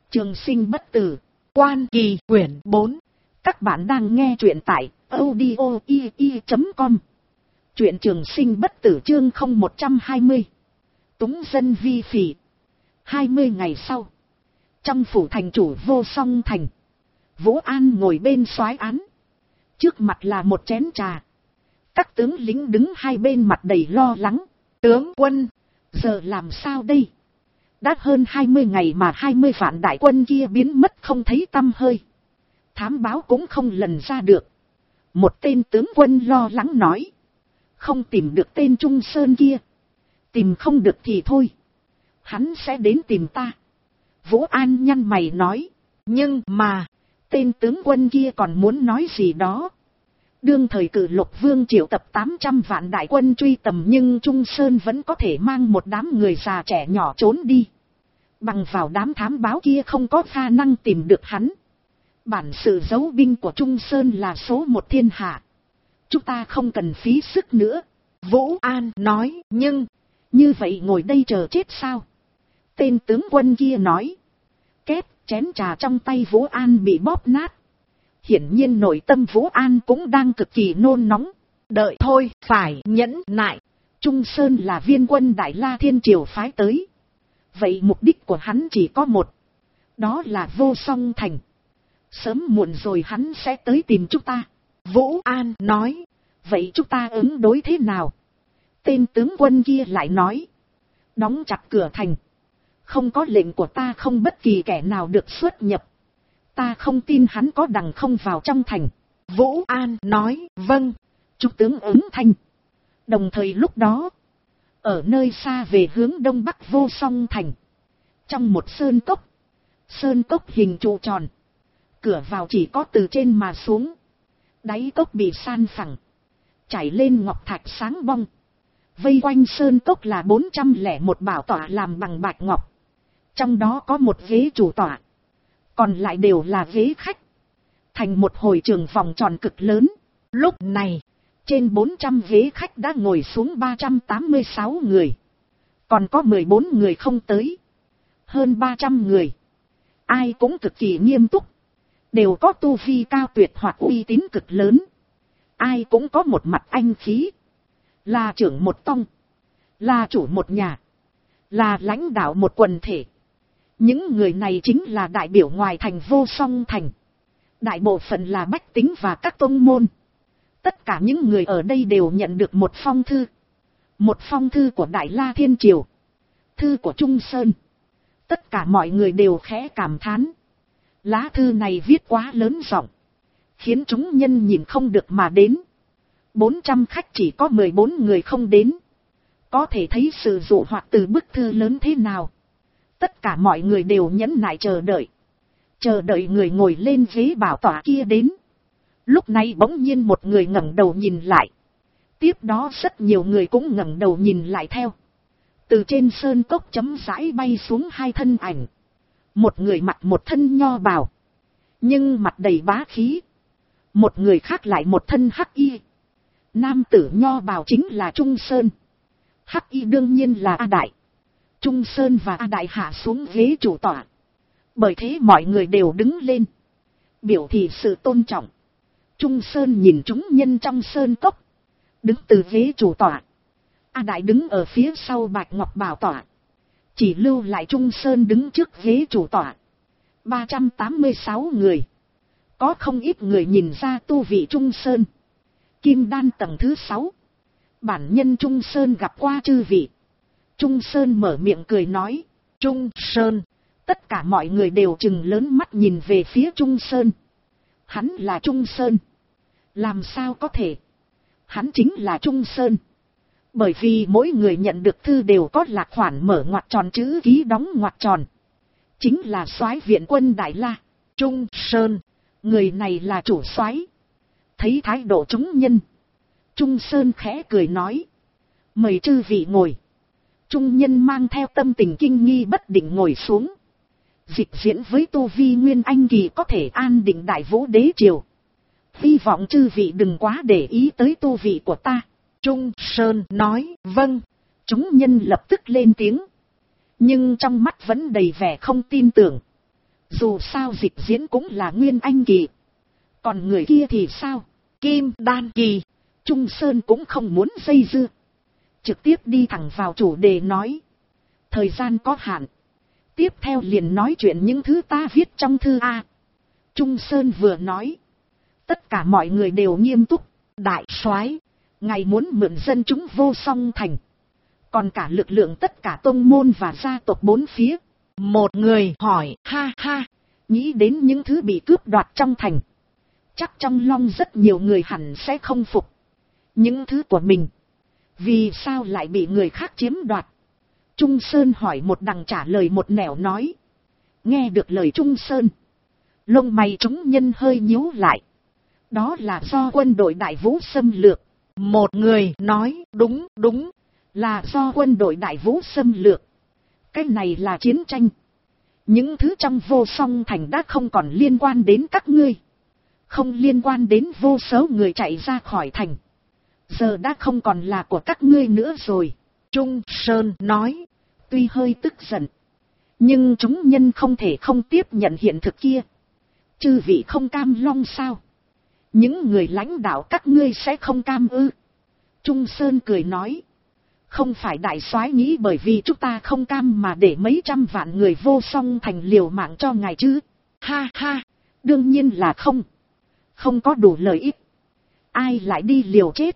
Trường sinh bất tử, Quan Kỳ quyển 4. Các bạn đang nghe truyện tại audio.com. Truyện Trường sinh bất tử chương 0120. Túng dân vi phỉ. 20 ngày sau, trong phủ thành chủ Vô Song Thành, Vũ An ngồi bên soái án. Trước mặt là một chén trà. Các tướng lính đứng hai bên mặt đầy lo lắng. Tướng quân, giờ làm sao đây? Đã hơn 20 ngày mà 20 vạn đại quân kia biến mất không thấy tăm hơi. Thám báo cũng không lần ra được. Một tên tướng quân lo lắng nói. Không tìm được tên Trung Sơn kia. Tìm không được thì thôi. Hắn sẽ đến tìm ta. Vũ An nhăn mày nói. Nhưng mà, tên tướng quân kia còn muốn nói gì đó. Đương thời Cử Lục Vương triệu tập 800 vạn đại quân truy tầm, nhưng Trung Sơn vẫn có thể mang một đám người già trẻ nhỏ trốn đi. Bằng vào đám thám báo kia không có khả năng tìm được hắn. Bản sự giấu binh của Trung Sơn là số một thiên hạ. Chúng ta không cần phí sức nữa. Vũ An nói. Nhưng, như vậy ngồi đây chờ chết sao? Tên tướng quân kia nói. Két, chén trà trong tay Vũ An bị bóp nát. Hiển nhiên nội tâm Vũ An cũng đang cực kỳ nôn nóng. Đợi thôi, phải nhẫn nại. Trung Sơn là viên quân Đại La Thiên Triều phái tới. Vậy mục đích của hắn chỉ có một. Đó là Vô Song Thành. Sớm muộn rồi hắn sẽ tới tìm chúng ta. Vũ An nói. Vậy chúng ta ứng đối thế nào? Tên tướng quân kia lại nói. Đóng chặt cửa thành. Không có lệnh của ta không bất kỳ kẻ nào được xuất nhập. Ta không tin hắn có đằng không vào trong thành. Vũ An nói. Vâng. Chúng tướng ứng thanh. Đồng thời lúc đó, ở nơi xa về hướng đông bắc Vô Song Thành, trong một sơn cốc. Sơn cốc hình trụ tròn. Cửa vào chỉ có từ trên mà xuống. Đáy cốc bị san phẳng. Chảy lên ngọc thạch sáng bong. Vây quanh sơn cốc là 401 bảo tọa làm bằng bạch ngọc. Trong đó có một ghế chủ tọa. Còn lại đều là ghế khách. Thành một hội trường vòng tròn cực lớn. Lúc này, trên 400 ghế khách đã ngồi xuống 386 người. Còn có 14 người không tới. Hơn 300 người. Ai cũng cực kỳ nghiêm túc. Đều có tu vi cao tuyệt hoặc uy tín cực lớn. Ai cũng có một mặt anh khí. Là trưởng một tông. Là chủ một nhà. Là lãnh đạo một quần thể. Những người này chính là đại biểu ngoài thành Vô Song Thành. Đại bộ phận là bách tính và các tông môn. Tất cả những người ở đây đều nhận được một phong thư. Một phong thư của Đại La Thiên Triều. Thư của Trung Sơn. Tất cả mọi người đều khẽ cảm thán. Lá thư này viết quá lớn giọng, khiến chúng nhân nhìn không được mà đến. 400 khách chỉ có 14 người không đến. Có thể thấy sự dụ hoặc từ bức thư lớn thế nào. Tất cả mọi người đều nhẫn nại chờ đợi. Chờ đợi người ngồi lên ghế bảo tọa kia đến. Lúc này bỗng nhiên một người ngẩng đầu nhìn lại. Tiếp đó rất nhiều người cũng ngẩng đầu nhìn lại theo. Từ trên sơn cốc chấm rãi bay xuống hai thân ảnh. Một người mặc một thân nho bào, nhưng mặt đầy bá khí. Một người khác lại một thân hắc y. Nam tử nho bào chính là Trung Sơn. Hắc y đương nhiên là A Đại. Trung Sơn và A Đại hạ xuống ghế chủ tọa. Bởi thế mọi người đều đứng lên, biểu thị sự tôn trọng. Trung Sơn nhìn chúng nhân trong sơn cốc, đứng từ ghế chủ tọa. A Đại đứng ở phía sau bạch ngọc bảo tọa. Chỉ lưu lại Trung Sơn đứng trước ghế chủ tọa. 386 người. Có không ít người nhìn ra tu vị Trung Sơn. Kim đan tầng thứ 6. Bản nhân Trung Sơn gặp qua chư vị. Trung Sơn mở miệng cười nói. Trung Sơn. Tất cả mọi người đều trừng lớn mắt nhìn về phía Trung Sơn. Hắn là Trung Sơn. Làm sao có thể? Hắn chính là Trung Sơn. Bởi vì mỗi người nhận được thư đều có là khoản mở ngoặc tròn chữ ký đóng ngoặc tròn. Chính là soái viện quân Đại La, Trung Sơn. Người này là chủ soái. Thấy thái độ chúng nhân, Trung Sơn khẽ cười nói. Mời chư vị ngồi. Trung nhân mang theo tâm tình kinh nghi bất định ngồi xuống. Dịch diễn với tu vi Nguyên Anh kỳ có thể an định Đại Vũ Đế Triều. Hy vọng chư vị đừng quá để ý tới tu vị của ta. Trung Sơn nói. Vâng. Chúng nhân lập tức lên tiếng. Nhưng trong mắt vẫn đầy vẻ không tin tưởng. Dù sao dịch diễn cũng là Nguyên Anh kỳ. Còn người kia thì sao? Kim Đan kỳ. Trung Sơn cũng không muốn dây dưa. Trực tiếp đi thẳng vào chủ đề nói. Thời gian có hạn. Tiếp theo liền nói chuyện những thứ ta viết trong thư A. Trung Sơn vừa nói. Tất cả mọi người đều nghiêm túc. Đại soái, ngài muốn mượn dân chúng Vô Song Thành. Còn cả lực lượng tất cả tông môn và gia tộc bốn phía. Một người hỏi, ha ha, nghĩ đến những thứ bị cướp đoạt trong thành. Chắc trong lòng rất nhiều người hẳn sẽ không phục. Những thứ của mình, vì sao lại bị người khác chiếm đoạt? Trung Sơn hỏi một đằng trả lời một nẻo nói. Nghe được lời Trung Sơn, lông mày chúng nhân hơi nhíu lại. Đó là do quân đội Đại Vũ xâm lược. Một người nói, đúng, là do quân đội Đại Vũ xâm lược. Cái này là chiến tranh. Những thứ trong Vô Song Thành đã không còn liên quan đến các ngươi. Không liên quan đến vô số người chạy ra khỏi thành. Giờ đã không còn là của các ngươi nữa rồi. Trung Sơn nói, tuy hơi tức giận, nhưng chúng nhân không thể không tiếp nhận hiện thực kia. Chư vị không cam long sao? Những người lãnh đạo các ngươi sẽ không cam ư? Trung Sơn cười nói. Không phải đại soái nghĩ bởi vì chúng ta không cam mà để mấy trăm vạn người Vô Song Thành liều mạng cho ngài chứ? Ha ha, đương nhiên là không. Không có đủ lợi ích. Ai lại đi liều chết?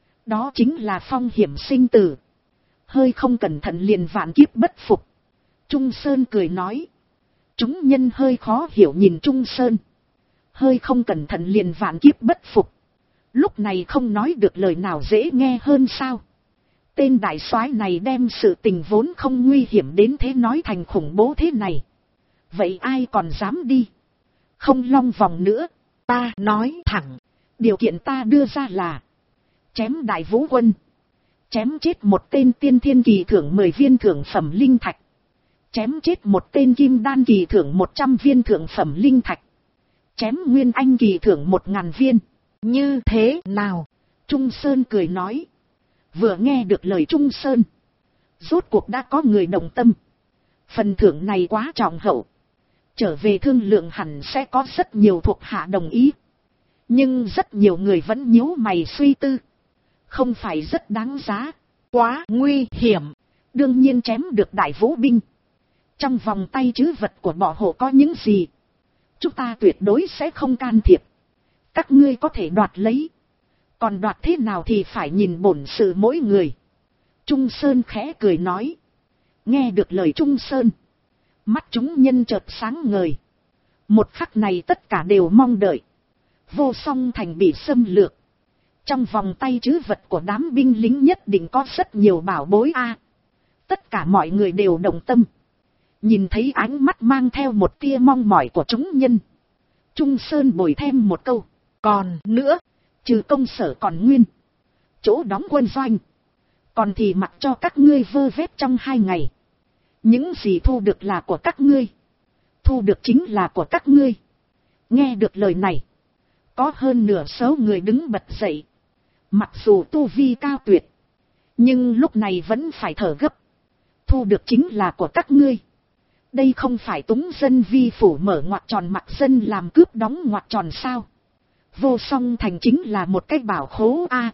Đó chính là phong hiểm sinh tử. Hơi không cẩn thận liền vạn kiếp bất phục. Trung Sơn cười nói. Chúng nhân hơi khó hiểu nhìn Trung Sơn. Hơi không cẩn thận liền vạn kiếp bất phục. Lúc này không nói được lời nào dễ nghe hơn sao? Tên đại soái này đem sự tình vốn không nguy hiểm đến thế nói thành khủng bố thế này. Vậy ai còn dám đi? Không long vòng nữa. Ta nói thẳng. Điều kiện ta đưa ra là. Chém Đại Vũ quân. Chém chết một tên tiên thiên kỳ thưởng 10 viên thượng phẩm linh thạch. Chém chết một tên kim đan kỳ thưởng 100 viên thượng phẩm linh thạch. Chém Nguyên Anh kỳ thưởng 1000 viên. Như thế nào? Trung Sơn cười nói. Vừa nghe được lời Trung Sơn, rốt cuộc đã có người đồng tâm. Phần thưởng này quá trọng hậu. Trở về thương lượng hẳn sẽ có rất nhiều thuộc hạ đồng ý. Nhưng rất nhiều người vẫn nhíu mày suy tư. Không phải rất đáng giá. Quá nguy hiểm. Đương nhiên chém được Đại Vũ binh. Trong vòng tay trữ vật của bọn hộ có những gì? Chúng ta tuyệt đối sẽ không can thiệp. Các ngươi có thể đoạt lấy. Còn đoạt thế nào thì phải nhìn bổn sự mỗi người. Trung Sơn khẽ cười nói. Nghe được lời Trung Sơn, mắt chúng nhân chợt sáng ngời. Một khắc này tất cả đều mong đợi. Vô Song Thành bị xâm lược. Trong vòng tay trữ vật của đám binh lính nhất định có rất nhiều bảo bối a. Tất cả mọi người đều đồng tâm. Nhìn thấy ánh mắt mang theo một tia mong mỏi của chúng nhân. Trung Sơn bồi thêm một câu. Còn nữa, trừ công sở còn nguyên. Chỗ đóng quân doanh. Còn thì mặc cho các ngươi vơ vét trong 2 ngày. Những gì thu được là của các ngươi. Thu được chính là của các ngươi. Nghe được lời này. Có hơn nửa số người đứng bật dậy. Mặc dù tu vi cao tuyệt. Nhưng lúc này vẫn phải thở gấp. Thu được chính là của các ngươi. Đây không phải túng dân vi phủ mở ngoặc tròn mặc dân làm cướp đóng ngoặc tròn sao? Vô Song Thành chính là một cái bảo khố a.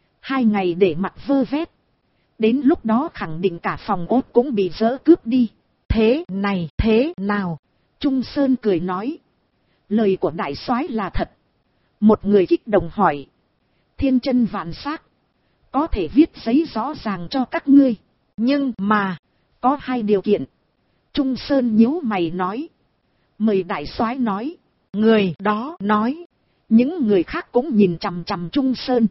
2 ngày để mặc vơ vét. Đến lúc đó khẳng định cả phòng ốt cũng bị dỡ cướp đi. Thế này thế nào? Trung Sơn cười nói. Lời của đại soái là thật. Một người kích động hỏi. Thiên chân vạn xác. Có thể viết giấy rõ ràng cho các ngươi. Nhưng mà, có 2 điều kiện. Trung Sơn nhíu mày nói. Mời đại soái nói. Người đó nói. Những người khác cũng nhìn chằm chằm Trung Sơn.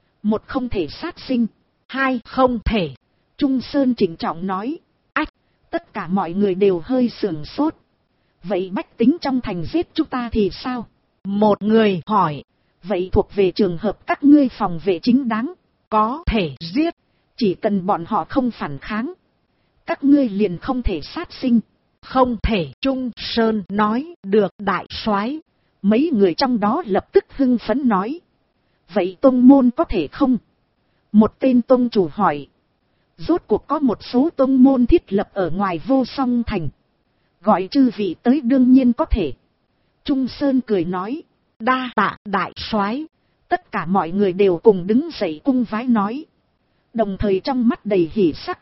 1 không thể sát sinh. 2 không thể. Trung Sơn chỉnh trọng nói. Ách, tất cả mọi người đều hơi sửng sốt. Vậy bách tính trong thành giết chúng ta thì sao? Một người hỏi. Vậy thuộc về trường hợp các ngươi phòng vệ chính đáng. Có thể giết. Chỉ cần bọn họ không phản kháng. Các ngươi liền không thể sát sinh. Không thể. Trung Sơn nói. Được đại soái. Mấy người trong đó lập tức hưng phấn nói. Vậy tông môn có thể không? Một tên tông chủ hỏi. Rốt cuộc có một số tông môn thiết lập ở ngoài Vô Song Thành. Gọi chư vị tới đương nhiên có thể. Trung Sơn cười nói. Đa tạ đại soái. Tất cả mọi người đều cùng đứng dậy cung vái nói. Đồng thời trong mắt đầy hỉ sắc.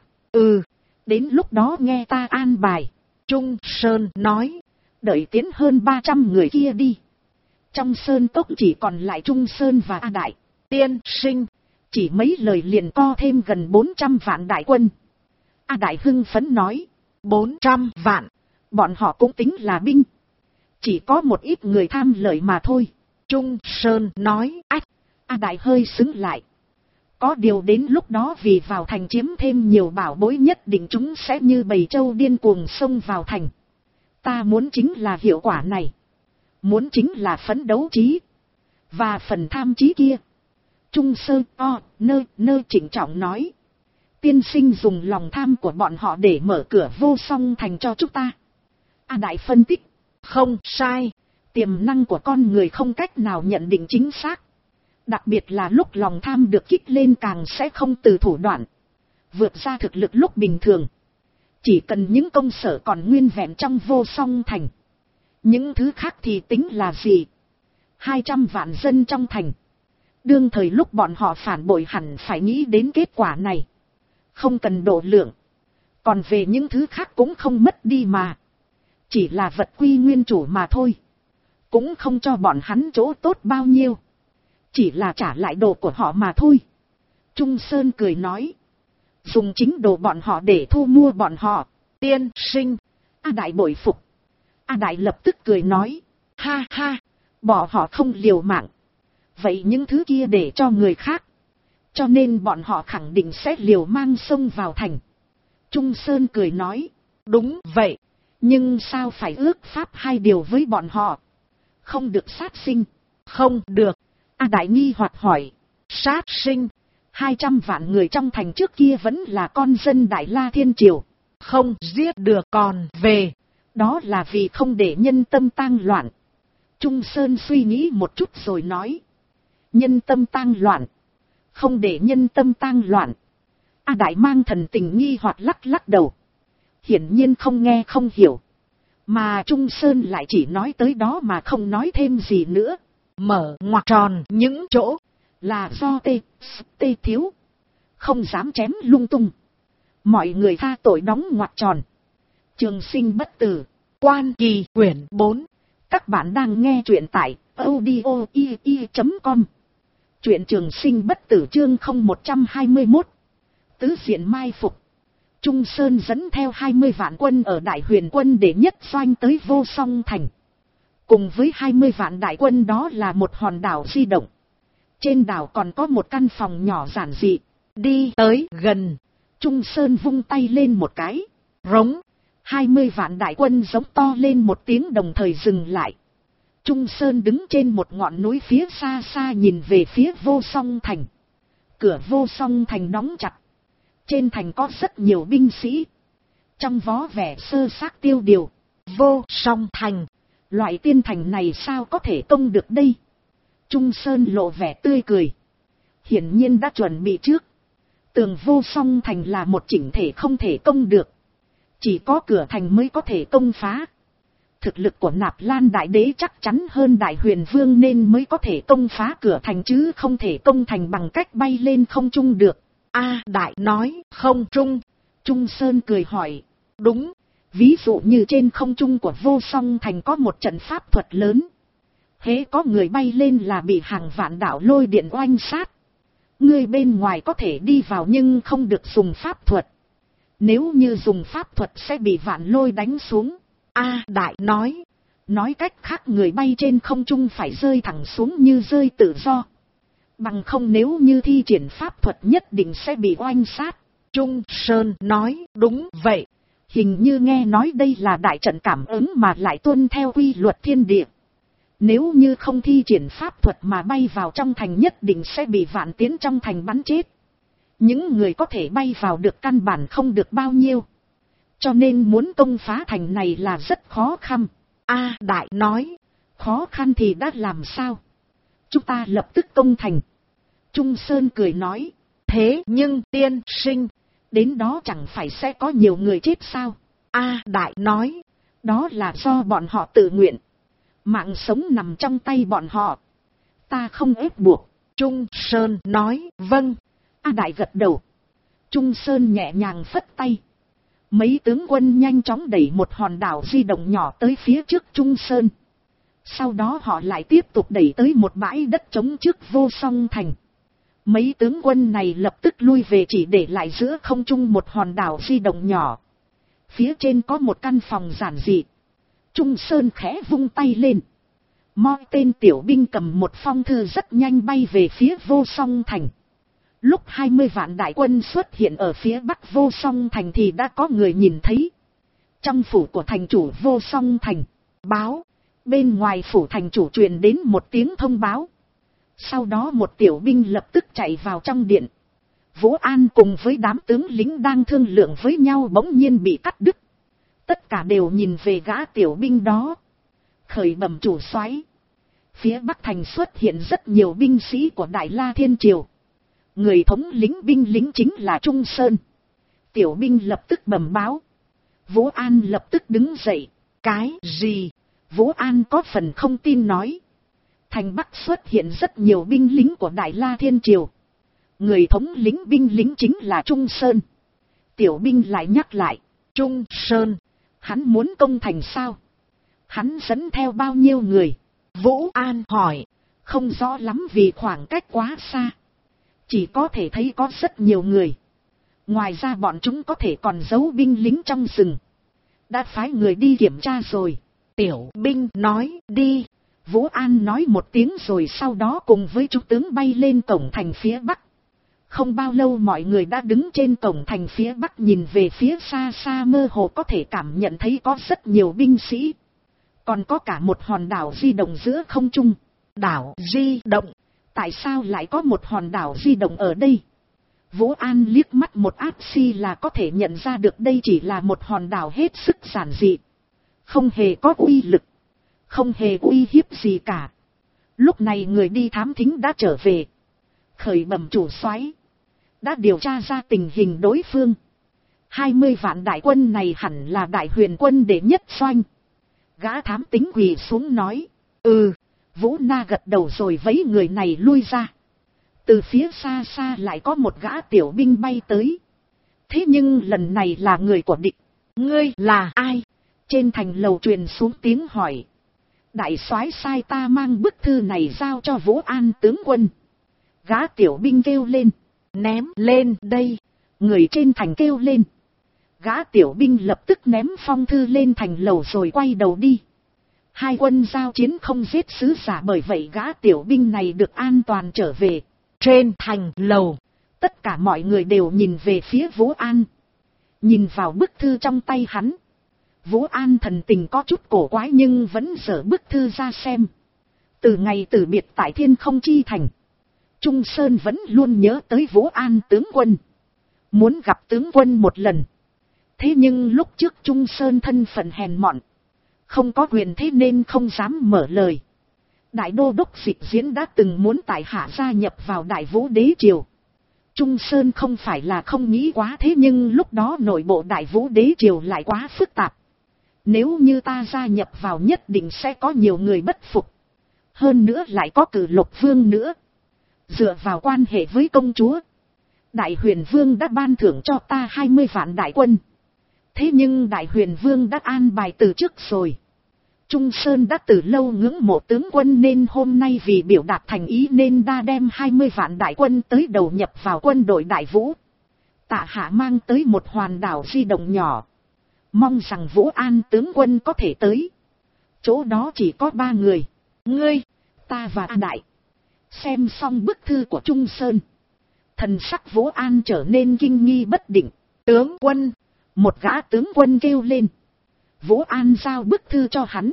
Đến lúc đó nghe ta an bài. Trung Sơn nói. Đợi tiến hơn 300 người kia đi. Trong sơn cốc chỉ còn lại Trung Sơn và A Đại. Tiên sinh. Chỉ mấy lời liền co thêm gần 400 vạn đại quân. A Đại hưng phấn nói. 400 vạn. Bọn họ cũng tính là binh. Chỉ có một ít người tham lợi mà thôi. Trung Sơn nói. Ách. A Đại hơi sững lại. Có điều đến lúc đó vì vào thành chiếm thêm nhiều bảo bối nhất định chúng sẽ như bầy trâu điên cuồng xông vào thành. Ta muốn chính là hiệu quả này. Muốn chính là phấn đấu trí. Và phần tham trí kia. Trung Sơn nơ chỉnh trọng nói. Tiên sinh dùng lòng tham của bọn họ để mở cửa vô song thành cho chúng ta. A Đại phân tích. Không sai. Tiềm năng của con người không cách nào nhận định chính xác. Đặc biệt là lúc lòng tham được kích lên càng sẽ không từ thủ đoạn. Vượt ra thực lực lúc bình thường. Chỉ cần những công sở còn nguyên vẹn trong vô song thành. Những thứ khác thì tính là gì? 200 vạn dân trong thành. Đương thời lúc bọn họ phản bội hẳn phải nghĩ đến kết quả này. Không cần độ lượng. Còn về những thứ khác cũng không mất đi mà. Chỉ là vật quy nguyên chủ mà thôi. Cũng không cho bọn hắn chỗ tốt bao nhiêu. Chỉ là trả lại đồ của họ mà thôi. Trung Sơn cười nói. Dùng chính đồ bọn họ để thu mua bọn họ. Tiên sinh. A Đại bội phục. A Đại lập tức cười nói. Ha ha. Bỏ họ không liều mạng. Vậy những thứ kia để cho người khác. Cho nên bọn họ khẳng định sẽ liều mang sông vào thành. Trung Sơn cười nói. Đúng vậy. Nhưng sao phải ước pháp hai điều với bọn họ? Không được sát sinh. Không được. A Đại nghi hoặc hỏi. Sát sinh. 200 vạn người trong thành trước kia vẫn là con dân Đại La Thiên Triều. Không giết được còn về. Đó là vì không để nhân tâm tang loạn. Trung Sơn suy nghĩ một chút rồi nói. Nhân tâm tang loạn. Không để nhân tâm tang loạn. A Đại mang thần tình nghi hoặc lắc lắc đầu. Hiển nhiên không nghe không hiểu. Mà Trung Sơn lại chỉ nói tới đó mà không nói thêm gì nữa. Mở ngoặc tròn những chỗ. Là do tê thiếu. Không dám chém lung tung. Mọi người tha tội đóng ngoặc tròn. Trường sinh bất tử. Quan Kỳ quyển 4. Các bạn đang nghe truyện tại audio.com. Truyện Trường Sinh bất tử chương 0121. Tứ diện mai phục. Trung Sơn dẫn theo 20 vạn quân ở Đại Huyền quân để nhất doanh tới vô song thành. Cùng với 20 vạn đại quân đó là một hòn đảo di động. Trên đảo còn có một căn phòng nhỏ giản dị. Đi tới gần. Trung Sơn vung tay lên một cái. Rống. 20 vạn đại quân giống to lên một tiếng đồng thời dừng lại. Trung Sơn đứng trên một ngọn núi phía xa xa nhìn về phía vô song thành. Cửa vô song thành đóng chặt. Trên thành có rất nhiều binh sĩ. Trong vó vẻ sơ xác tiêu điều. Vô song thành. Loại tiên thành này sao có thể công được đây? Trung Sơn lộ vẻ tươi cười. Hiển nhiên đã chuẩn bị trước. Tường vô song thành là một chỉnh thể không thể công được. Chỉ có cửa thành mới có thể công phá. Thực lực của Nạp Lan Đại Đế chắc chắn hơn Đại Huyền Vương nên mới có thể công phá cửa thành chứ không thể công thành bằng cách bay lên không trung được. A Đại nói không trung. Trung Sơn cười hỏi. Đúng. Ví dụ như trên không trung của vô song thành có một trận pháp thuật lớn. Hễ có người bay lên là bị hàng vạn đạo lôi điện oanh sát. Người bên ngoài có thể đi vào nhưng không được dùng pháp thuật. Nếu như dùng pháp thuật sẽ bị vạn lôi đánh xuống. A Đại nói. Nói cách khác người bay trên không trung phải rơi thẳng xuống như rơi tự do. Bằng không nếu như thi triển pháp thuật nhất định sẽ bị oanh sát. Trung Sơn nói đúng vậy. Hình như nghe nói đây là đại trận cảm ứng mà lại tuân theo quy luật thiên địa. Nếu như không thi triển pháp thuật mà bay vào trong thành nhất định sẽ bị vạn tiến trong thành bắn chết. Những người có thể bay vào được căn bản không được bao nhiêu. Cho nên muốn công phá thành này là rất khó khăn. A Đại nói, khó khăn thì đã làm sao? Chúng ta lập tức công thành. Trung Sơn cười nói, thế nhưng tiên sinh, đến đó chẳng phải sẽ có nhiều người chết sao? A Đại nói, Đó là do bọn họ tự nguyện. Mạng sống nằm trong tay bọn họ. Ta không ép buộc. Trung Sơn nói, vâng. A Đại gật đầu. Trung Sơn nhẹ nhàng phất tay. Mấy tướng quân nhanh chóng đẩy một hòn đảo di động nhỏ tới phía trước Trung Sơn. Sau đó họ lại tiếp tục đẩy tới một bãi đất trống trước Vô Song Thành. Mấy tướng quân này lập tức lui về, chỉ để lại giữa không trung một hòn đảo di động nhỏ. Phía trên có một căn phòng giản dị. Trung Sơn khẽ vung tay lên. Mọi tên tiểu binh cầm một phong thư rất nhanh bay về phía Vô Song Thành. Lúc 20 vạn đại quân xuất hiện ở phía bắc Vô Song Thành thì đã có người nhìn thấy. Trong phủ của thành chủ Vô Song Thành, báo, bên ngoài phủ thành chủ truyền đến một tiếng thông báo. Sau đó một tiểu binh lập tức chạy vào trong điện. Vũ An cùng với đám tướng lính đang thương lượng với nhau bỗng nhiên bị cắt đứt. Tất cả đều nhìn về gã tiểu binh đó. Khởi bẩm chủ soái, phía bắc thành xuất hiện rất nhiều binh sĩ của Đại La Thiên Triều. Người thống lĩnh binh lính chính là Trung Sơn. Tiểu binh lập tức bẩm báo. Vũ An lập tức đứng dậy. Cái gì? Vũ An có phần không tin nói. Thành bắc xuất hiện rất nhiều binh lính của Đại La Thiên Triều. Người thống lĩnh binh lính chính là Trung Sơn. Tiểu binh lại nhắc lại. Trung Sơn, hắn muốn công thành sao? Hắn dẫn theo bao nhiêu người? Vũ An hỏi. Không rõ lắm vì khoảng cách quá xa. Chỉ có thể thấy có rất nhiều người. Ngoài ra bọn chúng có thể còn giấu binh lính trong rừng. Đã phái người đi kiểm tra rồi. Tiểu binh nói đi. Vũ An nói một tiếng rồi sau đó cùng với chú tướng bay lên cổng thành phía bắc. Không bao lâu mọi người đã đứng trên cổng thành phía bắc nhìn về phía xa xa, mơ hồ có thể cảm nhận thấy có rất nhiều binh sĩ. Còn có cả một hòn đảo di động giữa không trung. Đảo di động? Tại sao lại có một hòn đảo di động ở đây? Vũ An liếc mắt một áp si là có thể nhận ra được đây chỉ là một hòn đảo hết sức giản dị. Không hề có uy lực. Không hề uy hiếp gì cả. Lúc này người đi thám thính đã trở về. Khởi bẩm chủ soái, đã điều tra ra tình hình đối phương. 20 vạn đại quân này hẳn là Đại Huyền quân đệ nhất doanh. Gã thám tính quỳ xuống nói. Vũ Na gật đầu rồi vẫy người này lui ra. Từ phía xa xa lại có một gã tiểu binh bay tới. Thế nhưng lần này là người của địch. Ngươi là ai? Trên thành lầu truyền xuống tiếng hỏi. Đại soái sai ta mang bức thư này giao cho Vũ An tướng quân. Gã tiểu binh kêu lên. Ném lên đây. Người trên thành kêu lên. Gã tiểu binh lập tức ném phong thư lên thành lầu rồi quay đầu đi. Hai quân giao chiến không giết sứ giả, bởi vậy gã tiểu binh này được an toàn trở về. Trên thành lầu, tất cả mọi người đều nhìn về phía Vũ An. Nhìn vào bức thư trong tay hắn. Vũ An thần tình có chút cổ quái nhưng vẫn dở bức thư ra xem. Từ ngày từ biệt tại Thiên Không Chi Thành, Trung Sơn vẫn luôn nhớ tới Vũ An tướng quân. Muốn gặp tướng quân một lần. Thế nhưng lúc trước Trung Sơn thân phận hèn mọn, không có quyền thế nên không dám mở lời. Đại đô đốc Dịch Diễn đã từng muốn tại hạ gia nhập vào Đại Vũ Đế Triều. Trung Sơn không phải là không nghĩ quá, thế nhưng lúc đó nội bộ Đại Vũ Đế Triều lại quá phức tạp. Nếu như ta gia nhập vào nhất định sẽ có nhiều người bất phục. Hơn nữa lại có Cử Lục Vương nữa. Dựa vào quan hệ với công chúa, Đại Huyền Vương đã ban thưởng cho ta 20 vạn đại quân. Thế nhưng Đại Huyền Vương đã an bài từ trước rồi. Trung Sơn đã từ lâu ngưỡng mộ tướng quân nên hôm nay vì biểu đạt thành ý nên đã đem 20 vạn đại quân tới đầu nhập vào quân đội Đại Vũ. Tạ hạ mang tới một hòn đảo di động nhỏ. Mong rằng Vũ An tướng quân có thể tới. Chỗ đó chỉ có 3 người. Ngươi, ta và A Đại. Xem xong bức thư của Trung Sơn, thần sắc Vũ An trở nên kinh nghi bất định. Tướng quân, một gã tướng quân kêu lên. Vũ An giao bức thư cho hắn.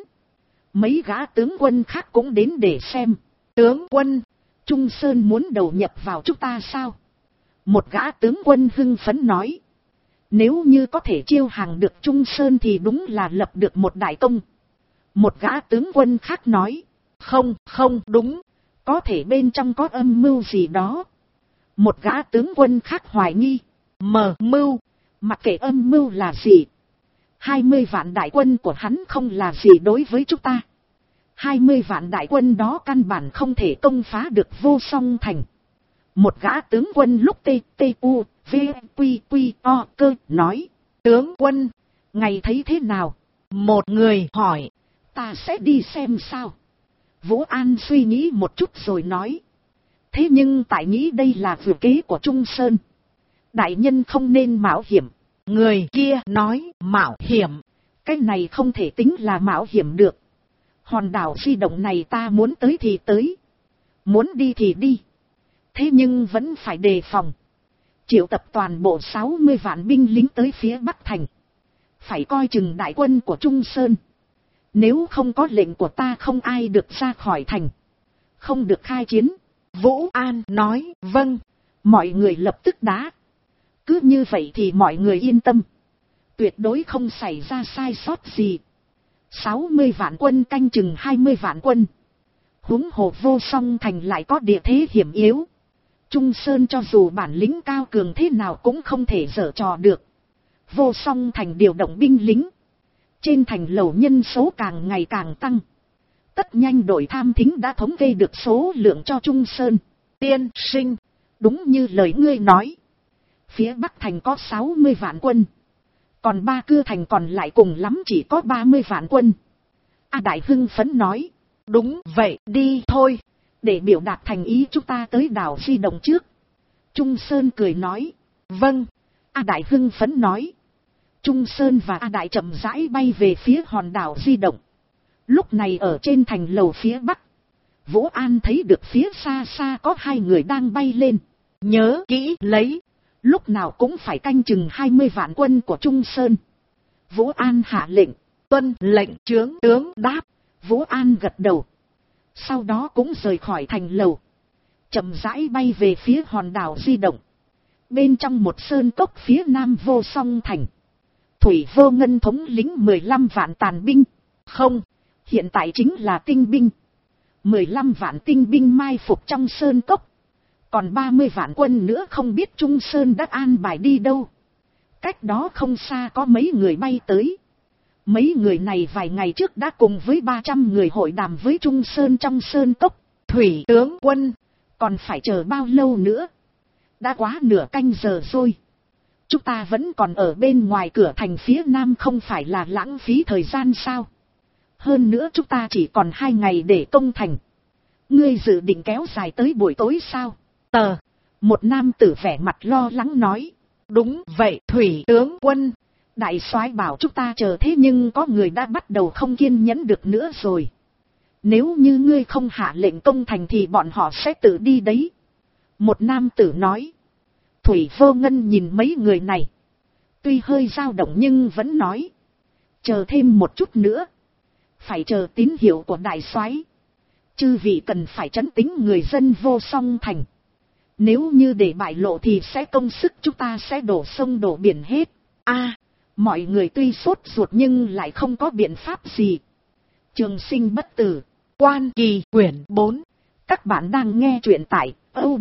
Mấy gã tướng quân khác cũng đến để xem. Tướng quân, Trung Sơn muốn đầu nhập vào chúng ta sao? Một gã tướng quân hưng phấn nói. Nếu như có thể chiêu hàng được Trung Sơn thì đúng là lập được một đại công. Một gã tướng quân khác nói. Không đúng. Có thể bên trong có âm mưu gì đó. Một gã tướng quân khác hoài nghi. Mưu. Mặc kệ âm mưu là gì, 20 vạn đại quân của hắn không là gì đối với chúng ta. 20 vạn đại quân đó căn bản không thể công phá được Vô Song Thành. Một gã tướng quân lúc TTU, VQQO cơ nói. Tướng quân, ngài thấy thế nào? Một người hỏi. Ta sẽ đi xem sao. Vũ An suy nghĩ một chút rồi nói. Thế nhưng tại nghĩ đây là vừa kế của Trung Sơn. Đại nhân không nên mạo hiểm. Người kia nói mạo hiểm. Cái này không thể tính là mạo hiểm được. Hòn đảo di động này ta muốn tới thì tới. Muốn đi thì đi. Thế nhưng vẫn phải đề phòng. Triệu tập toàn bộ 60 vạn binh lính tới phía Bắc Thành. Phải coi chừng đại quân của Trung Sơn. Nếu không có lệnh của ta không ai được ra khỏi thành. Không được khai chiến. Vũ An nói vâng. Mọi người lập tức đá. Cứ như vậy thì mọi người yên tâm. Tuyệt đối không xảy ra sai sót gì. 60 vạn quân canh chừng 20 vạn quân. Huống hồ Vô Song Thành lại có địa thế hiểm yếu. Trung Sơn cho dù bản lĩnh cao cường thế nào cũng không thể giở trò được. Vô Song Thành điều động binh lính. Trên thành lầu nhân số càng ngày càng tăng. Tất nhanh đội tham thính đã thống kê được số lượng cho Trung Sơn. Tiên sinh, đúng như lời ngươi nói. Phía Bắc Thành có 60 vạn quân. Còn ba cư thành còn lại cùng lắm chỉ có 30 vạn quân. A Đại hưng phấn nói. Đúng vậy, đi thôi. Để biểu đạt thành ý chúng ta tới đảo di động trước. Trung Sơn cười nói. Vâng. A Đại hưng phấn nói. Trung Sơn và A Đại chậm rãi bay về phía hòn đảo di động. Lúc này ở trên thành lầu phía Bắc. Vũ An thấy được phía xa xa có hai người đang bay lên. Nhớ kỹ lấy. Lúc nào cũng phải canh chừng 20 vạn quân của Trung Sơn. Vũ An hạ lệnh. Tuân lệnh chướng tướng đáp. Vũ An gật đầu. Sau đó cũng rời khỏi thành lầu. Chậm rãi bay về phía hòn đảo di động. Bên trong một sơn cốc phía nam Vô Song Thành. Thủy Vô Ngân thống lĩnh 15 vạn tàn binh. Không, hiện tại chính là tinh binh. 15 vạn tinh binh mai phục trong sơn cốc. Còn 30 vạn quân nữa không biết Trung Sơn đã an bài đi đâu. Cách đó không xa có mấy người bay tới. Mấy người này vài ngày trước đã cùng với 300 người hội đàm với Trung Sơn trong sơn cốc. Thủy tướng quân, còn phải chờ bao lâu nữa? Đã quá nửa canh giờ rồi. Chúng ta vẫn còn ở bên ngoài cửa thành phía nam không phải là lãng phí thời gian sao? Hơn nữa chúng ta chỉ còn 2 ngày để công thành. Ngươi dự định kéo dài tới buổi tối sao? Một nam tử vẻ mặt lo lắng nói. Đúng vậy Thủy tướng quân. Đại soái bảo chúng ta chờ thế nhưng có người đã bắt đầu không kiên nhẫn được nữa rồi. Nếu như ngươi không hạ lệnh công thành thì bọn họ sẽ tự đi đấy. Một nam tử nói. Thủy Vô Ngân nhìn mấy người này. Tuy hơi dao động nhưng vẫn nói. Chờ thêm một chút nữa. Phải chờ tín hiệu của đại soái. Chư vị cần phải trấn tĩnh người dân Vô Song Thành. Nếu như để bại lộ thì sẽ công sức chúng ta sẽ đổ sông đổ biển hết. Mọi người tuy sốt ruột nhưng lại không có biện pháp gì. Trường Sinh Bất Tử, Quan Kỳ quyển 4. Các bạn đang nghe truyện tại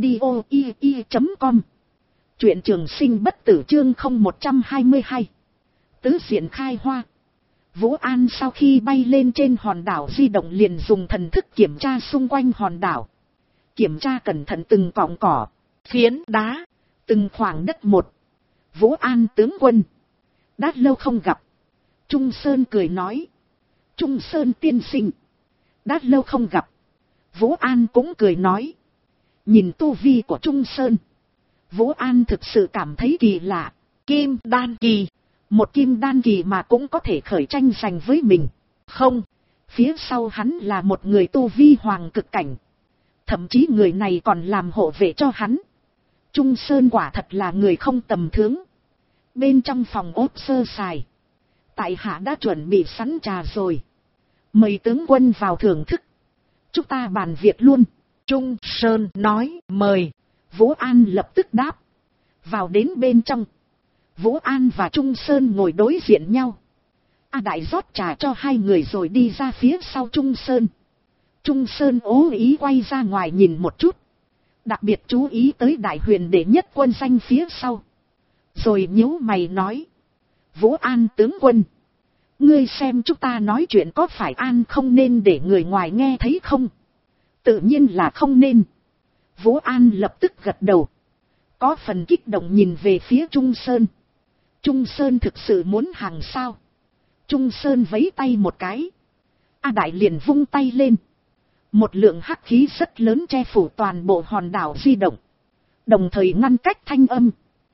audio.com. Truyện Trường Sinh Bất Tử chương 0122. Tứ diện khai hoa. Vũ An sau khi bay lên trên hòn đảo di động liền dùng thần thức kiểm tra xung quanh hòn đảo. Kiểm tra cẩn thận từng cọng cỏ, phiến đá, từng khoảng đất một. Vũ An tướng quân. Đã lâu không gặp. Trung Sơn cười nói. Trung Sơn tiên sinh. Đã lâu không gặp. Vũ An cũng cười nói. Nhìn tu vi của Trung Sơn. Vũ An thực sự cảm thấy kỳ lạ. Kim đan kỳ. Một kim đan kỳ mà cũng có thể khởi tranh giành với mình. Không. Phía sau hắn là một người tu vi hoàng cực cảnh. Thậm chí người này còn làm hộ vệ cho hắn. Trung Sơn quả thật là người không tầm thường. Bên trong phòng ốt sơ sài. Tại hạ đã chuẩn bị sẵn trà rồi. Mời tướng quân vào thưởng thức. Chúng ta bàn việc luôn. Trung Sơn nói mời. Vũ An lập tức đáp. Vào đến bên trong. Vũ An và Trung Sơn ngồi đối diện nhau. A Đại rót trà cho hai người rồi đi ra phía sau Trung Sơn. Trung Sơn ố ý quay ra ngoài nhìn một chút. Đặc biệt chú ý tới Đại Huyền đệ nhất quân danh phía sau. Rồi nhíu mày nói. Vũ An tướng quân. Ngươi xem chúng ta nói chuyện có phải an không nên để người ngoài nghe thấy không? Tự nhiên là không nên. Vũ An lập tức gật đầu. Có phần kích động nhìn về phía Trung Sơn. Trung Sơn thực sự muốn hàng sao? Trung Sơn vẫy tay một cái. A Đại liền vung tay lên. Một lượng hắc khí rất lớn che phủ toàn bộ hòn đảo di động. Đồng thời ngăn cách thanh âm.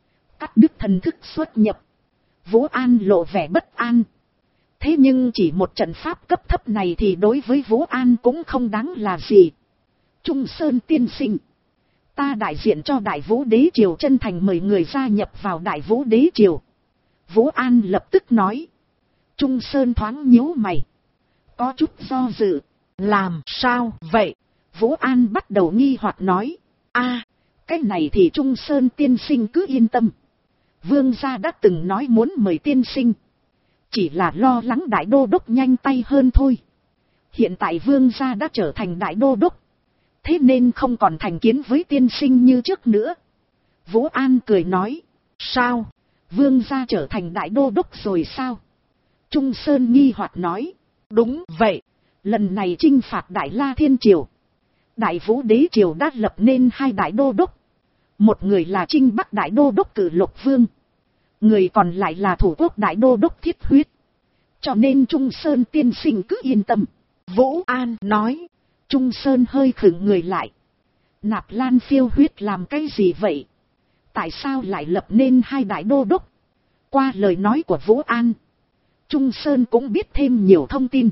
Cắt đứt thần thức xuất nhập. Vũ An lộ vẻ bất an. Thế nhưng chỉ một trận pháp cấp thấp này thì đối với Vũ An cũng không đáng là gì. Trung Sơn tiên sinh. Ta đại diện cho Đại Vũ Đế Triều chân thành mời người gia nhập vào Đại Vũ Đế Triều. Vũ An lập tức nói. Trung Sơn thoáng nhíu mày. Có chút do dự. Làm sao vậy? Vũ An bắt đầu nghi hoặc nói. Cái này thì Trung Sơn tiên sinh cứ yên tâm. Vương gia đã từng nói muốn mời tiên sinh. Chỉ là lo lắng đại đô đốc nhanh tay hơn thôi. Hiện tại vương gia đã trở thành đại đô đốc. Thế nên không còn thành kiến với tiên sinh như trước nữa. Vũ An cười nói. Sao? Vương gia trở thành đại đô đốc rồi sao? Trung Sơn nghi hoặc nói. Đúng vậy. Lần này chinh phạt Đại La Thiên Triều. Đại Vũ Đế Triều đã lập nên 2 đại đô đốc. Một người là Trinh Bắc đại đô đốc Cử Lộc Vương. Người còn lại là thủ quốc đại đô đốc Thiết Huyết. Cho nên Trung Sơn tiên sinh cứ yên tâm. Vũ An nói. Trung Sơn hơi khựng người lại. Nạp Lan Phiêu Huyết làm cái gì vậy? Tại sao lại lập nên 2 đại đô đốc? Qua lời nói của Vũ An, Trung Sơn cũng biết thêm nhiều thông tin.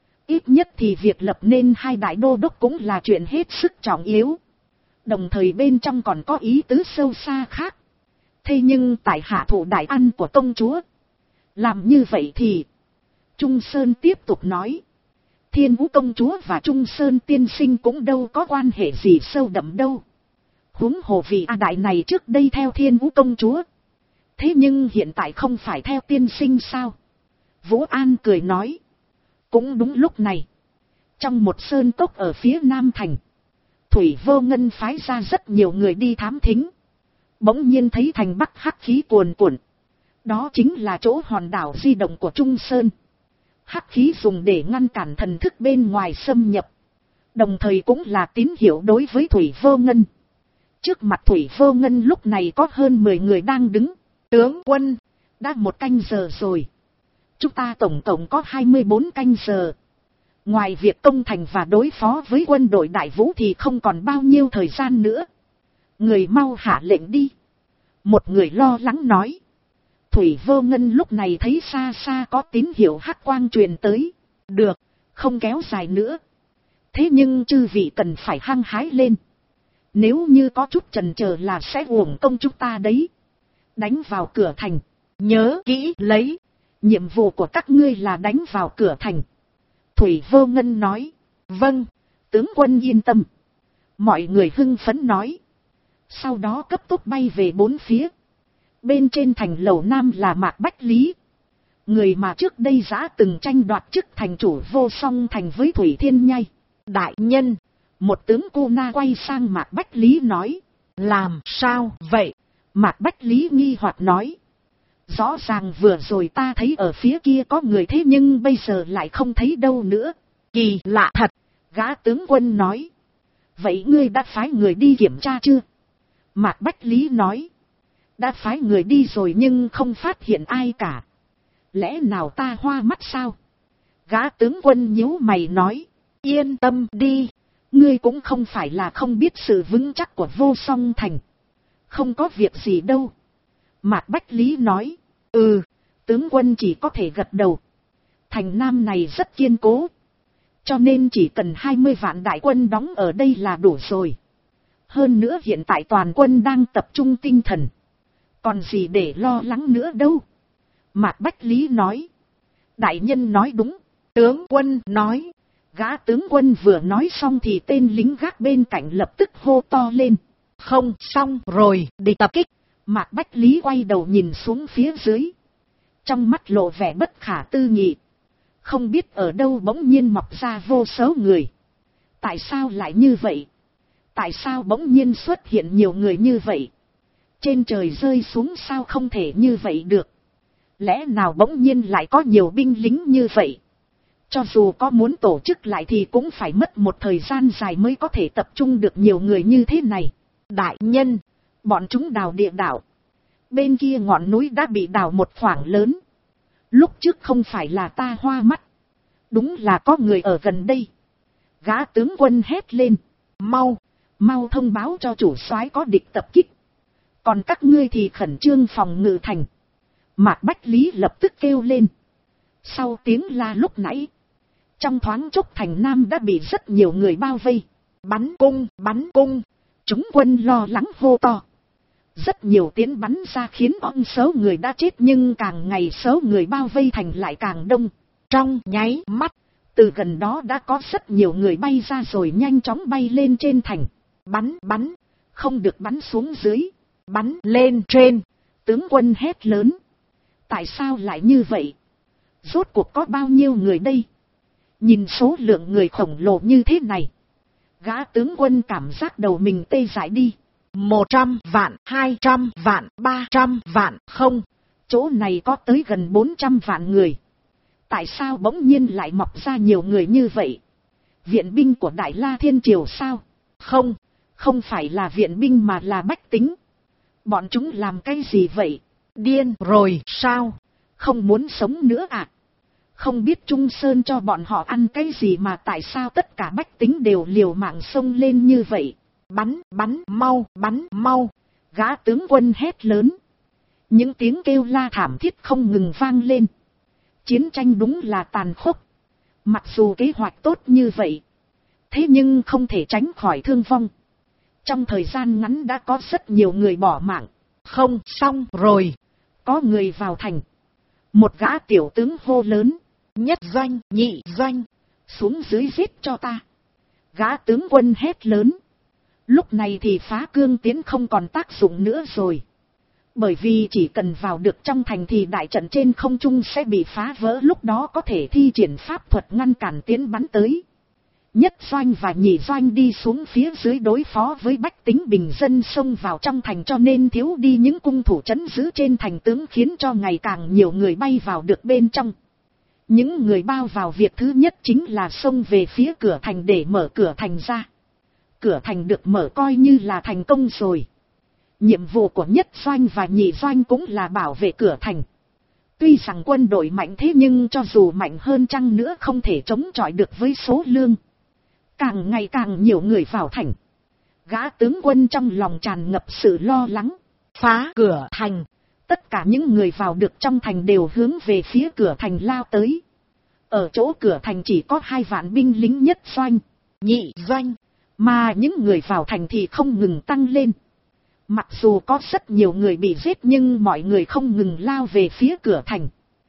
Ít nhất thì việc lập nên 2 đại đô đốc cũng là chuyện hết sức trọng yếu. Đồng thời bên trong còn có ý tứ sâu xa khác. Thế nhưng tại hạ thủ đại ăn của công chúa. Làm như vậy thì... Trung Sơn tiếp tục nói. Thiên Vũ công chúa và Trung Sơn tiên sinh cũng đâu có quan hệ gì sâu đậm đâu. Huống hồ vì A Đại này trước đây theo Thiên Vũ công chúa. Thế nhưng hiện tại không phải theo tiên sinh sao? Vũ An cười nói. Cũng đúng lúc này. Trong một sơn cốc ở phía Nam Thành. Thủy Vô Ngân phái ra rất nhiều người đi thám thính. Bỗng nhiên thấy thành Bắc hắc khí cuồn cuộn. Đó chính là chỗ hòn đảo di động của Trung Sơn. Hắc khí dùng để ngăn cản thần thức bên ngoài xâm nhập. Đồng thời cũng là tín hiệu đối với Thủy Vô Ngân. Trước mặt Thủy Vô Ngân lúc này có hơn 10 người đang đứng. Tướng quân, đã 1 canh giờ rồi. Chúng ta tổng cộng có 24 canh giờ. Ngoài việc công thành và đối phó với quân đội Đại Vũ thì không còn bao nhiêu thời gian nữa. Người mau hạ lệnh đi. Một người lo lắng nói. Thủy Vô Ngân lúc này thấy xa xa có tín hiệu hắc quang truyền tới. Được, không kéo dài nữa. Thế nhưng chư vị cần phải hăng hái lên. Nếu như có chút chần chờ là sẽ uổng công chúng ta đấy. Đánh vào cửa thành. Nhớ kỹ lấy. Nhiệm vụ của các ngươi là đánh vào cửa thành. Thủy Vô Ngân nói. Vâng, tướng quân yên tâm. Mọi người hưng phấn nói. Sau đó cấp tốc bay về 4 phía. Bên trên thành lầu Nam là Mạc Bách Lý. Người mà trước đây đã từng tranh đoạt chức thành chủ Vô Song Thành với Thủy Thiên Nhai. Đại nhân, một tướng cô na quay sang Mạc Bách Lý nói. Làm sao vậy? Mạc Bách Lý nghi hoặc nói. Rõ ràng vừa rồi ta thấy ở phía kia có người thế nhưng bây giờ lại không thấy đâu nữa. Kỳ lạ thật, gã tướng quân nói. Vậy ngươi đã phái người đi kiểm tra chưa? Mạc Bách Lý nói. Đã phái người đi rồi nhưng không phát hiện ai cả. Lẽ nào ta hoa mắt sao? Gã tướng quân nhíu mày nói. Yên tâm đi. Ngươi cũng không phải là không biết sự vững chắc của Vô Song Thành. Không có việc gì đâu. Mạc Bách Lý nói. Tướng quân chỉ có thể gật đầu. Thành Nam này rất kiên cố. Cho nên chỉ cần 20 vạn đại quân đóng ở đây là đủ rồi. Hơn nữa hiện tại toàn quân đang tập trung tinh thần. Còn gì để lo lắng nữa đâu. Mạc Bách Lý nói. Đại nhân nói đúng. Tướng quân nói. Gã tướng quân vừa nói xong thì tên lính gác bên cạnh lập tức hô to lên. Không xong rồi, địch tập kích. Mạc Bách Lý quay đầu nhìn xuống phía dưới. Trong mắt lộ vẻ bất khả tư nghị. Không biết ở đâu bỗng nhiên mọc ra vô số người. Tại sao lại như vậy? Tại sao bỗng nhiên xuất hiện nhiều người như vậy? Trên trời rơi xuống sao không thể như vậy được? Lẽ nào bỗng nhiên lại có nhiều binh lính như vậy? Cho dù có muốn tổ chức lại thì cũng phải mất một thời gian dài mới có thể tập trung được nhiều người như thế này. Đại nhân, bọn chúng đào địa đạo. Bên kia ngọn núi đã bị đào một khoảng lớn. Lúc trước không phải là ta hoa mắt. Đúng là có người ở gần đây. Gã tướng quân hét lên. Mau thông báo cho chủ soái có địch tập kích. Còn các ngươi thì khẩn trương phòng ngự thành. Mạc Bách Lý lập tức kêu lên. Sau tiếng la lúc nãy, trong thoáng chốc thành nam đã bị rất nhiều người bao vây. Bắn cung. Chúng quân lo lắng hô to. Rất nhiều tiếng bắn ra khiến ông số người đã chết, nhưng càng ngày số người bao vây thành lại càng đông. Trong nháy mắt, từ gần đó đã có rất nhiều người bay ra rồi nhanh chóng bay lên trên thành. Bắn, không được bắn xuống dưới, bắn lên trên. Tướng quân hét lớn. Tại sao lại như vậy? Rốt cuộc có bao nhiêu người đây? Nhìn số lượng người khổng lồ như thế này, gã tướng quân cảm giác đầu mình tê dại đi. 100 vạn, 200 vạn, 300 vạn, không. Chỗ này có tới gần 400 vạn người. Tại sao bỗng nhiên lại mọc ra nhiều người như vậy? Viện binh của Đại La Thiên Triều sao? Không phải là viện binh mà là bách tính. Bọn chúng làm cái gì vậy? Điên rồi sao? Không muốn sống nữa à? Không biết Trung Sơn cho bọn họ ăn cái gì mà tại sao tất cả bách tính đều liều mạng xông lên như vậy? Bắn mau. Gã tướng quân hét lớn. Những tiếng kêu la thảm thiết không ngừng vang lên. Chiến tranh đúng là tàn khốc. Mặc dù kế hoạch tốt như vậy, thế nhưng không thể tránh khỏi thương vong. Trong thời gian ngắn đã có rất nhiều người bỏ mạng. Không xong rồi. Có người vào thành. Một gã tiểu tướng hô lớn. Nhất doanh, nhị doanh, xuống dưới giết cho ta. Gã tướng quân hét lớn. Lúc này thì phá cương tiến không còn tác dụng nữa rồi. Bởi vì chỉ cần vào được trong thành thì đại trận trên không trung sẽ bị phá vỡ, lúc đó có thể thi triển pháp thuật ngăn cản tiến bắn tới. Nhất doanh và nhị doanh đi xuống phía dưới đối phó với bách tính bình dân xông vào trong thành, cho nên thiếu đi những cung thủ trấn giữ trên thành tướng, khiến cho ngày càng nhiều người bay vào được bên trong. Những người bao vào việc thứ nhất chính là xông về phía cửa thành để mở cửa thành ra. Cửa thành được mở coi như là thành công rồi. Nhiệm vụ của nhất doanh và nhị doanh cũng là bảo vệ cửa thành. Tuy rằng quân đội mạnh thế nhưng cho dù mạnh hơn chăng nữa không thể chống chọi được với số lượng. Càng ngày càng nhiều người vào thành. Gã tướng quân trong lòng tràn ngập sự lo lắng. Phá cửa thành. Tất cả những người vào được trong thành đều hướng về phía cửa thành lao tới. Ở chỗ cửa thành chỉ có 2 vạn binh lính nhất doanh, nhị doanh. Mà những người vào thành thì không ngừng tăng lên. Mặc dù có rất nhiều người bị giết nhưng mọi người không ngừng lao về phía cửa thành.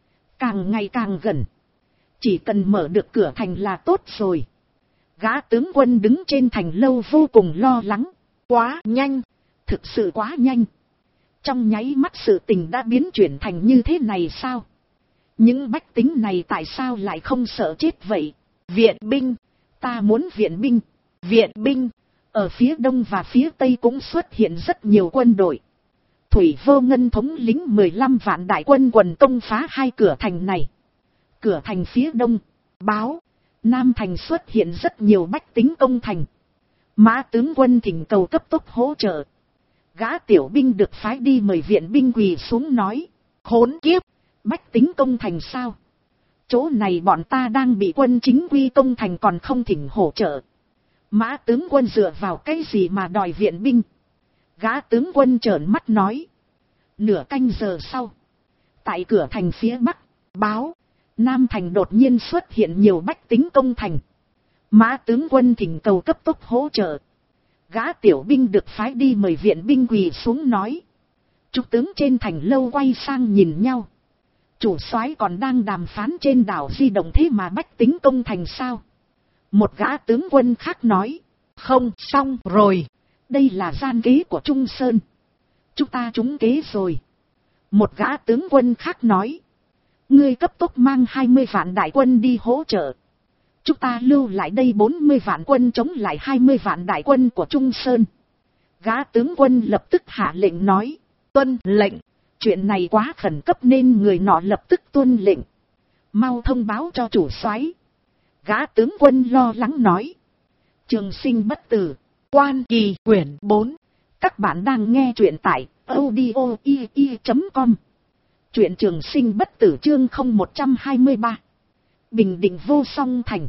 Càng ngày càng gần. Chỉ cần mở được cửa thành là tốt rồi. Gã tướng quân đứng trên thành lâu vô cùng lo lắng. Quá nhanh. Thực sự quá nhanh. Trong nháy mắt sự tình đã biến chuyển thành như thế này sao? Những bách tính này tại sao lại không sợ chết vậy? Viện binh. Ta muốn viện binh. Viện binh. Ở phía đông và phía tây cũng xuất hiện rất nhiều quân đội. Thủy Vô Ngân thống lĩnh 15 vạn đại quân quần công phá 2 cửa thành này. Cửa thành phía đông, báo, Nam thành xuất hiện rất nhiều bách tính công thành. Mã tướng quân thỉnh cầu cấp tốc hỗ trợ. Gã tiểu binh được phái đi mời viện binh quỳ xuống nói. Khốn kiếp, bách tính công thành sao? Chỗ này bọn ta đang bị quân chính quy công thành còn không thỉnh hỗ trợ. Mã tướng quân dựa vào cái gì mà đòi viện binh? Gã tướng quân trợn mắt nói. Nửa canh giờ sau, tại cửa thành phía bắc, báo, Nam thành đột nhiên xuất hiện nhiều bách tính công thành. Mã tướng quân thỉnh cầu cấp tốc hỗ trợ. Gã tiểu binh được phái đi mời viện binh quỳ xuống nói. Chủ tướng trên thành lâu quay sang nhìn nhau. Chủ soái còn đang đàm phán trên đảo di động thế mà bách tính công thành sao? Một gã tướng quân khác nói. Không xong rồi. Đây là gian kế của Trung Sơn. Chúng ta trúng kế rồi. Một gã tướng quân khác nói. Ngươi cấp tốc mang 20 vạn đại quân đi hỗ trợ. Chúng ta lưu lại đây 40 vạn quân chống lại 20 vạn đại quân của Trung Sơn. Gã tướng quân lập tức hạ lệnh nói. Tuân lệnh. Chuyện này quá khẩn cấp nên người nọ lập tức tuân lệnh. Mau thông báo cho chủ soái. Gã tướng quân lo lắng nói. Trường sinh bất tử. Quan Kỳ quyển 4. Các bạn đang nghe truyện tại audio.com. Truyện Trường sinh bất tử chương 0123. Bình Định vô song thành.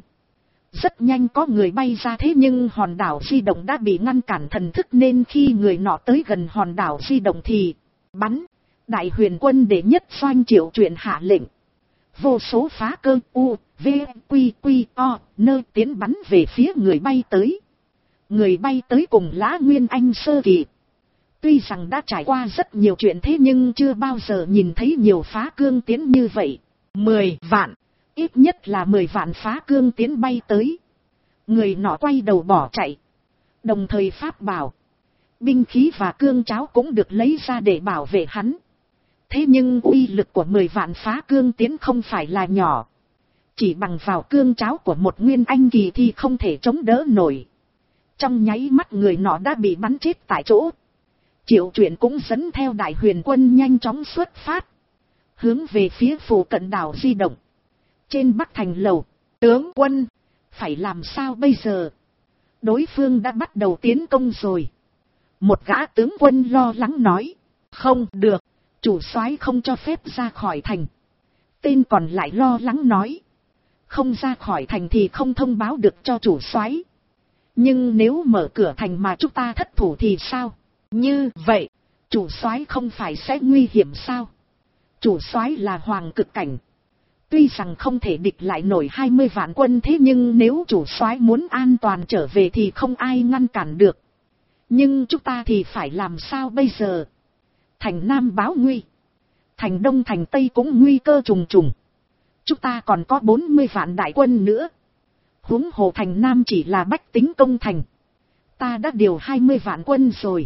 Rất nhanh có người bay ra, thế nhưng hòn đảo di động đã bị ngăn cản thần thức, nên khi người nọ tới gần hòn đảo di động thì bắn. Đại huyền quân đệ nhất doanh Triệu Truyện hạ lệnh. Vô số phá cơ U, V, Quy, Quy, O, nơi tiến bắn về phía người bay tới. Người bay tới cùng Lã Nguyên Anh sơ kỳ. Tuy rằng đã trải qua rất nhiều chuyện, thế nhưng chưa bao giờ nhìn thấy nhiều phá cương tiến như vậy. 10 vạn, ít nhất là 10 vạn phá cương tiến bay tới. Người nọ quay đầu bỏ chạy. Đồng thời pháp bảo, binh khí và cương cháo cũng được lấy ra để bảo vệ hắn. Thế nhưng uy lực của 10 vạn phá cương tiến không phải là nhỏ. Chỉ bằng vào cương cháo của một nguyên anh kỳ thì không thể chống đỡ nổi. Trong nháy mắt người nọ đã bị bắn chết tại chỗ. Triệu Truyện cũng dẫn theo đại huyền quân nhanh chóng xuất phát. Hướng về phía phủ cận đảo di động. Trên Bắc Thành lầu, tướng quân, phải làm sao bây giờ? Đối phương đã bắt đầu tiến công rồi. Một gã tướng quân lo lắng nói. Không được, chủ soái không cho phép ra khỏi thành. Tên còn lại lo lắng nói. Không ra khỏi thành thì không thông báo được cho chủ soái. Nhưng nếu mở cửa thành mà chúng ta thất thủ thì sao? Như vậy, chủ soái không phải sẽ nguy hiểm sao? Chủ soái là hoàng cực cảnh. Tuy rằng không thể địch lại nổi 20 vạn quân, thế nhưng nếu chủ soái muốn an toàn trở về thì không ai ngăn cản được. Nhưng chúng ta thì phải làm sao bây giờ? Thành Nam báo nguy. Thành Đông thành Tây cũng nguy cơ trùng trùng. Chúng ta còn có 40 vạn đại quân nữa. Huống hồ thành Nam chỉ là bách tính công thành. Ta đã điều 20 vạn quân rồi.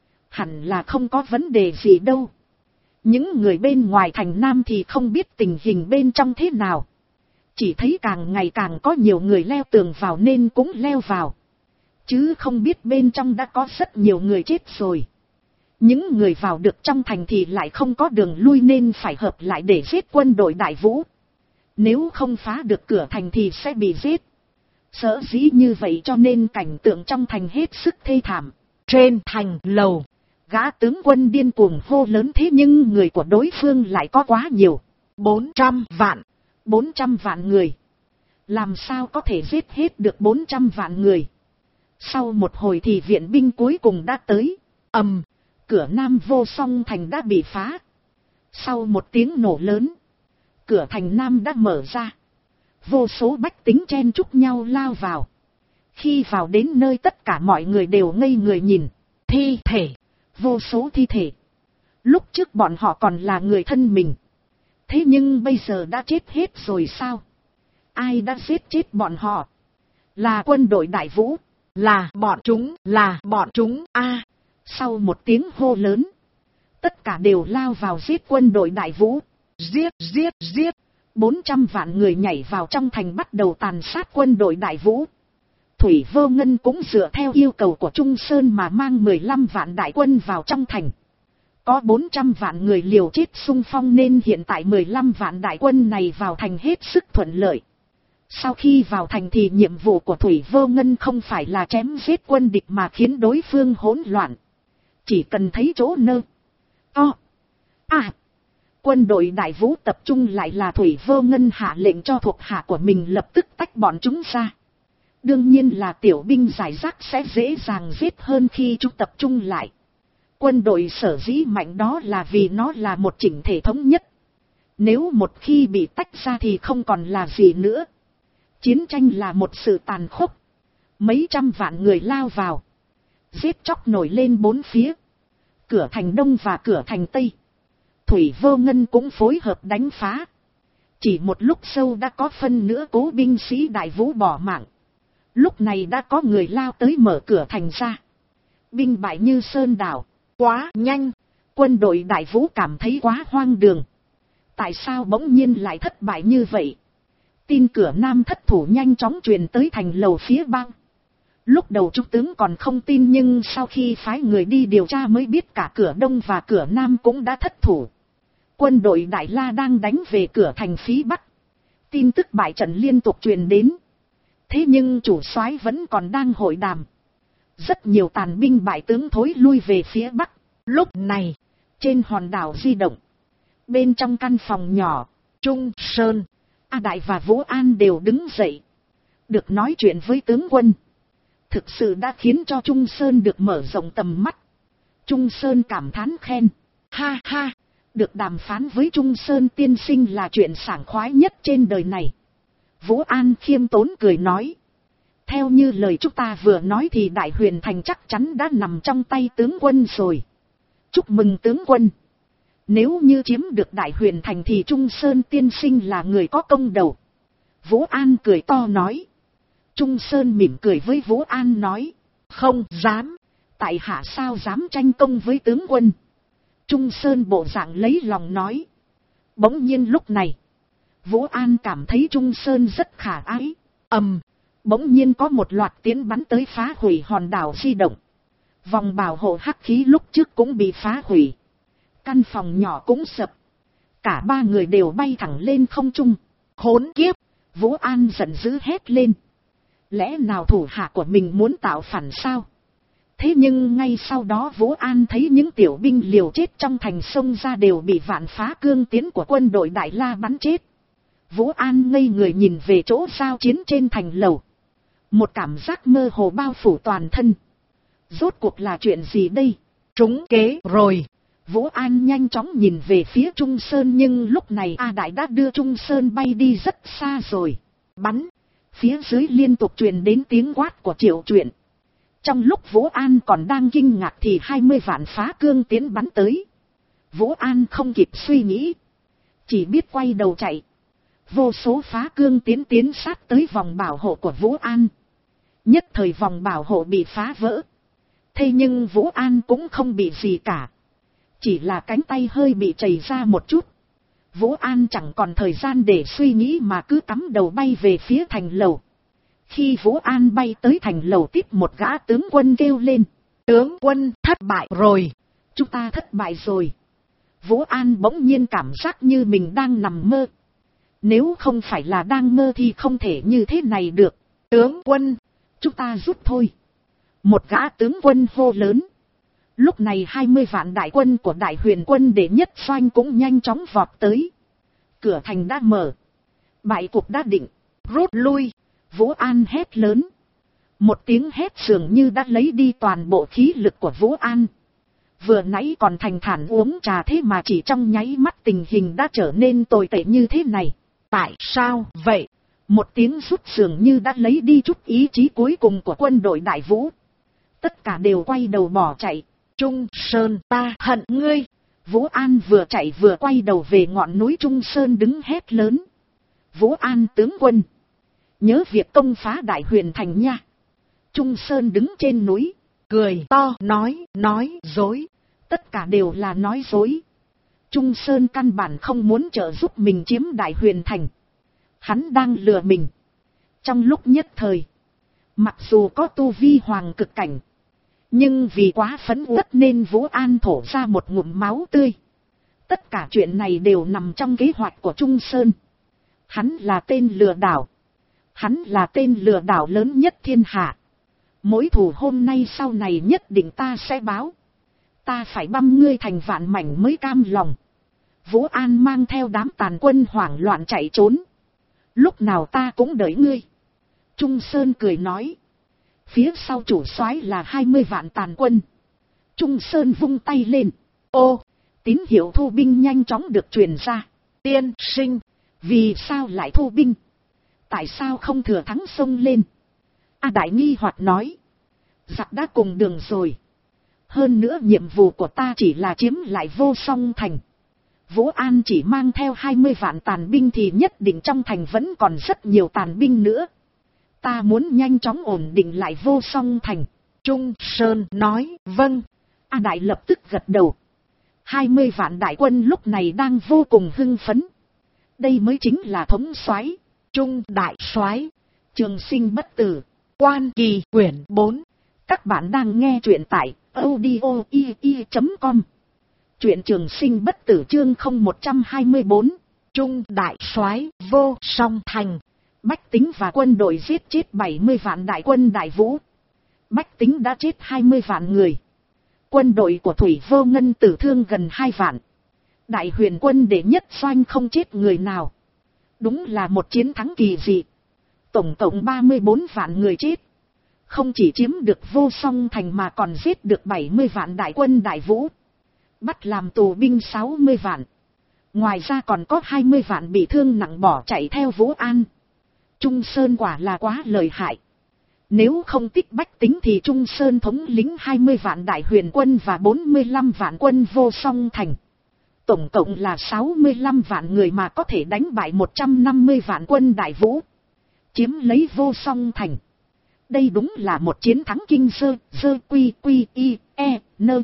Hẳn là không có vấn đề gì đâu. Những người bên ngoài thành Nam thì không biết tình hình bên trong thế nào. Chỉ thấy càng ngày càng có nhiều người leo tường vào nên cũng leo vào. Chứ không biết bên trong đã có rất nhiều người chết rồi. Những người vào được trong thành thì lại không có đường lui nên phải hợp lại để giết quân đội Đại Vũ. Nếu không phá được cửa thành thì sẽ bị giết. Sở dĩ như vậy cho nên cảnh tượng trong thành hết sức thê thảm. Trên thành lầu, gã tướng quân điên cuồng hô lớn, thế nhưng người của đối phương lại có quá nhiều. 400 vạn. 400 vạn người. Làm sao có thể giết hết được 400 vạn người? Sau một hồi thì viện binh cuối cùng đã tới. Cửa Nam vô song thành đã bị phá. Sau một tiếng nổ lớn, cửa thành Nam đã mở ra. Vô số bách tính chen chúc nhau lao vào. Khi vào đến nơi tất cả mọi người đều ngây người nhìn. Thi thể. Vô số thi thể. Lúc trước bọn họ còn là người thân mình. Thế nhưng bây giờ đã chết hết rồi sao? Ai đã giết chết bọn họ? Là quân đội Đại Vũ. Là bọn chúng a. Sau một tiếng hô lớn, tất cả đều lao vào giết quân đội Đại Vũ. Giết. 400 vạn người nhảy vào trong thành bắt đầu tàn sát quân đội Đại Vũ. Thủy Vô Ngân cũng dựa theo yêu cầu của Trung Sơn mà mang 15 vạn đại quân vào trong thành. Có 400 vạn người liều chết xung phong nên hiện tại 15 vạn đại quân này vào thành hết sức thuận lợi. Sau khi vào thành thì nhiệm vụ của Thủy Vô Ngân không phải là chém giết quân địch mà khiến đối phương hỗn loạn. Chỉ cần thấy chỗ quân đội Đại Vũ tập trung lại là Thủy Vô Ngân hạ lệnh cho thuộc hạ của mình lập tức tách bọn chúng ra. Đương nhiên là tiểu binh giải rác sẽ dễ dàng giết hơn khi chúng tập trung lại. Quân đội sở dĩ mạnh đó là vì nó là một chỉnh thể thống nhất. Nếu một khi bị tách ra thì không còn là gì nữa. Chiến tranh là một sự tàn khốc. Mấy trăm vạn người lao vào. Giết chóc nổi lên bốn phía. Cửa thành Đông và cửa thành Tây. Thủy Vô Ngân cũng phối hợp đánh phá. Chỉ một lúc sâu đã có phân nửa cố binh sĩ Đại Vũ bỏ mạng. Lúc này đã có người lao tới mở cửa thành ra. Binh bại như sơn đảo. Quá nhanh. Quân đội Đại Vũ cảm thấy quá hoang đường. Tại sao bỗng nhiên lại thất bại như vậy? Tin cửa Nam thất thủ nhanh chóng truyền tới thành lầu phía Bắc. Lúc đầu trung tướng còn không tin, nhưng sau khi phái người đi điều tra mới biết cả cửa Đông và cửa Nam cũng đã thất thủ. Quân đội Đại La đang đánh về cửa thành phía Bắc. Tin tức bại trận liên tục truyền đến. Thế nhưng chủ soái vẫn còn đang hội đàm. Rất nhiều tàn binh bại tướng thối lui về phía Bắc. Lúc này, trên hòn đảo di động, bên trong căn phòng nhỏ, Trung Sơn, A Đại và Vũ An đều đứng dậy. Được nói chuyện với tướng quân, thực sự đã khiến cho Trung Sơn được mở rộng tầm mắt. Trung Sơn cảm thán khen. Ha ha, được đàm phán với Trung Sơn tiên sinh là chuyện sảng khoái nhất trên đời này. Vũ An khiêm tốn cười nói. Theo như lời chúng ta vừa nói thì Đại Huyền Thành chắc chắn đã nằm trong tay tướng quân rồi. Chúc mừng tướng quân. Nếu như chiếm được Đại Huyền Thành thì Trung Sơn tiên sinh là người có công đầu. Vũ An cười to nói. Trung Sơn mỉm cười với Vũ An nói. Không dám. Tại hạ sao dám tranh công với tướng quân. Trung Sơn bộ dạng lấy lòng nói. Bỗng nhiên lúc này, Vũ An cảm thấy Trung Sơn rất khả ái. Bỗng nhiên có một loạt tiến bắn tới phá hủy hòn đảo di động. Vòng bảo hộ hắc khí lúc trước cũng bị phá hủy. Căn phòng nhỏ cũng sập. Cả ba người đều bay thẳng lên không trung. Khốn kiếp! Vũ An giận dữ hét lên. Lẽ nào thủ hạ của mình muốn tạo phản sao? Thế nhưng ngay sau đó Vũ An thấy những tiểu binh liều chết trong thành sông ra đều bị vạn phá cương tiến của quân đội Đại La bắn chết. Vũ An ngây người nhìn về chỗ giao chiến trên thành lầu. Một cảm giác mơ hồ bao phủ toàn thân. Rốt cuộc là chuyện gì đây? Trúng kế rồi. Vũ An nhanh chóng nhìn về phía Trung Sơn, nhưng lúc này A Đại đã đưa Trung Sơn bay đi rất xa rồi. Bắn. Phía dưới liên tục truyền đến tiếng quát của Triệu Truyện. Trong lúc Vũ An còn đang kinh ngạc thì 20 vạn phá cương tiến bắn tới. Vũ An không kịp suy nghĩ, chỉ biết quay đầu chạy. Vô số phá cương tiến sát tới vòng bảo hộ của Vũ An. Nhất thời vòng bảo hộ bị phá vỡ. Thế nhưng Vũ An cũng không bị gì cả. Chỉ là cánh tay hơi bị chảy ra một chút. Vũ An chẳng còn thời gian để suy nghĩ mà cứ cắm đầu bay về phía thành lầu. Khi Vũ An bay tới thành lầu tiếp một gã tướng quân kêu lên. Tướng quân, thất bại rồi. Chúng ta thất bại rồi. Vũ An bỗng nhiên cảm giác như mình đang nằm mơ. Nếu không phải là đang mơ thì không thể như thế này được. Tướng quân, chúng ta rút thôi. Một gã tướng quân hô lớn. Lúc này 20 vạn đại quân của Đại Huyền quân đệ nhất doanh cũng nhanh chóng vọt tới. Cửa thành đã mở. Bại cục đã định. Rút lui. Vũ An hét lớn. Một tiếng hét dường như đã lấy đi toàn bộ khí lực của Vũ An. Vừa nãy còn thành thản uống trà, thế mà chỉ trong nháy mắt tình hình đã trở nên tồi tệ như thế này. Tại sao vậy? Một tiếng rút dường như đã lấy đi chút ý chí cuối cùng của quân đội Đại Vũ. Tất cả đều quay đầu bỏ chạy. Trung Sơn, ta hận ngươi. Vũ An vừa chạy vừa quay đầu về ngọn núi Trung Sơn đứng hét lớn. Vũ An tướng quân, nhớ việc công phá Đại Huyền Thành nha. Trung Sơn đứng trên núi, cười to nói dối. Tất cả đều là nói dối. Trung Sơn căn bản không muốn trợ giúp mình chiếm Đại Huyền Thành. Hắn đang lừa mình. Trong lúc nhất thời, mặc dù có tu vi hoàng cực cảnh, nhưng vì quá phẫn uất nên Vũ An thổ ra một ngụm máu tươi. Tất cả chuyện này đều nằm trong kế hoạch của Trung Sơn. Hắn là tên lừa đảo. Hắn là tên lừa đảo lớn nhất thiên hạ. Mối thù hôm nay sau này nhất định ta sẽ báo. Ta phải băm ngươi thành vạn mảnh mới cam lòng. Vũ An mang theo đám tàn quân hoảng loạn chạy trốn. Lúc nào ta cũng đợi ngươi. Trung Sơn cười nói. Phía sau chủ soái là 20 vạn tàn quân. Trung Sơn vung tay lên. Ô, tín hiệu thu binh nhanh chóng được truyền ra. Tiên sinh, vì sao lại thu binh? Tại sao không thừa thắng xông lên? A Đại nghi hoặc nói. Giặc đã cùng đường rồi. Hơn nữa nhiệm vụ của ta chỉ là chiếm lại Vô Song Thành. Vũ An chỉ mang theo 20 vạn tàn binh thì nhất định trong thành vẫn còn rất nhiều tàn binh nữa. Ta muốn nhanh chóng ổn định lại Vô Song Thành. Trung Sơn nói, vâng. A Đại lập tức gật đầu. 20 vạn đại quân lúc này đang vô cùng hưng phấn. Đây mới chính là thống soái. Trung đại soái, trường sinh bất tử. Quan Kỳ quyển 4. Các bạn đang nghe truyện tại audio.com. Truyện Trường Sinh Bất Tử chương 0124. Trung đại soái Vô Song Thành. Bách Tính và quân đội giết chết 70 vạn đại quân Đại Vũ. Bách Tính đã chết 20 vạn người. Quân đội của Thủy Vô Ngân tử thương gần 2 vạn. Đại Huyền quân đệ nhất doanh không chết người nào. Đúng là một chiến thắng kỳ dị. Tổng cộng 34 vạn người chết. Không chỉ chiếm được Vô Song Thành mà còn giết được 70 vạn đại quân Đại Vũ. Bắt làm tù binh 60 vạn. Ngoài ra còn có 20 vạn bị thương nặng bỏ chạy theo Vũ An. Trung Sơn quả là quá lợi hại. Nếu không tích Bách Tính thì Trung Sơn thống lĩnh 20 vạn đại huyền quân và 45 vạn quân Vô Song Thành. Tổng cộng là 65 vạn người mà có thể đánh bại 150 vạn quân Đại Vũ. Chiếm lấy Vô Song Thành. Đây đúng là một chiến thắng kinh nơ.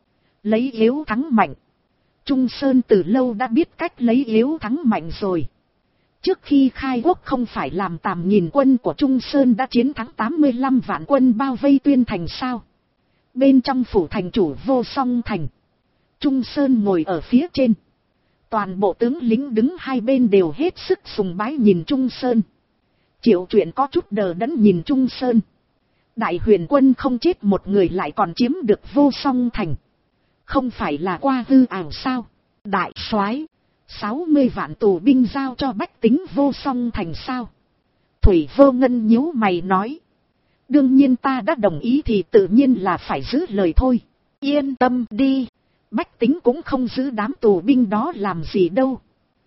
Lấy yếu thắng mạnh. Trung Sơn từ lâu đã biết cách lấy yếu thắng mạnh rồi. Trước khi khai quốc không phải làm tàm nhìn quân của Trung Sơn đã chiến thắng 85 vạn quân bao vây Tuyên Thành sao? Bên trong phủ thành chủ Vô Song Thành. Trung Sơn ngồi ở phía trên. Toàn bộ tướng lính đứng hai bên đều hết sức sùng bái nhìn Trung Sơn. Triệu Truyện có chút đờ đẫn nhìn Trung Sơn. Đại huyền quân không chết một người lại còn chiếm được Vô Song Thành. Không phải là qua hư ảo sao? Đại soái 60 vạn tù binh giao cho Bách Tính Vô Song Thành sao? Thủy Vô Ngân nhíu mày nói. Đương nhiên ta đã đồng ý thì tự nhiên là phải giữ lời thôi. Yên tâm đi. Bách Tính cũng không giữ đám tù binh đó làm gì đâu.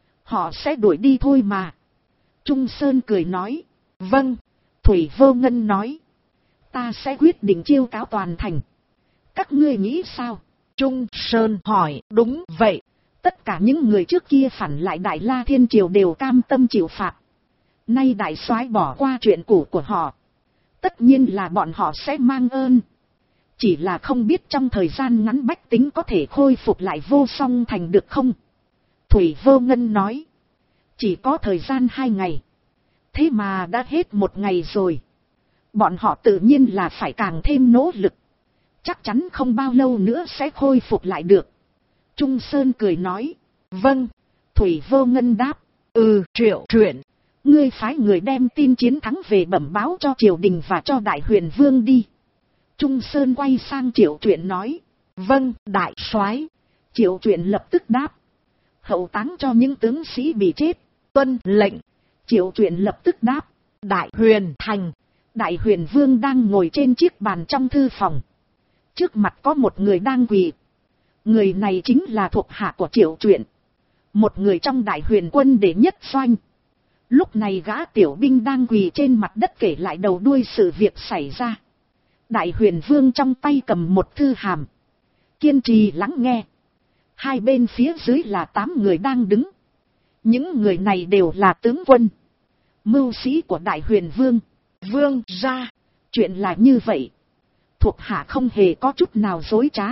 Họ sẽ đuổi đi thôi mà. Trung Sơn cười nói. Vâng. Thủy Vô Ngân nói. Ta sẽ quyết định chiêu cáo toàn thành. Các ngươi nghĩ sao? Trung Sơn hỏi. Đúng vậy. Tất cả những người trước kia phản lại Đại La Thiên Triều đều cam tâm chịu phạt. Nay đại soái bỏ qua chuyện cũ của họ. Tất nhiên là bọn họ sẽ mang ơn. Chỉ là không biết trong thời gian ngắn Bách Tính có thể khôi phục lại Vô Song Thành được không? Thủy Vô Ngân nói. Chỉ có thời gian 2 ngày. Thế mà đã hết 1 ngày rồi. Bọn họ tự nhiên là phải càng thêm nỗ lực. Chắc chắn không bao lâu nữa sẽ khôi phục lại được. Trung Sơn cười nói. Vâng. Thủy Vô Ngân đáp. Triệu Truyện. Ngươi phái người đem tin chiến thắng về bẩm báo cho triều đình và cho Đại Huyền Vương đi. Trung Sơn quay sang Triệu Truyện nói. Vâng, đại soái. Triệu Truyện lập tức đáp. Hậu táng cho những tướng sĩ bị chết. Tuân lệnh. Triệu Truyện lập tức đáp. Đại Huyền Thành. Đại Huyền Vương đang ngồi trên chiếc bàn trong thư phòng. Trước mặt có một người đang quỳ. Người này chính là thuộc hạ của Triệu Truyện. Một người trong Đại Huyền quân đệ nhất doanh. Lúc này gã tiểu binh đang quỳ trên mặt đất kể lại đầu đuôi sự việc xảy ra. Đại Huyền Vương trong tay cầm một thư hàm. Kiên trì lắng nghe. Hai bên phía dưới là 8 người đang đứng. Những người này đều là tướng quân. Mưu sĩ của Đại Huyền Vương. Vương gia. Chuyện là như vậy. Thuộc hạ không hề có chút nào dối trá.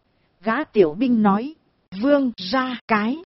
Gã tiểu binh nói. Vương gia cái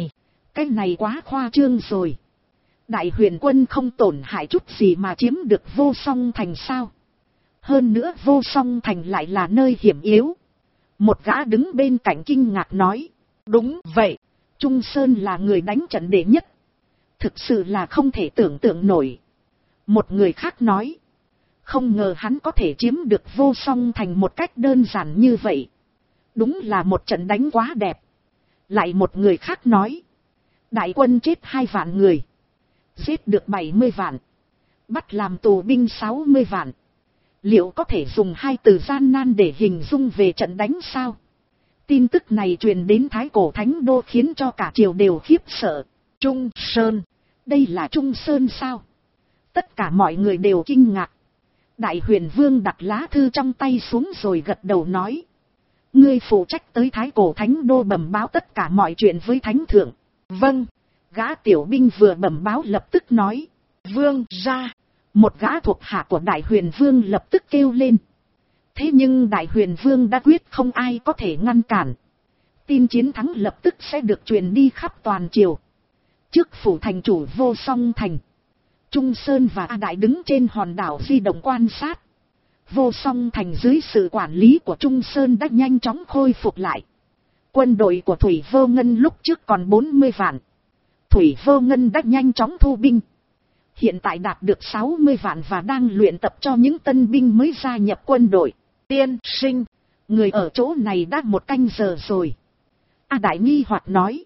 này quá khoa trương rồi. Đại Huyền quân không tổn hại chút gì mà chiếm được Vô Song Thành sao? Hơn nữa Vô Song Thành lại là nơi hiểm yếu. Một gã đứng bên cạnh kinh ngạc nói. Đúng vậy. Trung Sơn là người đánh trận đệ nhất. Thực sự là không thể tưởng tượng nổi. Một người khác nói. Không ngờ hắn có thể chiếm được Vô Song Thành một cách đơn giản như vậy. Đúng là một trận đánh quá đẹp. Lại một người khác nói. Đại quân chết 2 vạn người. Giết được 70 vạn. Bắt làm tù binh 60 vạn. Liệu có thể dùng 2 từ gian nan để hình dung về trận đánh sao? Tin tức này truyền đến Thái Cổ Thánh Đô khiến cho cả triều đều khiếp sợ. Trung Sơn. Đây là Trung Sơn sao? Tất cả mọi người đều kinh ngạc. Đại Huyền Vương đặt lá thư trong tay xuống rồi gật đầu nói. Ngươi phụ trách tới Thái Cổ Thánh Đô bẩm báo tất cả mọi chuyện với Thánh Thượng. Vâng. Gã tiểu binh vừa bẩm báo lập tức nói. Vương gia. Một gã thuộc hạ của Đại Huyền Vương lập tức kêu lên. Thế nhưng Đại Huyền Vương đã quyết không ai có thể ngăn cản. Tin chiến thắng lập tức sẽ được truyền đi khắp toàn triều. Trước phủ thành chủ Vô Song Thành. Trung Sơn và A Đại đứng trên hòn đảo di động quan sát. Vô Song Thành dưới sự quản lý của Trung Sơn đã nhanh chóng khôi phục lại. Quân đội của Thủy Vô Ngân lúc trước còn 40 vạn. Thủy Vô Ngân đã nhanh chóng thu binh. Hiện tại đạt được 60 vạn và đang luyện tập cho những tân binh mới gia nhập quân đội. Tiên sinh, người ở chỗ này đã 1 canh giờ rồi. A Đại nghi hoặc nói.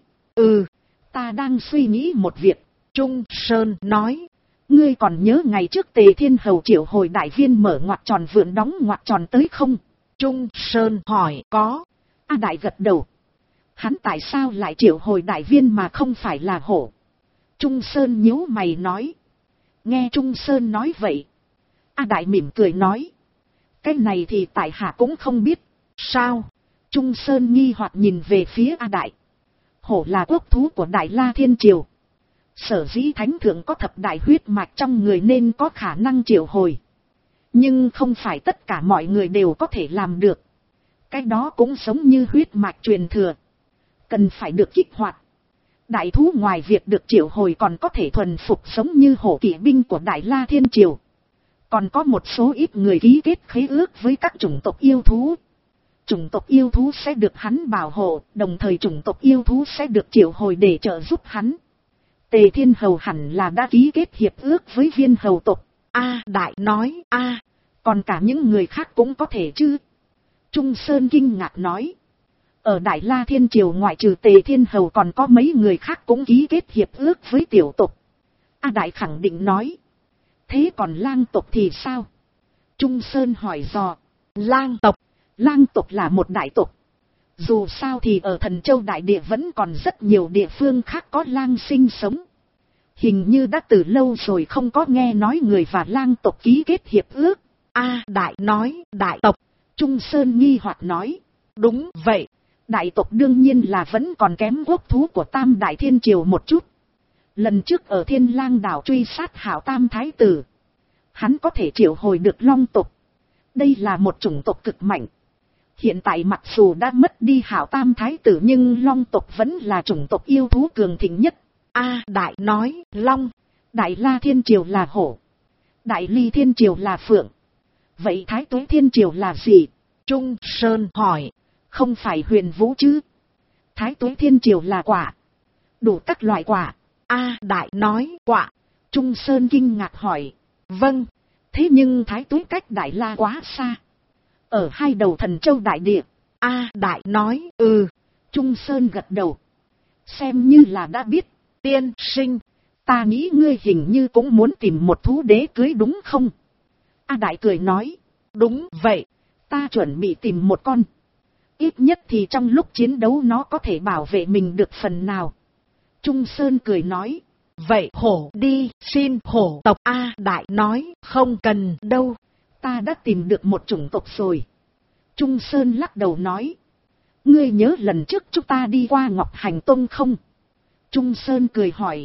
Ta đang suy nghĩ một việc. Trung Sơn nói. Ngươi còn nhớ ngày trước Tề Thiên Hầu triệu hồi đại viên mở ngoặc tròn vượn đóng ngoặc tròn tới không? Trung Sơn hỏi. Có. A Đại gật đầu. Hắn tại sao lại triệu hồi đại viên mà không phải là hổ? Trung Sơn nhíu mày nói. Nghe Trung Sơn nói vậy. A Đại mỉm cười nói. Cái này thì tại hạ cũng không biết. Sao? Trung Sơn nghi hoặc nhìn về phía A Đại. Hổ là quốc thú của Đại La Thiên Triều. Sở dĩ thánh thượng có thập đại huyết mạch trong người nên có khả năng triệu hồi. Nhưng không phải tất cả mọi người đều có thể làm được. Cái đó cũng giống như huyết mạch truyền thừa. Cần phải được kích hoạt. Đại thú ngoài việc được triệu hồi còn có thể thuần phục giống như hổ kỵ binh của Đại La Thiên Triều. Còn có một số ít người ký kết khế ước với các chủng tộc yêu thú. Chủng tộc yêu thú sẽ được hắn bảo hộ, đồng thời chủng tộc yêu thú sẽ được triệu hồi để trợ giúp hắn. Tề Thiên Hầu hẳn là đã ký kết hiệp ước với Viên Hầu tộc. A Đại nói. Còn cả những người khác cũng có thể chứ? Trung Sơn kinh ngạc nói. Ở Đại La Thiên Triều ngoại trừ Tề Thiên Hầu còn có mấy người khác cũng ký kết hiệp ước với tiểu tộc. A Đại khẳng định nói. Thế còn lang tộc thì sao? Trung Sơn hỏi dò. Lang tộc là một đại tộc. Dù sao thì ở Thần Châu Đại Địa vẫn còn rất nhiều địa phương khác có lang sinh sống. Hình như đã từ lâu rồi không có nghe nói người và lang tộc ký kết hiệp ước. A Đại nói. Đại tộc. Trung Sơn nghi hoặc nói. Đúng vậy. Đại tộc đương nhiên là vẫn còn kém quốc thú của Tam Đại Thiên Triều một chút. Lần trước ở Thiên Lang đảo truy sát Hạo Tam Thái Tử. Hắn có thể triệu hồi được long tộc. Đây là một chủng tộc cực mạnh. Hiện tại mặc dù đã mất đi Hạo Tam Thái Tử nhưng long tộc vẫn là chủng tộc yêu thú cường thịnh nhất. A Đại nói. Long. Đại La Thiên Triều là hổ. Đại Ly Thiên Triều là phượng. Vậy Thái Tuế Thiên Triều là gì? Trung Sơn hỏi. Không phải Huyền Vũ chứ? Thái Tuế Thiên Triều là quả. Đủ các loại quả. A Đại nói. Quả. Trung Sơn kinh ngạc hỏi. Vâng. Thế nhưng Thái Tuế cách Đại La quá xa. Ở hai đầu Thần Châu Đại Địa. A Đại nói. Trung Sơn gật đầu. Xem như là đã biết. Tiên sinh. Ta nghĩ ngươi hình như cũng muốn tìm một thú đế cưới đúng không? A Đại cười nói. Đúng vậy. Ta chuẩn bị tìm một con. Ít nhất thì trong lúc chiến đấu nó có thể bảo vệ mình được phần nào. Trung Sơn cười nói. Vậy hổ đi xin hổ tộc. A Đại nói. Không cần đâu. Ta đã tìm được một chủng tộc rồi. Trung Sơn lắc đầu nói. Ngươi nhớ lần trước chúng ta đi qua Ngọc Hành Tông không? Trung Sơn cười hỏi.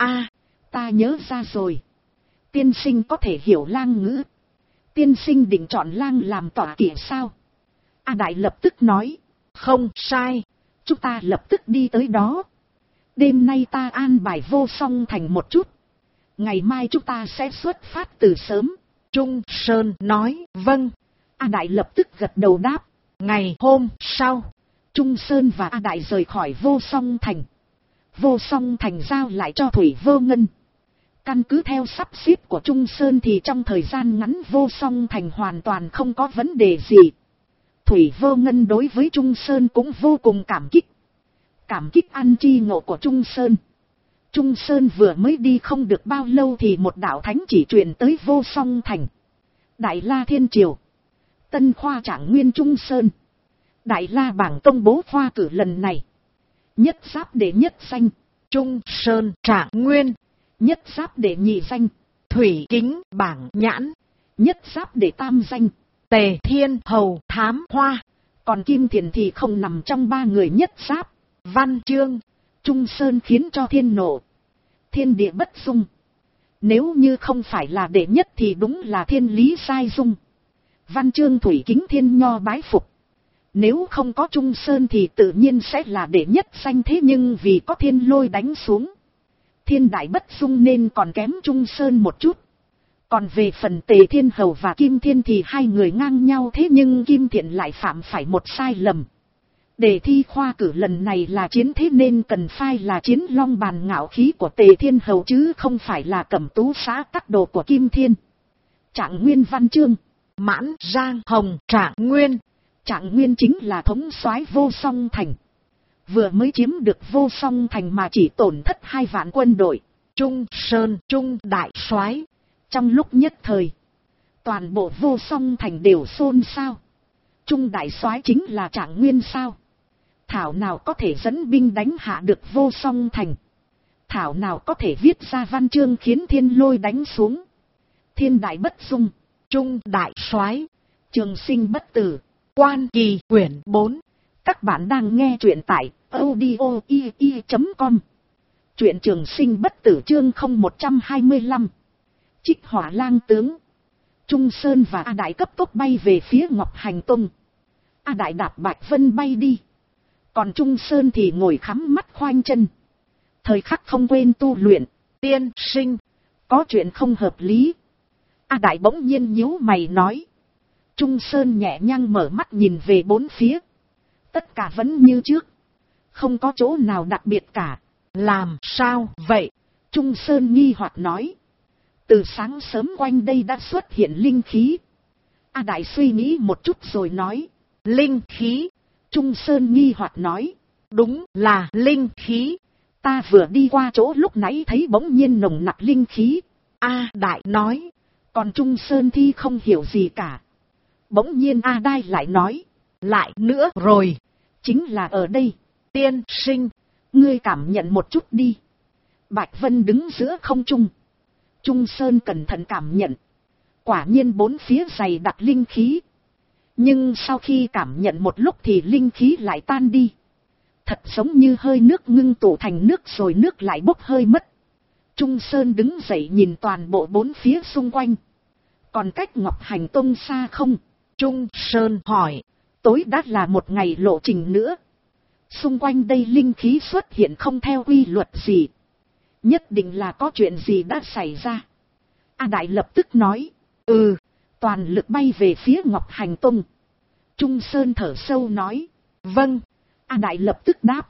Ta nhớ ra rồi. Tiên sinh có thể hiểu lang ngữ. Tiên sinh định chọn lang làm tọa kỵ sao? A Đại lập tức nói. Không sai. Chúng ta lập tức đi tới đó. Đêm nay ta an bài Vô Song Thành một chút. Ngày mai chúng ta sẽ xuất phát từ sớm. Trung Sơn nói. Vâng. A Đại lập tức gật đầu đáp. Ngày hôm sau, Trung Sơn và A Đại rời khỏi Vô Song Thành. Vô Song Thành giao lại cho Thủy Vô Ngân. Căn cứ theo sắp xếp của Trung Sơn thì trong thời gian ngắn Vô Song Thành hoàn toàn không có vấn đề gì. Thủy Vô Ngân đối với Trung Sơn cũng vô cùng cảm kích. Cảm kích ăn chi ngộ của Trung Sơn. Trung Sơn vừa mới đi không được bao lâu thì một đạo thánh chỉ truyền tới Vô Song Thành. Đại La Thiên Triều. Tân khoa trạng nguyên Trung Sơn. Đại La bảng công bố khoa cử lần này. Nhất giáp đệ nhất danh. Trung Sơn trạng nguyên. Nhất giáp đệ nhị danh. Thủy Kính bảng nhãn. Nhất giáp đệ tam danh. Tề Thiên Hầu thám hoa. Còn Kim Thiền thì không nằm trong 3 người nhất giáp. Văn chương. Trung Sơn khiến cho thiên nộ. Thiên địa bất dung. Nếu như không phải là đệ nhất thì đúng là thiên lý sai dung. Văn chương Thủy Kính thiên nho bái phục. Nếu không có Trung Sơn thì tự nhiên sẽ là đệ nhất danh, thế nhưng vì có thiên lôi đánh xuống. Thiên Đại Bất Dung nên còn kém Trung Sơn một chút. Còn về phần Tề Thiên Hầu và Kim Thiên thì hai người ngang nhau, thế nhưng Kim Thiện lại phạm phải một sai lầm. Đề thi khoa cử lần này là chiến thế nên cần phải là chiến long bàn ngạo khí của Tề Thiên Hầu chứ không phải là Cẩm Tú xã cắt đồ của Kim Thiên. Trạng Nguyên văn chương, Mãn Giang Hồng. Trạng Nguyên. Trạng Nguyên chính là thống soái Vô Song Thành. Vừa mới chiếm được Vô Song Thành mà chỉ tổn thất 2 vạn quân đội. Trung Sơn, Trung Đại Soái. Trong lúc nhất thời, toàn bộ Vô Song Thành đều xôn xao. Trung Đại Soái chính là Trạng Nguyên sao? Thảo nào có thể dẫn binh đánh hạ được Vô Song Thành? Thảo nào có thể viết ra văn chương khiến thiên lôi đánh xuống? Thiên Đại Bất Dung, Trung Đại Soái, trường sinh bất tử, Quan Kỳ quyển 4. Các bạn đang nghe truyện tại audio.com. Truyện trường sinh bất tử chương 0125. Trích Hỏa Lang tướng. Trung Sơn và A Đại cấp tốc bay về phía Ngọc Hành Tông. A Đại đạp Bạch Vân bay đi. Còn Trung Sơn thì ngồi khắm mắt khoanh chân. Thời khắc không quên tu luyện. Tiên sinh, có chuyện không hợp lý. A Đại bỗng nhiên nhíu mày nói. Trung Sơn nhẹ nhàng mở mắt nhìn về bốn phía. Tất cả vẫn như trước. Không có chỗ nào đặc biệt cả. Làm sao vậy? Trung Sơn nghi hoặc nói. Từ sáng sớm quanh đây đã xuất hiện linh khí. A Đại suy nghĩ một chút rồi nói. Linh khí? Trung Sơn nghi hoặc nói. Đúng là linh khí. Ta vừa đi qua chỗ lúc nãy thấy bỗng nhiên nồng nặc linh khí. A Đại nói. Còn Trung Sơn thì không hiểu gì cả. Bỗng nhiên A Đại lại nói. Lại nữa rồi. Chính là ở đây. Tiên sinh, ngươi cảm nhận một chút đi. Bạch Vân đứng giữa không trung. Trung Sơn cẩn thận cảm nhận. Quả nhiên bốn phía dày đặc linh khí. Nhưng sau khi cảm nhận một lúc thì linh khí lại tan đi. Thật giống như hơi nước ngưng tụ thành nước rồi nước lại bốc hơi mất. Trung Sơn đứng dậy nhìn toàn bộ bốn phía xung quanh. Còn cách Ngọc Hành Tông xa không? Trung Sơn hỏi. Tối đã là một ngày lộ trình nữa. Xung quanh đây linh khí xuất hiện không theo quy luật gì. Nhất định là có chuyện gì đã xảy ra. A Đại lập tức nói. Toàn lực bay về phía Ngọc Hành Tông. Trung Sơn thở sâu nói. Vâng. A Đại lập tức đáp.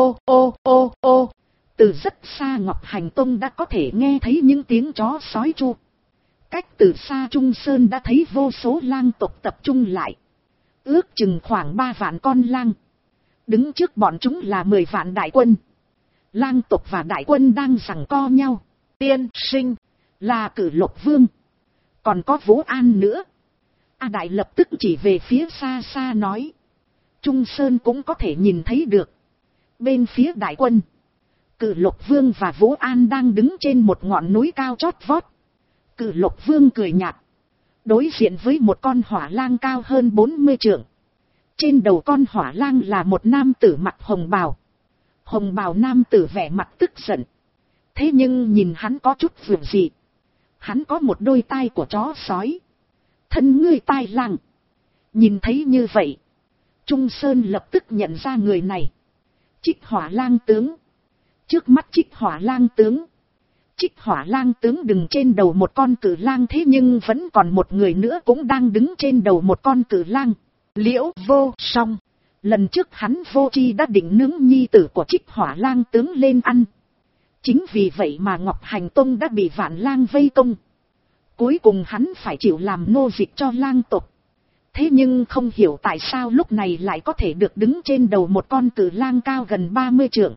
Ô. Từ rất xa Ngọc Hành Tông đã có thể nghe thấy những tiếng chó sói chu. Cách từ xa Trung Sơn đã thấy vô số lang tộc tập trung lại. Ước chừng khoảng 3 vạn con lang. Đứng trước bọn chúng là 10 vạn đại quân. Lang tộc và đại quân đang giằng co nhau. Tiên sinh, là Cử Lộc Vương. Còn có Vũ An nữa. A Đại lập tức chỉ về phía xa xa nói. Trung Sơn cũng có thể nhìn thấy được. Bên phía đại quân, Cử Lộc Vương và Vũ An đang đứng trên một ngọn núi cao chót vót. Cử Lộc Vương cười nhạt. Đối diện với một con hỏa lang cao hơn 40 trượng. Trên đầu con hỏa lang là một nam tử mặc hồng bào. Hồng bào nam tử vẻ mặt tức giận. Thế nhưng nhìn hắn có chút vượt dị. Hắn có một đôi tai của chó sói. Thân ngươi tai lang. Nhìn thấy như vậy, Trung Sơn lập tức nhận ra người này. Trích Hỏa Lang tướng. Trước mắt Trích Hỏa Lang tướng. Trích Hỏa Lang tướng đứng trên đầu một con cử lang, thế nhưng vẫn còn một người nữa cũng đang đứng trên đầu một con cử lang. Liễu Vô Song. Lần trước hắn vô tri đã định nướng nhi tử của Trích Hỏa Lang tướng lên ăn. Chính vì vậy mà Ngọc Hành Tông đã bị vạn lang vây công. Cuối cùng hắn phải chịu làm nô dịch cho lang tộc. Thế nhưng không hiểu tại sao lúc này lại có thể được đứng trên đầu một con cử lang cao gần 30 trượng.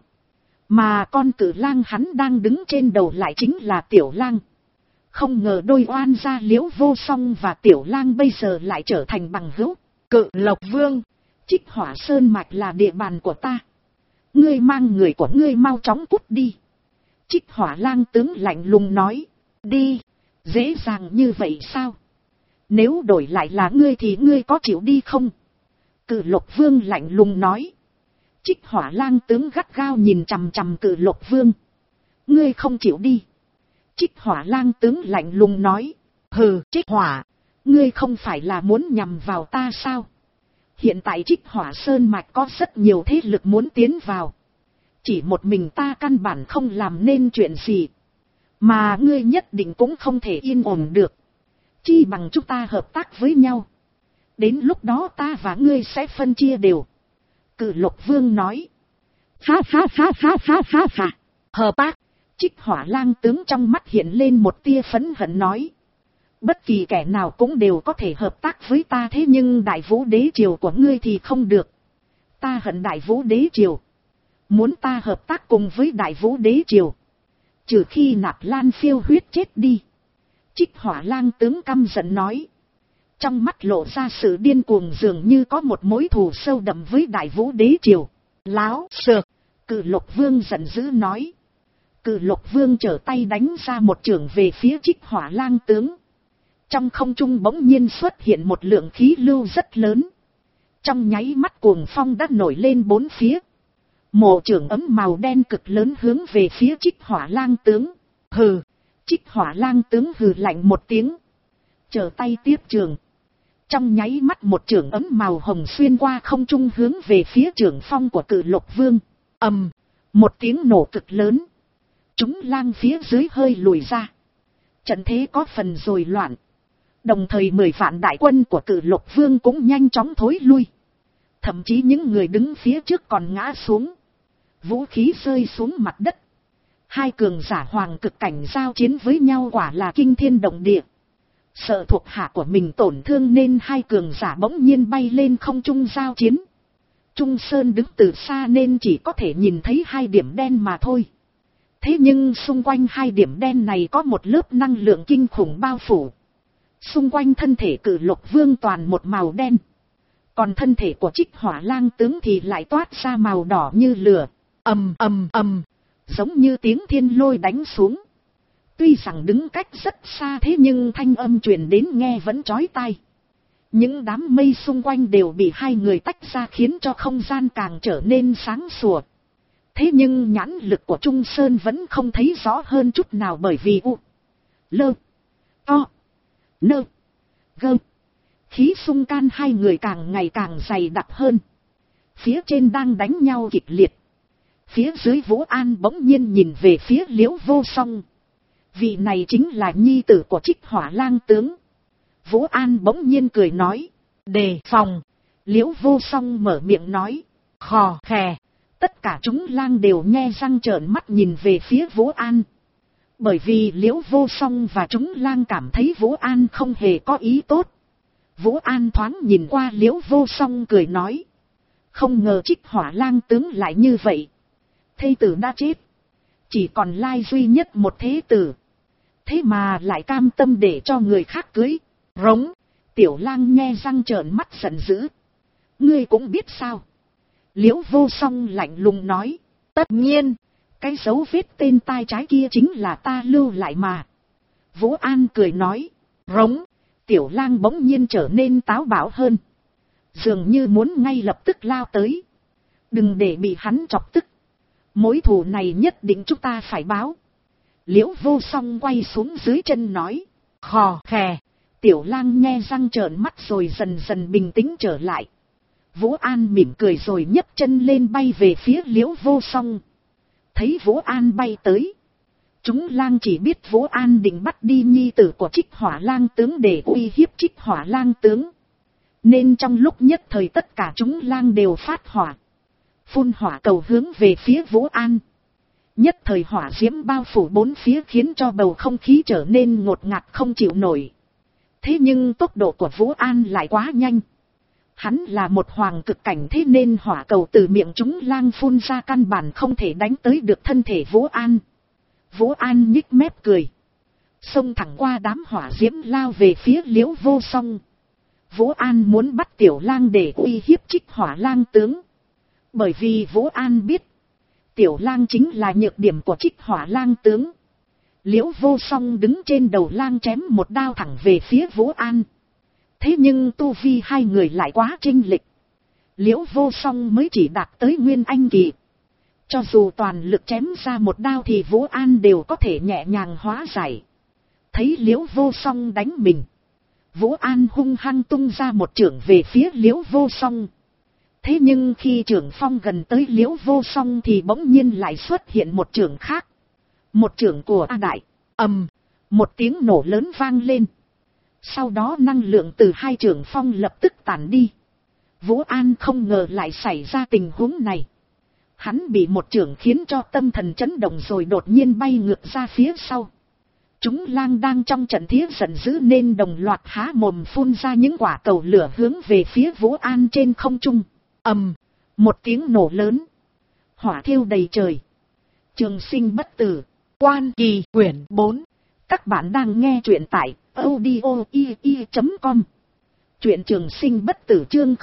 Mà con cử lang hắn đang đứng trên đầu lại chính là Tiểu Lang. Không ngờ đôi oan gia Liễu Vô Song và Tiểu Lang bây giờ lại trở thành bằng hữu. Cự Lộc Vương, Trích Hỏa Sơn Mạch là địa bàn của ta. Ngươi mang người của ngươi mau chóng cút đi. Trích Hỏa Lang tướng lạnh lùng nói. Đi, dễ dàng như vậy sao? Nếu đổi lại là ngươi thì ngươi có chịu đi không? Cự Lộc Vương lạnh lùng nói. Trích Hỏa Lang tướng gắt gao nhìn chằm chằm Cự Lộc Vương. Ngươi không chịu đi. Trích Hỏa Lang tướng lạnh lùng nói. Hừ, Trích Hỏa, ngươi không phải là muốn nhằm vào ta sao? Hiện tại Trích Hỏa Sơn Mạch có rất nhiều thế lực muốn tiến vào. Chỉ một mình ta căn bản không làm nên chuyện gì. Mà ngươi nhất định cũng không thể yên ổn được. Chi bằng chúng ta hợp tác với nhau. Đến lúc đó ta và ngươi sẽ phân chia đều. Cự Lục Vương nói. Ha ha ha ha ha ha ha. Hợp tác. Trích Hỏa Lang tướng trong mắt hiện lên một tia phẫn hận nói. Bất kỳ kẻ nào cũng đều có thể hợp tác với ta, thế nhưng Đại Vũ Đế Triều của ngươi thì không được. Ta hận Đại Vũ Đế Triều. Muốn ta hợp tác cùng với Đại Vũ Đế Triều, trừ khi Nạp Lan Phiêu Huyết chết đi. Trích Hỏa Lang tướng căm giận nói. Trong mắt lộ ra sự điên cuồng, dường như có một mối thù sâu đậm với Đại Vũ Đế Triều. Láo xược. Cự Lục Vương giận dữ nói. Cự Lục Vương trở tay đánh ra một chưởng về phía Trích Hỏa Lang tướng. Trong không trung bỗng nhiên xuất hiện một lượng khí lưu rất lớn. Trong nháy mắt cuồng phong đã nổi lên bốn phía. Một chưởng ấm màu đen cực lớn hướng về phía Trích Hỏa Lang tướng. Hừ. Trích Hỏa Lang tướng hừ lạnh một tiếng. Trở tay tiếp chưởng. Trong nháy mắt một chưởng ấm màu hồng xuyên qua không trung hướng về phía chưởng phong của Cự Lục Vương. Ầm. Một tiếng nổ cực lớn. Chúng lang phía dưới hơi lùi ra. Trận thế có phần rối loạn. Đồng thời 10 vạn đại quân của Cự Lục Vương cũng nhanh chóng thối lui. Thậm chí những người đứng phía trước còn ngã xuống. Vũ khí rơi xuống mặt đất. Hai cường giả hoàng cực cảnh giao chiến với nhau quả là kinh thiên động địa. Sợ thuộc hạ của mình tổn thương nên hai cường giả bỗng nhiên bay lên không trung giao chiến. Trung Sơn đứng từ xa nên chỉ có thể nhìn thấy hai điểm đen mà thôi. Thế nhưng xung quanh hai điểm đen này có một lớp năng lượng kinh khủng bao phủ. Xung quanh thân thể Cự Lục Vương toàn một màu đen. Còn thân thể của Trích Hỏa Lang tướng thì lại toát ra màu đỏ như lửa. Ầm ầm ầm. Giống như tiếng thiên lôi đánh xuống. Tuy rằng đứng cách rất xa thế nhưng thanh âm truyền đến nghe vẫn chói tai. Những đám mây xung quanh đều bị hai người tách ra khiến cho không gian càng trở nên sáng sủa. Thế nhưng nhãn lực của Trung Sơn vẫn không thấy rõ hơn chút nào bởi vì Lơ. To. Nơ. Gơ. Khí xung can hai người càng ngày càng dày đặc hơn. Phía trên đang đánh nhau kịch liệt. Phía dưới Vũ An bỗng nhiên nhìn về phía Liễu Vô Song. Vị này chính là nhi tử của Trích Hỏa Lang tướng. Vũ An bỗng nhiên cười nói. Đề phòng. Liễu Vô Song mở miệng nói. Khò khè. Tất cả chúng lang đều nhe răng trợn mắt nhìn về phía Vũ An. Bởi vì Liễu Vô Song và chúng lang cảm thấy Vũ An không hề có ý tốt. Vũ An thoáng nhìn qua Liễu Vô Song cười nói. Không ngờ Trích Hỏa Lang tướng lại như vậy. Thê tử đã chết. Chỉ còn lai duy nhất một thế tử. Thế mà lại cam tâm để cho người khác cưới. Rống. Tiểu lang nhe răng trợn mắt giận dữ. Ngươi cũng biết sao. Liễu Vô Song lạnh lùng nói. Tất nhiên. Cái dấu vết tên tai trái kia chính là ta lưu lại mà. Vũ An cười nói. Rống. Tiểu lang bỗng nhiên trở nên táo bạo hơn. Dường như muốn ngay lập tức lao tới. Đừng để bị hắn chọc tức. Mối thù này nhất định chúng ta phải báo. Liễu Vô Song quay xuống dưới chân nói. Khò khè. Tiểu lang nhe răng trợn mắt rồi dần dần bình tĩnh trở lại. Vũ An mỉm cười rồi nhấc chân lên bay về phía Liễu Vô Song. Thấy Vũ An bay tới. Chúng lang chỉ biết Vũ An định bắt đi nhi tử của Trích Hỏa Lang tướng để uy hiếp Trích Hỏa Lang tướng. Nên trong lúc nhất thời tất cả chúng lang đều phát hỏa. Phun hỏa cầu hướng về phía Vũ An. Nhất thời hỏa diễm bao phủ bốn phía khiến cho bầu không khí trở nên ngột ngạt không chịu nổi. Thế nhưng tốc độ của Vũ An lại quá nhanh. Hắn là một hoàng cực cảnh thế nên hỏa cầu từ miệng chúng lang phun ra căn bản không thể đánh tới được thân thể Vũ An. Vũ An nhích mép cười. Xông thẳng qua đám hỏa diễm lao về phía Liễu Vô Song. Vũ An muốn bắt tiểu lang để uy hiếp Trích Hỏa Lang tướng. Bởi vì Vũ An biết. Tiểu lang chính là nhược điểm của Trích Hỏa Lang tướng. Liễu Vô Song đứng trên đầu lang chém một đao thẳng về phía Vũ An. Thế nhưng tu vi hai người lại quá chênh lệch. Liễu Vô Song mới chỉ đạt tới Nguyên Anh kỳ. Cho dù toàn lực chém ra một đao thì Vũ An đều có thể nhẹ nhàng hóa giải. Thấy Liễu Vô Song đánh mình. Vũ An hung hăng tung ra một chưởng về phía Liễu Vô Song. Thế nhưng khi chưởng phong gần tới Liễu Vô Song thì bỗng nhiên lại xuất hiện một chưởng khác. Một chưởng của A Đại. Ầm, một tiếng nổ lớn vang lên. Sau đó năng lượng từ hai chưởng phong lập tức tản đi. Vũ An không ngờ lại xảy ra tình huống này. Hắn bị một chưởng khiến cho tâm thần chấn động rồi đột nhiên bay ngược ra phía sau. Chúng lang đang trong trận thía giận dữ nên đồng loạt há mồm phun ra những quả cầu lửa hướng về phía Vũ An trên không trung. Ầm, một tiếng nổ lớn. Hỏa thiêu đầy trời. Trường sinh bất tử. Quan Kỳ quyển 4. Các bạn đang nghe truyện tại audio.com. Truyện Trường Sinh Bất Tử chương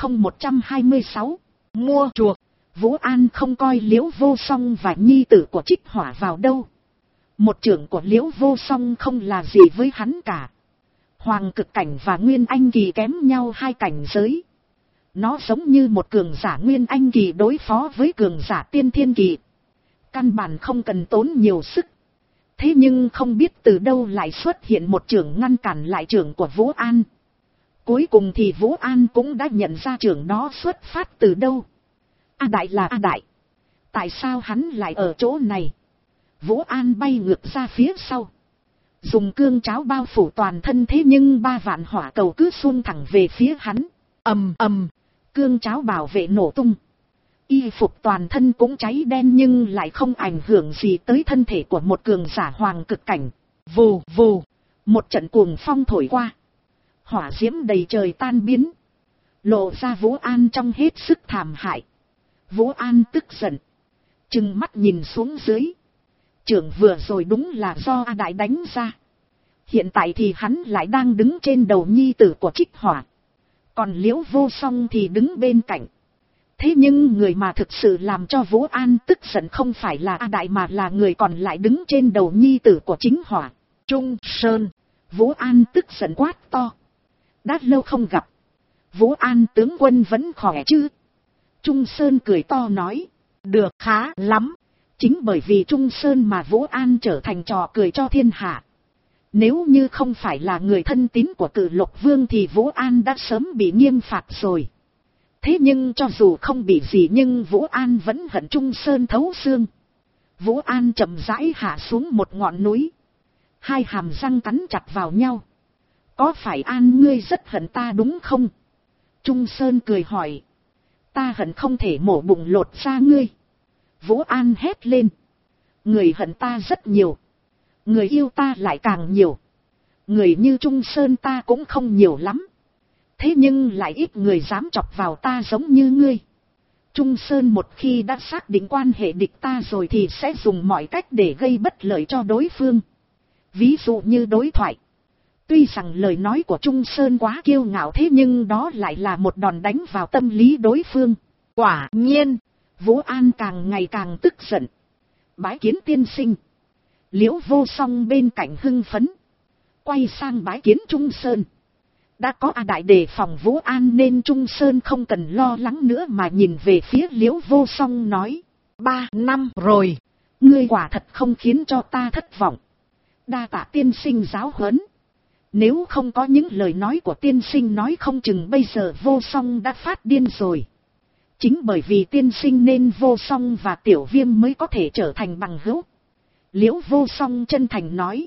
0126. Mua chuộc. Vũ An không coi Liễu Vô Song và nhi tử của Trích Hỏa vào đâu. Một chưởng của Liễu Vô Song không là gì với hắn cả. Hoàng cực cảnh và Nguyên Anh kỳ kém nhau 2 cảnh giới. Nó giống như một cường giả Nguyên Anh kỳ đối phó với cường giả Tiên Thiên kỳ. Căn bản không cần tốn nhiều sức. Thế nhưng không biết từ đâu lại xuất hiện một chưởng ngăn cản lại chưởng của Vũ An. Cuối cùng thì Vũ An cũng đã nhận ra chưởng đó xuất phát từ đâu. A Đại là A Đại. Tại sao hắn lại ở chỗ này? Vũ An bay ngược ra phía sau. Dùng cương cháo bao phủ toàn thân, thế nhưng 3 vạn hỏa cầu cứ xung thẳng về phía hắn. Ầm ầm, cương cháo bảo vệ nổ tung. Y phục toàn thân cũng cháy đen nhưng lại không ảnh hưởng gì tới thân thể của một cường giả hoàng cực cảnh. Vù vù, một trận cuồng phong thổi qua. Hỏa diễm đầy trời tan biến. Lộ ra Vũ An trong hết sức thảm hại. Vũ An tức giận. Trừng mắt nhìn xuống dưới. Chưởng vừa rồi đúng là do A Đại đánh ra. Hiện tại thì hắn lại đang đứng trên đầu nhi tử của Trích Hỏa. Còn Liễu Vô Song thì đứng bên cạnh. Thế nhưng người mà thực sự làm cho Vũ An tức giận không phải là A Đại mà là người còn lại đứng trên đầu nhi tử của Chính Hỏa. Trung Sơn. Vũ An tức giận quát to. Đã lâu không gặp. Vũ An tướng quân vẫn khỏe chứ? Trung Sơn cười to nói. Được, khá lắm. Chính bởi vì Trung Sơn mà Vũ An trở thành trò cười cho thiên hạ. Nếu như không phải là người thân tín của Cự Lộc Vương thì Vũ An đã sớm bị nghiêm phạt rồi. Thế nhưng cho dù không bị gì nhưng Vũ An vẫn hận Trung Sơn thấu xương. Vũ An chậm rãi hạ xuống một ngọn núi. Hai hàm răng cắn chặt vào nhau. Có phải An ngươi rất hận ta đúng không? Trung Sơn cười hỏi. Ta hận không thể mổ bụng lột ra ngươi. Vũ An hét lên. Người hận ta rất nhiều. Người yêu ta lại càng nhiều. Người như Trung Sơn ta cũng không nhiều lắm. Thế nhưng lại ít người dám chọc vào ta giống như ngươi. Trung Sơn một khi đã xác định quan hệ địch ta rồi thì sẽ dùng mọi cách để gây bất lợi cho đối phương. Ví dụ như đối thoại. Tuy rằng lời nói của Trung Sơn quá kiêu ngạo thế nhưng đó lại là một đòn đánh vào tâm lý đối phương. Quả nhiên, Vũ An càng ngày càng tức giận. Bái kiến tiên sinh. Liễu Vô Song bên cạnh hưng phấn. Quay sang bái kiến Trung Sơn. Đã có A Đại đề phòng Vũ An nên Trung Sơn không cần lo lắng nữa mà nhìn về phía Liễu Vô Song nói. 3 năm rồi, ngươi quả thật không khiến cho ta thất vọng. Đa tạ tiên sinh giáo huấn. Nếu không có những lời nói của tiên sinh nói không chừng bây giờ Vô Song đã phát điên rồi. Chính bởi vì tiên sinh nên Vô Song và Tiểu Viêm mới có thể trở thành bằng hữu. Liễu Vô Song chân thành nói.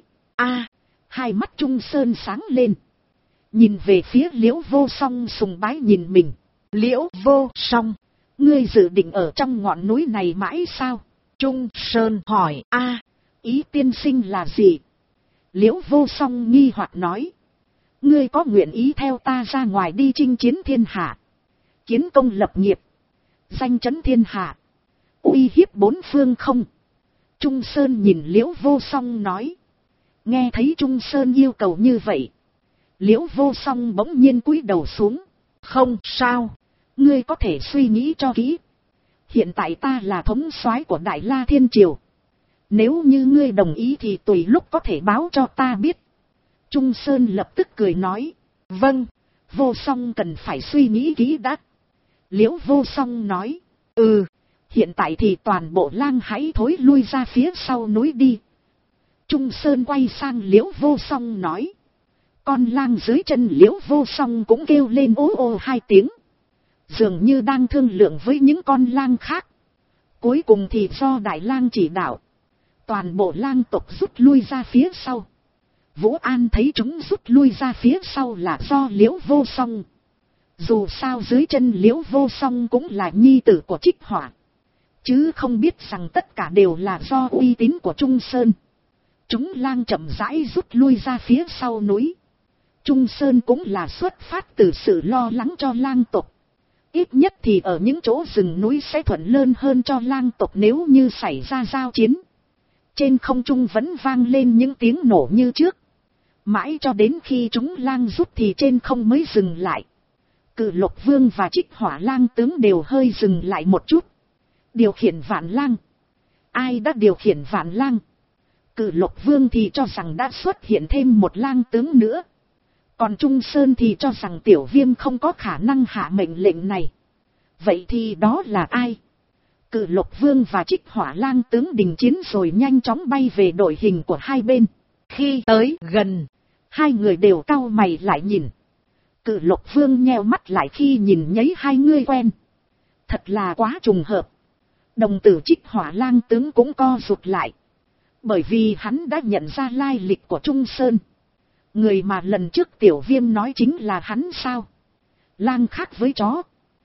Hai mắt Trung Sơn sáng lên. Nhìn về phía Liễu Vô Song sùng bái nhìn mình. Liễu Vô Song, ngươi dự định ở trong ngọn núi này mãi sao? Trung Sơn hỏi. Ý tiên sinh là gì? Liễu Vô Song nghi hoặc nói. Ngươi có nguyện ý theo ta ra ngoài đi chinh chiến thiên hạ, kiến công lập nghiệp, danh chấn thiên hạ, uy hiếp 4 phương không? Trung Sơn nhìn Liễu Vô Song nói. Nghe thấy Trung Sơn yêu cầu như vậy, Liễu Vô Song bỗng nhiên cúi đầu xuống. Không sao, ngươi có thể suy nghĩ cho kỹ. Hiện tại ta là thống soái của Đại La Thiên Triều. Nếu như ngươi đồng ý thì tùy lúc có thể báo cho ta biết. Trung Sơn lập tức cười nói. Vâng, Vô Song cần phải suy nghĩ kỹ đã. Liễu Vô Song nói. Hiện tại thì toàn bộ lang hãy thối lui ra phía sau núi đi. Trung Sơn quay sang Liễu Vô Song nói. Con lang dưới chân Liễu Vô Song cũng kêu lên ố ô 2 tiếng. dường như đang thương lượng với những con lang khác. Cuối cùng thì do đại lang chỉ đạo, toàn bộ lang tộc rút lui ra phía sau. Vũ An thấy chúng rút lui ra phía sau là do Liễu Vô Song. Dù sao dưới chân Liễu Vô Song cũng là nhi tử của Trích Hỏa, chứ không biết rằng tất cả đều là do uy tín của Trung Sơn. Chúng lang chậm rãi rút lui ra phía sau núi. Trung Sơn cũng là xuất phát từ sự lo lắng cho lang tộc. Ít nhất thì ở những chỗ rừng núi sẽ thuận lợi hơn cho lang tộc nếu như xảy ra giao chiến. Trên không trung vẫn vang lên những tiếng nổ như trước. Mãi cho đến khi chúng lang rút thì trên không mới dừng lại. Cự Lộc Vương và Trích Hỏa lang tướng đều hơi dừng lại một chút. Điều khiển Vạn Lang. Ai đã điều khiển Vạn Lang? Cự Lộc Vương thì cho rằng đã xuất hiện thêm một lang tướng nữa. Còn Trung Sơn thì cho rằng Tiểu Viêm không có khả năng hạ mệnh lệnh này. Vậy thì đó là ai? Cự Lộc Vương và Trích Hỏa lang tướng đình chiến rồi nhanh chóng bay về đội hình của hai bên. Khi tới gần, hai người đều cau mày lại nhìn. Cự Lộc Vương nheo mắt lại khi nhìn nhấy hai người quen. Thật là quá trùng hợp. Đồng tử Trích Hỏa lang tướng cũng co rụt lại. Bởi vì hắn đã nhận ra lai lịch của Trung Sơn. Người mà lần trước Tiểu Viêm nói chính là hắn sao? Lang khác với chó.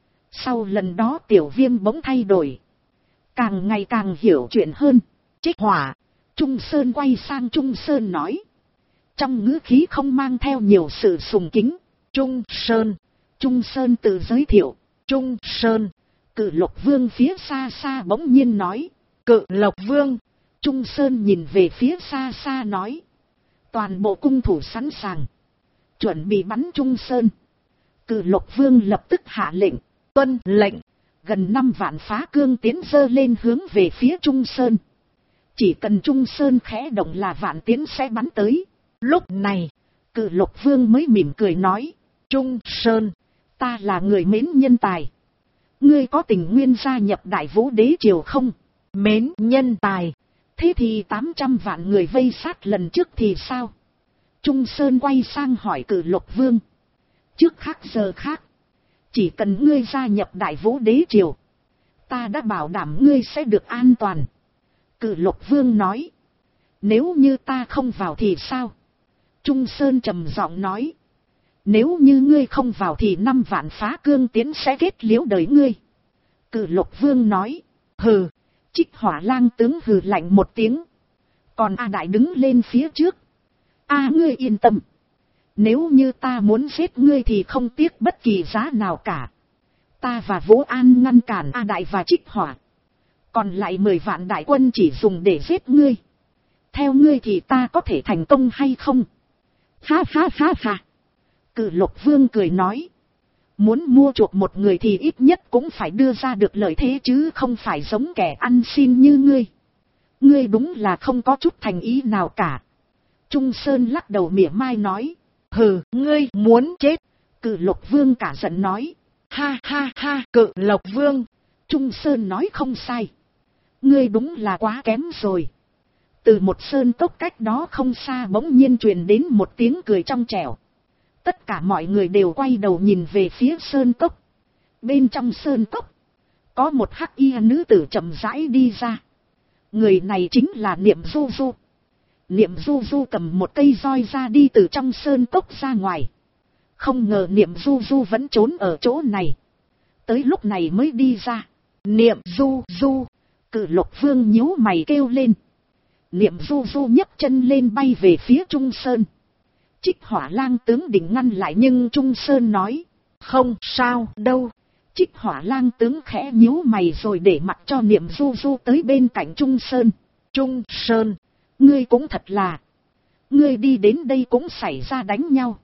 Sau lần đó Tiểu Viêm bỗng thay đổi. Càng ngày càng hiểu chuyện hơn. Trích Hỏa. Trung Sơn quay sang Trung Sơn nói. Trong ngữ khí không mang theo nhiều sự sùng kính. Trung Sơn. Trung Sơn tự giới thiệu. Trung Sơn. Cự Lộc Vương phía xa xa bỗng nhiên nói. Cự Lộc Vương. Trung Sơn nhìn về phía xa xa nói. Toàn bộ cung thủ sẵn sàng. Chuẩn bị bắn Trung Sơn. Cự Lộc Vương lập tức hạ lệnh. Tuân lệnh. Gần 5 vạn phá cương tiến giơ lên hướng về phía Trung Sơn. Chỉ cần Trung Sơn khẽ động là vạn tiến sẽ bắn tới. Lúc này, Cự Lộc Vương mới mỉm cười nói. Trung Sơn, ta là người mến nhân tài. Ngươi có tình nguyên gia nhập Đại Vũ Đế Triều không? Mến nhân tài. Thế thì 800 vạn người vây sát lần trước thì sao? Trung Sơn quay sang hỏi Cự Lộc Vương. Trước khác giờ khác. Chỉ cần ngươi gia nhập Đại Vũ Đế Triều, ta đã bảo đảm ngươi sẽ được an toàn. Cự Lộc Vương nói. Nếu như ta không vào thì sao? Trung Sơn trầm giọng nói. Nếu như ngươi không vào thì 5 vạn phá cương tiến sẽ kết liễu đời ngươi. Cự Lộc Vương nói. Hừ. Trích Hỏa lang tướng hừ lạnh một tiếng. Còn A Đại đứng lên phía trước. Ngươi yên tâm. Nếu như ta muốn giết ngươi thì không tiếc bất kỳ giá nào cả. Ta và Vũ An ngăn cản A Đại và Trích Hỏa. Còn lại 10 vạn đại quân chỉ dùng để giết ngươi. Theo ngươi thì ta có thể thành công hay không? Ha ha ha ha. Cự Lộc Vương cười nói. Muốn mua chuộc một người thì ít nhất cũng phải đưa ra được lợi thế chứ không phải giống kẻ ăn xin như ngươi. Ngươi đúng là không có chút thành ý nào cả. Trung Sơn lắc đầu mỉa mai nói. Hừ, ngươi muốn chết. Cự Lộc Vương cả giận nói. Ha ha ha, Cự Lộc Vương. Trung Sơn nói không sai. Ngươi đúng là quá kém rồi. Từ một sơn cốc cách đó không xa bỗng nhiên truyền đến một tiếng cười trong trẻo. Tất cả mọi người đều quay đầu nhìn về phía sơn cốc. Bên trong sơn cốc, có một hắc y nữ tử chậm rãi đi ra. Người này chính là Niệm Du Du. Niệm Du Du cầm một cây roi ra đi từ trong sơn cốc ra ngoài. Không ngờ Niệm Du Du vẫn trốn ở chỗ này. Tới lúc này mới đi ra. Niệm Du Du. Cự Lộc Vương nhíu mày kêu lên. Niệm Du Du nhấc chân lên bay về phía Trung Sơn. Trích Hỏa lang tướng định ngăn lại nhưng Trung Sơn nói. Không sao đâu. Trích Hỏa lang tướng khẽ nhíu mày rồi để mặc cho Niệm Du Du tới bên cạnh Trung Sơn. Trung Sơn, ngươi cũng thật là. Ngươi đi đến đây cũng xảy ra đánh nhau.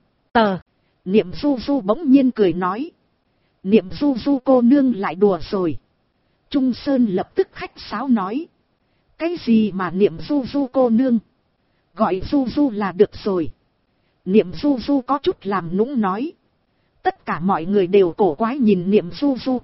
Niệm Du Du bỗng nhiên cười nói. Niệm Du Du cô nương lại đùa rồi. Trung Sơn lập tức khách sáo nói. Cái gì mà Niệm Du Du cô nương? Gọi Du Du là được rồi. Niệm Du Du có chút làm nũng nói. Tất cả mọi người đều cổ quái nhìn Niệm Du Du.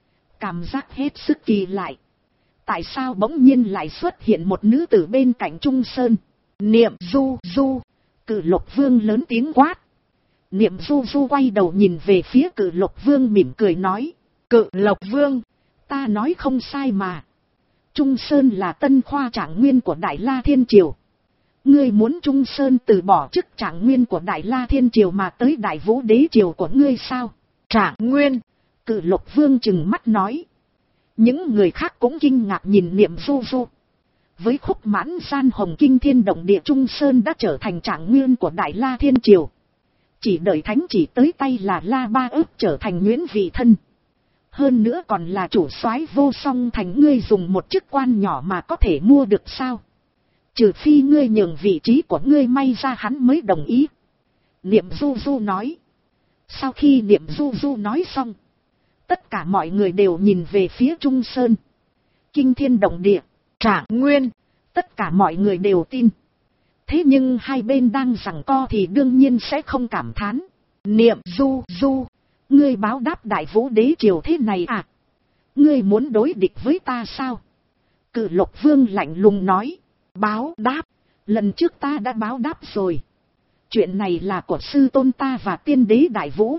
Cảm giác hết sức kỳ lạ. Tại sao bỗng nhiên lại xuất hiện một nữ tử bên cạnh Trung Sơn? Niệm Du Du. Cự Lộc Vương lớn tiếng quát. Niệm Du Du quay đầu nhìn về phía Cự Lộc Vương mỉm cười nói. Cự Lộc Vương, ta nói không sai mà. Trung Sơn là tân khoa trạng nguyên của Đại La Thiên Triều. Ngươi muốn Trung Sơn từ bỏ chức trạng nguyên của Đại La Thiên Triều mà tới Đại Vũ Đế Triều của ngươi sao? Trạng nguyên, Cự Lộc Vương trừng mắt nói. Những người khác cũng kinh ngạc nhìn Niệm Du Du. Với khúc mãn gian hồng kinh thiên động địa, Trung Sơn đã trở thành trạng nguyên của Đại La Thiên Triều. Chỉ đợi thánh chỉ tới tay là La Ba Ước trở thành nguyễn vị thân. Hơn nữa còn là chủ soái vô song thành, ngươi dùng một chức quan nhỏ mà có thể mua được sao? Trừ phi ngươi nhường vị trí của ngươi may ra hắn mới đồng ý. Niệm Du Du nói. Sau khi Niệm Du Du nói xong, tất cả mọi người đều nhìn về phía Trung Sơn. Kinh thiên động địa, trạng nguyên, tất cả mọi người đều tin. Thế nhưng hai bên đang giằng co thì đương nhiên sẽ không cảm thán. Niệm Du Du, ngươi báo đáp Đại Vũ Đế Triều thế này à? Ngươi muốn đối địch với ta sao? Cự Lộc Vương lạnh lùng nói. Báo đáp, lần trước ta đã báo đáp rồi. Chuyện này là của sư tôn ta và tiên đế Đại Vũ.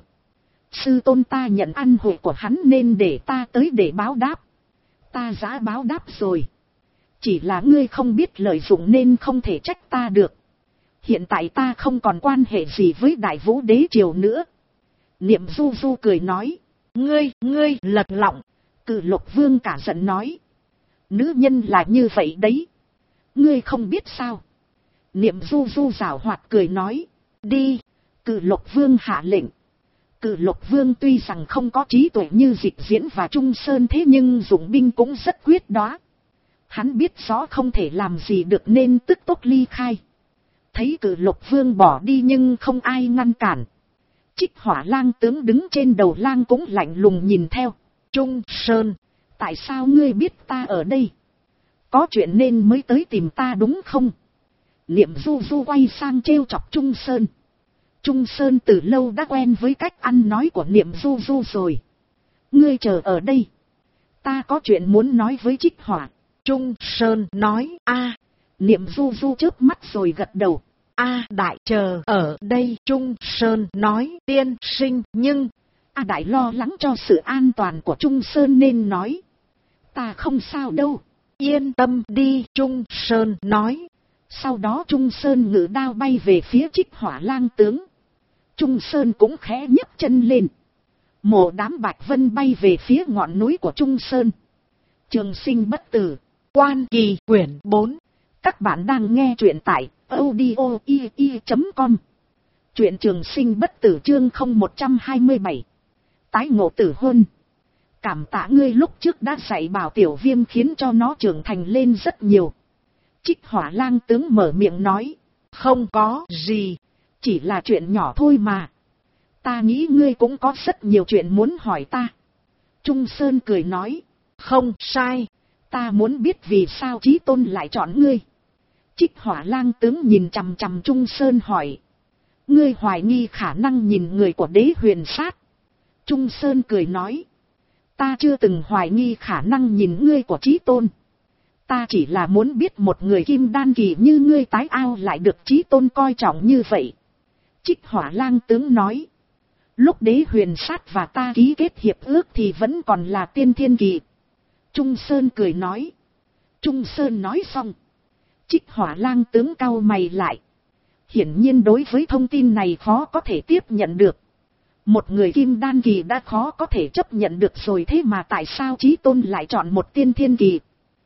Sư tôn ta nhận ăn hội của hắn nên để ta tới để báo đáp. Ta đã báo đáp rồi. Chỉ là ngươi không biết lợi dụng nên không thể trách ta được. Hiện tại ta không còn quan hệ gì với Đại Vũ Đế Triều nữa. Niệm Du Du cười nói. Ngươi lật lọng. Cự Lộc Vương cả giận nói. Nữ nhân là như vậy đấy. Ngươi không biết sao? Niệm Du Du giảo hoạt cười nói. Đi. Cự Lộc Vương hạ lệnh. Cự Lộc Vương tuy rằng không có trí tuệ như Dịch Diễn và Trung Sơn, thế nhưng dụng binh cũng rất quyết đoán. Hắn biết rõ không thể làm gì được nên tức tốc ly khai. Thấy Cự Lộc Vương bỏ đi nhưng không ai ngăn cản. Trích Hỏa Lang tướng đứng trên đầu lang cũng lạnh lùng nhìn theo. Trung Sơn, tại sao ngươi biết ta ở đây? Có chuyện nên mới tới tìm ta đúng không? Niệm Du Du quay sang trêu chọc Trung Sơn. Trung Sơn từ lâu đã quen với cách ăn nói của Niệm Du Du rồi. Ngươi chờ ở đây. Ta có chuyện muốn nói với Trích Hỏa. Trung Sơn nói. A. Niệm Du Du chớp mắt rồi gật đầu. A Đại chờ ở đây. Trung Sơn nói. Tiên sinh, nhưng A Đại lo lắng cho sự an toàn của Trung Sơn nên nói. Ta không sao đâu. Yên tâm đi. Trung Sơn nói. Sau đó Trung Sơn ngự đao bay về phía Trích Hỏa Lang tướng. Trung Sơn cũng khẽ nhấc chân lên. Một đám bạch vân bay về phía ngọn núi của Trung Sơn. Trường sinh bất tử. Quan Kỳ quyển 4. Các bạn đang nghe truyện tại audio.ie.com. Truyện Trường Sinh Bất Tử chương 0127. Tái ngộ tử huân. Cảm tạ ngươi lúc trước đã dạy bảo Tiểu Viêm khiến cho nó trưởng thành lên rất nhiều. Trích Hỏa Lang tướng mở miệng nói. Không có gì. Chỉ là chuyện nhỏ thôi mà. Ta nghĩ ngươi cũng có rất nhiều chuyện muốn hỏi ta. Trung Sơn cười nói. Không sai. Ta muốn biết vì sao Chí Tôn lại chọn ngươi. Trích Hỏa Lang tướng nhìn chằm chằm Trung Sơn hỏi. Ngươi hoài nghi khả năng nhìn người của Đế Huyền Sát. Trung Sơn cười nói. Ta chưa từng hoài nghi khả năng nhìn ngươi của Chí Tôn. Ta chỉ là muốn biết một người kim đan kỳ như ngươi tái ao lại được Chí Tôn coi trọng như vậy. Trích Hỏa Lang tướng nói. Lúc Đế Huyền Sát và ta ký kết hiệp ước thì vẫn còn là tiên thiên kỳ. Trung Sơn cười nói. Trung Sơn nói xong. Trích Hỏa Lang tướng cau mày lại. Hiển nhiên đối với thông tin này khó có thể tiếp nhận được. Một người kim đan kỳ đã khó có thể chấp nhận được rồi, thế mà tại sao Chí Tôn lại chọn một tiên thiên kỳ?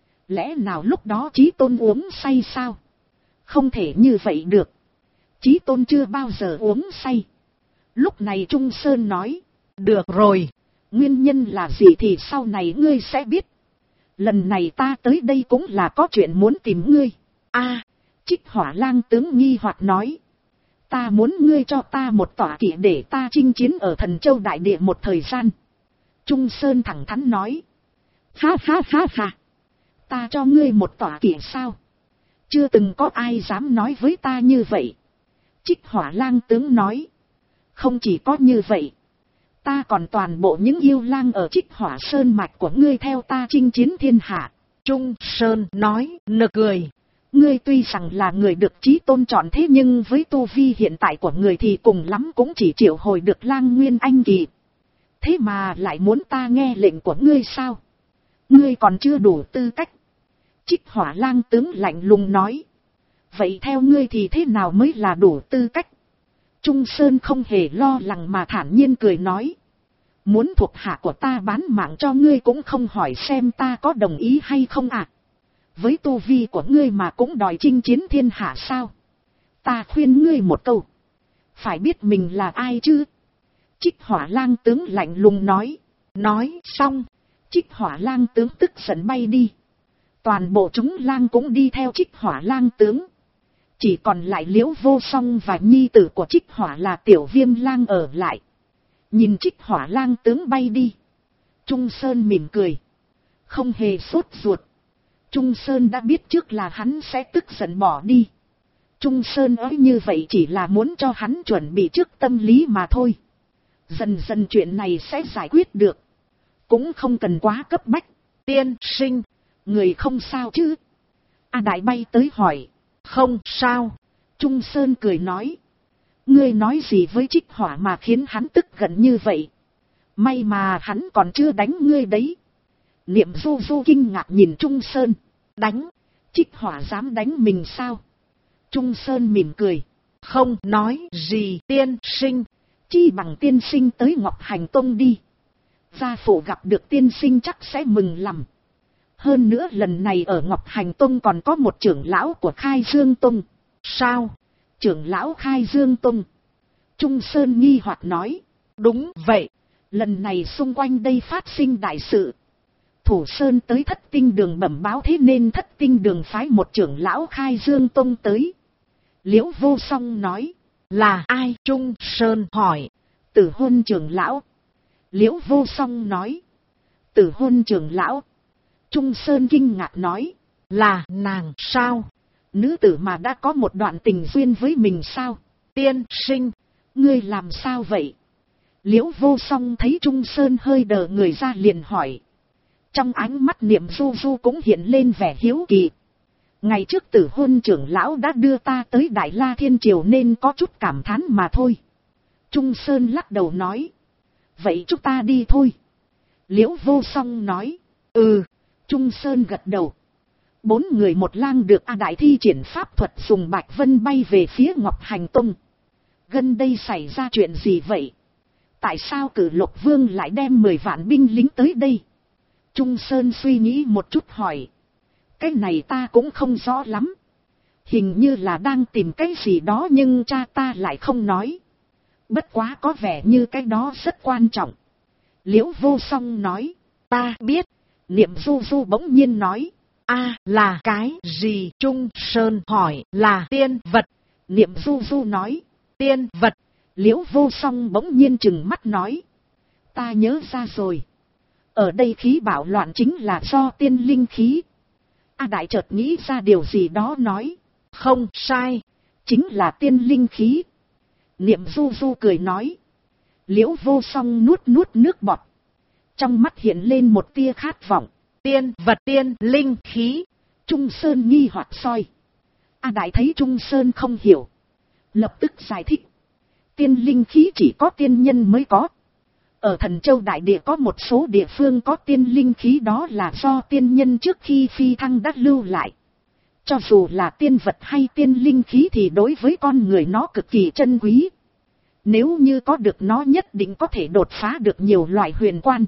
Lẽ nào lúc đó Chí Tôn uống say sao? Không thể như vậy được. Chí Tôn chưa bao giờ uống say. Lúc này Trung Sơn nói. Được rồi. Nguyên nhân là gì thì sau này ngươi sẽ biết. Lần này ta tới đây cũng là có chuyện muốn tìm ngươi. A. Trích Hỏa Lang tướng nghi hoặc nói. Ta muốn ngươi cho ta một tọa kỵ để ta chinh chiến ở Thần Châu Đại Địa một thời gian. Trung Sơn thẳng thắn nói. Ha ha ha ha. Ta cho ngươi một tọa kỵ sao? Chưa từng có ai dám nói với ta như vậy. Trích Hỏa Lang tướng nói. Không chỉ có như vậy. Ta còn toàn bộ những yêu lang ở Trích Hỏa Sơn mạch của ngươi theo ta chinh chiến thiên hạ. Trung Sơn nói nực cười. Ngươi tuy rằng là người được Chí Tôn chọn, thế nhưng với tu vi hiện tại của người thì cùng lắm cũng chỉ triệu hồi được lang nguyên anh kỳ. Thế mà lại muốn ta nghe lệnh của ngươi sao? Ngươi còn chưa đủ tư cách. Trích Hỏa Lang tướng lạnh lùng nói. Vậy theo ngươi thì thế nào mới là đủ tư cách? Trung Sơn không hề lo lắng mà thản nhiên cười nói. Muốn thuộc hạ của ta bán mạng cho ngươi cũng không hỏi xem ta có đồng ý hay không à? Với tu vi của ngươi mà cũng đòi chinh chiến thiên hạ sao? Ta khuyên ngươi một câu. Phải biết mình là ai chứ? Trích Hỏa Lang tướng lạnh lùng nói. Nói xong, Trích Hỏa Lang tướng tức giận bay đi. Toàn bộ chúng lang cũng đi theo Trích Hỏa Lang tướng. Chỉ còn lại Liễu Vô Song và nhi tử của Trích Hỏa là Tiểu Viêm Lang ở lại. Nhìn Trích Hỏa Lang tướng bay đi, Trung Sơn mỉm cười, không hề sốt ruột. Trung Sơn đã biết trước là hắn sẽ tức giận bỏ đi. Trung Sơn ấy như vậy chỉ là muốn cho hắn chuẩn bị trước tâm lý mà thôi. Dần dần chuyện này sẽ giải quyết được. Cũng không cần quá cấp bách. Tiên sinh, người không sao chứ? A Đại bay tới hỏi. Không sao. Trung Sơn cười nói. Ngươi nói gì với Trích Hỏa mà khiến hắn tức giận như vậy? May mà hắn còn chưa đánh ngươi đấy. Niệm Du Du kinh ngạc nhìn Trung Sơn. Đánh? Trích Hỏa dám đánh mình sao? Trung Sơn mỉm cười. Không nói gì tiên sinh. Chi bằng tiên sinh tới Ngọc Hành Tông đi. Gia phụ gặp được tiên sinh chắc sẽ mừng lắm. Hơn nữa lần này ở Ngọc Hành Tông còn có một trưởng lão của Khai Dương Tông. Sao? Trưởng lão Khai Dương Tông. Trung Sơn nghi hoặc nói. Đúng vậy. Lần này xung quanh đây phát sinh đại sự. Thủ Sơn tới Thất Tinh Đường bẩm báo, thế nên Thất Tinh Đường phái một trưởng lão Khai Dương Tông tới. Liễu Vô Song nói. Là ai? Trung Sơn hỏi. Tử Hôn trưởng lão. Liễu Vô Song nói. Tử Hôn trưởng lão. Trung Sơn kinh ngạc nói. Là nàng sao? Nữ tử mà đã có một đoạn tình duyên với mình sao? Tiên sinh, ngươi làm sao vậy? Liễu Vô Song thấy Trung Sơn hơi đờ người ra liền hỏi. Trong ánh mắt Niệm Du Du cũng hiện lên vẻ hiếu kỳ. Ngày trước Tử Hôn trưởng lão đã đưa ta tới Đại La Thiên Triều nên có chút cảm thán mà thôi. Trung Sơn lắc đầu nói. Vậy chúng ta đi thôi. Liễu Vô Song nói. Ừ. Trung Sơn gật đầu. 4 người một lang được A Đại thi triển pháp thuật dùng Bạch Vân bay về phía Ngọc Hành Tông. Gần đây xảy ra chuyện gì vậy? Tại sao Cử Lục Vương lại đem 10 vạn binh lính tới đây? Trung Sơn suy nghĩ một chút hỏi. Cái này ta cũng không rõ lắm. Hình như là đang tìm cái gì đó nhưng cha ta lại không nói. Bất quá có vẻ như cái đó rất quan trọng. Liễu Vô Song nói. Ta biết. Niệm Du Du bỗng nhiên nói. Là cái gì? Trung Sơn hỏi. Là tiên vật. Niệm Du Du nói. Tiên vật. Liễu Vô Song bỗng nhiên trừng mắt nói. Ta nhớ ra rồi. Ở đây khí bạo loạn chính là do tiên linh khí. A Đại chợt nghĩ ra điều gì đó nói. Không sai. Chính là tiên linh khí. Niệm Du Du cười nói. Liễu Vô Song nuốt nước bọt. Trong mắt hiện lên một tia khát vọng. Tiên vật tiên linh khí. Trung Sơn nghi hoặc soi. A Đại thấy Trung Sơn không hiểu. Lập tức giải thích. Tiên linh khí chỉ có tiên nhân mới có. Ở Thần Châu Đại Địa có một số địa phương có tiên linh khí, đó là do tiên nhân trước khi phi thăng đã lưu lại. Cho dù là tiên vật hay tiên linh khí thì đối với con người nó cực kỳ chân quý. Nếu như có được nó nhất định có thể đột phá được nhiều loại huyền quan.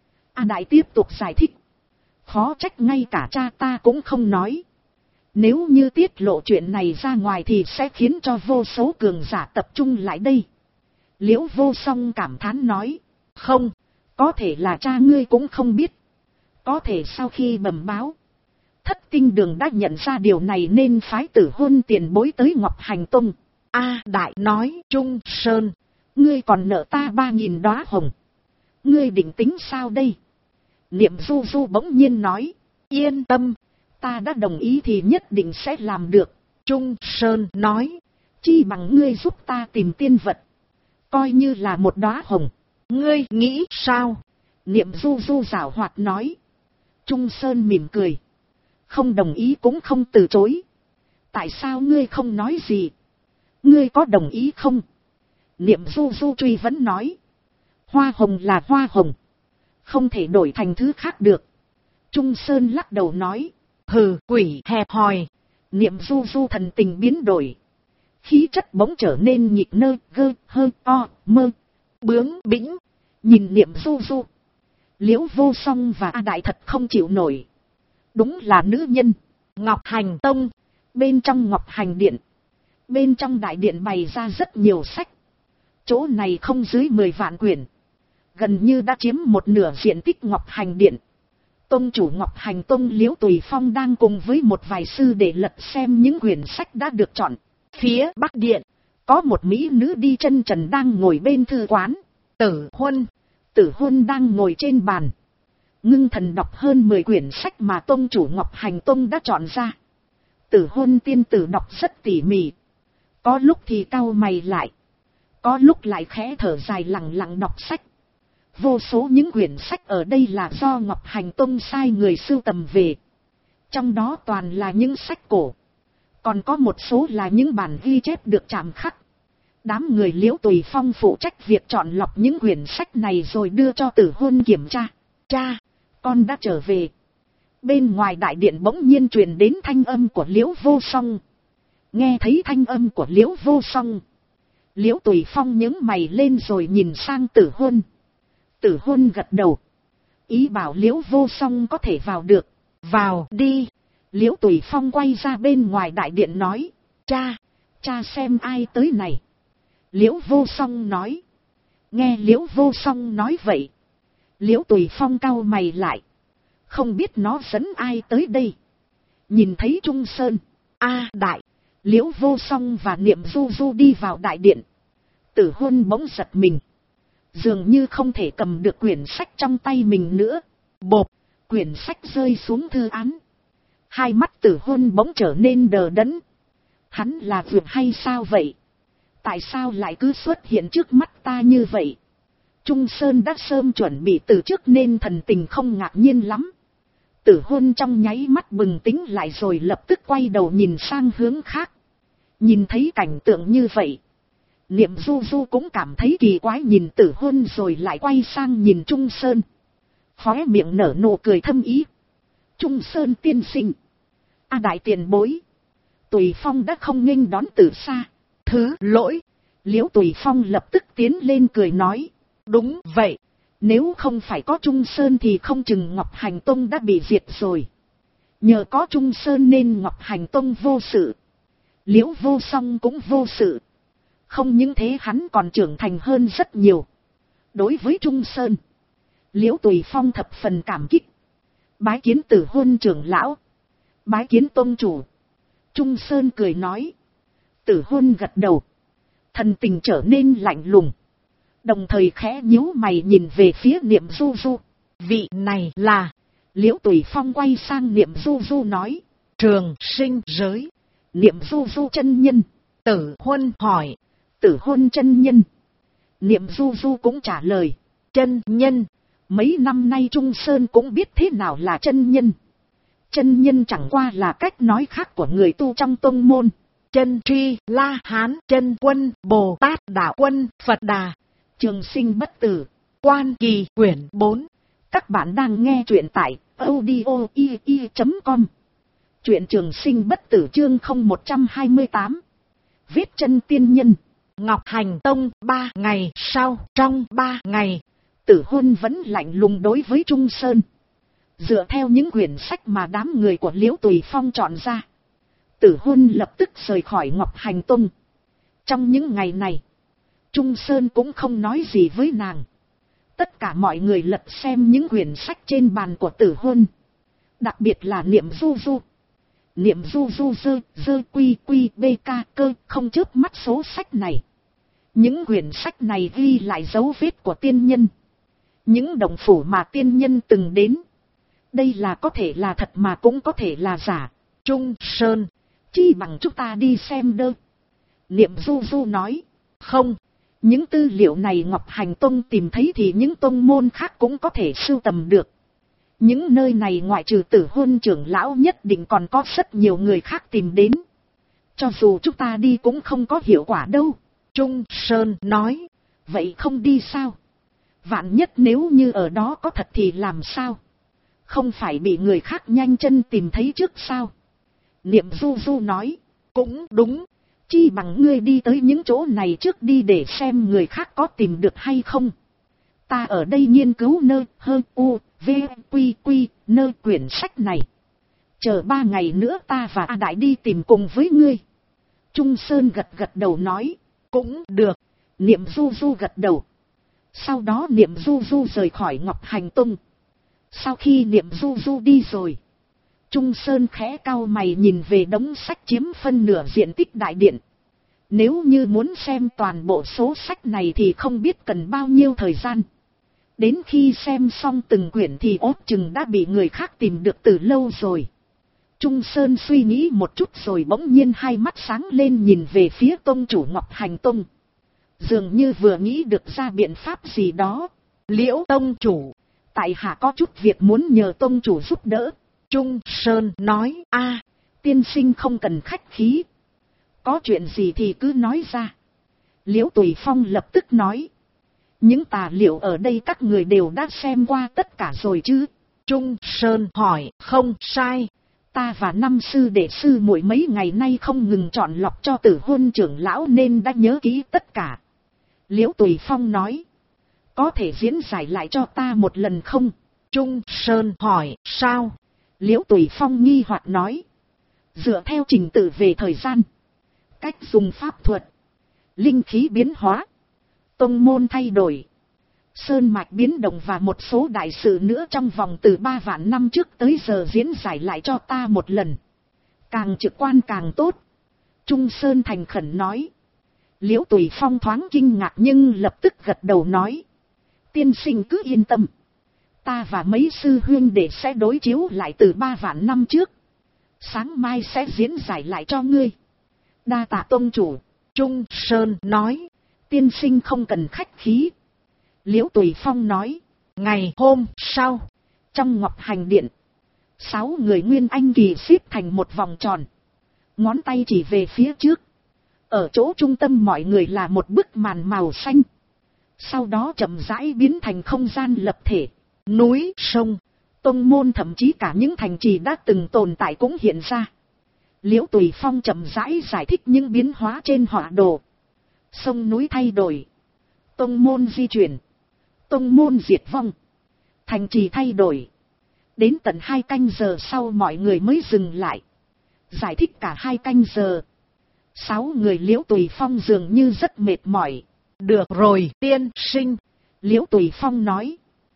A Đại tiếp tục giải thích. Khó trách ngay cả cha ta cũng không nói. Nếu như tiết lộ chuyện này ra ngoài thì sẽ khiến cho vô số cường giả tập trung lại đây. Liễu Vô Song cảm thán nói. Không, có thể là cha ngươi cũng không biết. Có thể sau khi bẩm báo, Thất Tinh Đường đã nhận ra điều này nên phái Tử Hôn tiền bối tới Ngọc Hành Tông. A Đại nói. Trung Sơn, ngươi còn nợ ta 3.000 đóa hồng. Ngươi định tính sao đây? Niệm Du Du bỗng nhiên nói. Yên tâm, ta đã đồng ý thì nhất định sẽ làm được. Trung Sơn nói. Chi bằng ngươi giúp ta tìm tiên vật, coi như là một đóa hồng. Ngươi nghĩ sao? Niệm Du Du giảo hoạt nói. Trung Sơn mỉm cười. Không đồng ý cũng không từ chối. Tại sao ngươi không nói gì? Ngươi có đồng ý không? Niệm Du Du truy vấn nói. Hoa hồng là hoa hồng, không thể đổi thành thứ khác được. Trung Sơn lắc đầu nói, hừ, quỷ hẹp hòi. Niệm Du Du thần tình biến đổi, khí chất bỗng trở nên nhịp nơ gơ hơ o mơ bướng bĩnh. Nhìn Niệm Du Du, Liễu Vô Song và A Đại thật không chịu nổi. Đúng là nữ nhân. Ngọc Hành Tông, bên trong Ngọc Hành Điện, bên trong đại điện bày ra rất nhiều sách. Chỗ này không dưới 10 vạn quyển, gần như đã chiếm một nửa diện tích Ngọc Hành Điện. Tông chủ Ngọc Hành Tông Liễu Tùy Phong đang cùng với một vài sư để lật xem những quyển sách đã được chọn. Phía Bắc Điện, có một mỹ nữ đi chân trần đang ngồi bên thư quán. Tử Huân đang ngồi trên bàn, ngưng thần đọc hơn 10 quyển sách mà tông chủ Ngọc Hành Tông đã chọn ra. Tử Huân tiên tử đọc rất tỉ mỉ, có lúc thì cau mày lại, có lúc lại khẽ thở dài lặng lặng đọc sách. Vô số những quyển sách ở đây là do Ngọc Hành Tông sai người sưu tầm về. Trong đó toàn là những sách cổ, còn có một số là những bản ghi chép được chạm khắc. Đám người Liễu Tùy Phong phụ trách việc chọn lọc những quyển sách này rồi đưa cho Tử Huân kiểm tra. Cha, con đã trở về. Bên ngoài đại điện bỗng nhiên truyền đến thanh âm của Liễu Vô Song. Nghe thấy thanh âm của Liễu Vô Song, Liễu Tùy Phong nhướng mày lên rồi nhìn sang Tử Huân. Tử Huân gật đầu, ý bảo Liễu Vô Song có thể vào được. Vào đi. Liễu Tùy Phong quay ra bên ngoài đại điện nói, cha xem ai tới này. Liễu Vô Song nói. Nghe Liễu Vô Song nói vậy, Liễu Tùy Phong cau mày lại, không biết nó dẫn ai tới đây. Nhìn thấy Trung Sơn, A Đại, Liễu Vô Song và Niệm Du Du đi vào đại điện, Tử Huân bỗng giật mình, dường như không thể cầm được quyển sách trong tay mình nữa. Bộp, quyển sách rơi xuống thư án. Hai mắt Tử Huân bỗng trở nên đờ đẫn. Hắn là vượt hay sao vậy? Tại sao lại cứ xuất hiện trước mắt ta như vậy? Trung Sơn đã sớm chuẩn bị từ trước nên thần tình không ngạc nhiên lắm. Tử Huân trong nháy mắt bừng tỉnh lại rồi lập tức quay đầu nhìn sang hướng khác. Nhìn thấy cảnh tượng như vậy, Niệm Du Du cũng cảm thấy kỳ quái, nhìn Tử Huân rồi lại quay sang nhìn Trung Sơn. Khóe miệng nở nụ cười thâm ý. Trung Sơn tiên sinh, A Đại tiền bối. Tùy Phong đã không nghênh đón từ xa. Thứ lỗi. Liễu Tùy Phong lập tức tiến lên cười nói. Đúng vậy, nếu không phải có Trung Sơn thì không chừng Ngọc Hành Tông đã bị diệt rồi. Nhờ có Trung Sơn nên Ngọc Hành Tông vô sự, Liễu Vô Song cũng vô sự. Không những thế hắn còn trưởng thành hơn rất nhiều. Đối với Trung Sơn, Liễu Tùy Phong thập phần cảm kích. Bái kiến Tử Huân trưởng lão. Bái kiến tông chủ. Trung Sơn cười nói. Tử Huân gật đầu, thần tình trở nên lạnh lùng, đồng thời khẽ nhíu mày nhìn về phía Niệm Du Du. Vị này là... Liễu Tùy Phong quay sang Niệm Du Du nói. Trường sinh giới. Niệm Du Du chân nhân. Tử Huân hỏi. Tử Huân chân nhân. Niệm Du Du cũng trả lời. Chân nhân. Mấy năm nay Trung Sơn cũng biết thế nào là chân nhân. Chân nhân chẳng qua là cách nói khác của người tu trong tông môn. Chân Tri La Hán, Chân Quân, Bồ Tát Đạo Quân, Phật Đà, Trường Sinh Bất Tử, Quan Kỳ quyển 4. Các bạn đang nghe truyện tại audio.com. Truyện Trường Sinh Bất Tử chương 0128. Vết chân tiên nhân. Ngọc Hành Tông 3 ngày sau. Trong 3 ngày, Tử Huân vẫn lạnh lùng đối với Trung Sơn. Dựa theo những quyển sách mà đám người của Liễu Tùy Phong chọn ra, Tử Huân lập tức rời khỏi Ngọc Hành Tông. Trong những ngày này, Trung Sơn cũng không nói gì với nàng. Tất cả mọi người lật xem những quyển sách trên bàn của Tử Huân. Đặc biệt là Niệm Du Du. Niệm Du Du dơ quy bê ca cơ không chớp mắt số sách này. Những quyển sách này ghi lại dấu vết của tiên nhân. Những động phủ mà tiên nhân từng đến. Đây là có thể là thật mà cũng có thể là giả. Trung Sơn, chi bằng chúng ta đi xem đơ. Niệm Du Du nói. Không, những tư liệu này Ngọc Hành Tông tìm thấy thì những tông môn khác cũng có thể sưu tầm được. Những nơi này ngoại trừ Tử Huân trưởng lão nhất định còn có rất nhiều người khác tìm đến. Cho dù chúng ta đi cũng không có hiệu quả đâu. Trung Sơn nói. Vậy không đi sao? Vạn nhất nếu như ở đó có thật thì làm sao? Không phải bị người khác nhanh chân tìm thấy trước sao? Niệm Du Du nói, cũng đúng, chi bằng ngươi đi tới những chỗ này trước đi để xem người khác có tìm được hay không. Ta ở đây nghiên cứu nơi nơi quyển sách này. Chờ 3 ngày nữa ta và A Đại đi tìm cùng với ngươi. Trung Sơn gật gật đầu nói, cũng được. Niệm Du Du gật đầu. Sau đó Niệm Du Du rời khỏi Ngọc Hành Tông. Sau khi Niệm Du Du đi rồi, Trung Sơn khẽ cau mày nhìn về đống sách chiếm phân nửa diện tích đại điện. Nếu như muốn xem toàn bộ số sách này thì không biết cần bao nhiêu thời gian. Đến khi xem xong từng quyển thì ốt chừng đã bị người khác tìm được từ lâu rồi. Trung Sơn suy nghĩ một chút rồi bỗng nhiên hai mắt sáng lên nhìn về phía tông chủ Ngọc Hành Tông. Dường như vừa nghĩ được ra biện pháp gì đó. Liễu tông chủ, tại hạ có chút việc muốn nhờ tông chủ giúp đỡ. Trung Sơn nói, tiên sinh không cần khách khí. Có chuyện gì thì cứ nói ra. Liễu Tùy Phong lập tức nói. Những tài liệu ở đây các người đều đã xem qua tất cả rồi chứ? Trung Sơn hỏi, không sai. Ta và năm sư đệ sư muội mấy ngày nay không ngừng chọn lọc cho Tử Hôn trưởng lão nên đã nhớ kỹ tất cả. Liễu Tùy Phong nói. Có thể diễn giải lại cho ta một lần không? Trung Sơn hỏi, sao? Liễu Tùy Phong nghi hoặc nói. Dựa theo trình tự về thời gian, cách dùng pháp thuật, linh khí biến hóa, tông môn thay đổi, sơn mạch biến động và một số đại sự nữa trong vòng từ 3 vạn năm trước tới giờ diễn giải lại cho ta một lần. Càng trực quan càng tốt. Trung Sơn thành khẩn nói. Liễu Tùy Phong thoáng kinh ngạc nhưng lập tức gật đầu nói. Tiên sinh cứ yên tâm. Ta và mấy sư huynh đệ sẽ đối chiếu lại từ 3 vạn năm trước. Sáng mai sẽ diễn giải lại cho ngươi. Đa tạ tông chủ. Trung Sơn nói. Tiên sinh không cần khách khí. Liễu Tùy Phong nói. Ngày hôm sau, trong Ngọc Hành Điện, 6 người Nguyên Anh kỳ xếp thành một vòng tròn. Ngón tay chỉ về phía trước. Ở chỗ trung tâm mọi người là một bức màn màu xanh. Sau đó chậm rãi biến thành không gian lập thể. Núi, sông, tông môn thậm chí cả những thành trì đã từng tồn tại cũng hiện ra. Liễu Tùy Phong chậm rãi giải thích những biến hóa trên họa đồ. Sông núi thay đổi, tông môn di chuyển, tông môn diệt vong, thành trì thay đổi. Đến tận 2 canh giờ sau mọi người mới dừng lại. Giải thích cả 2 canh giờ. 6 người Liễu Tùy Phong dường như rất mệt mỏi. Được rồi tiên sinh, Liễu Tùy Phong nói.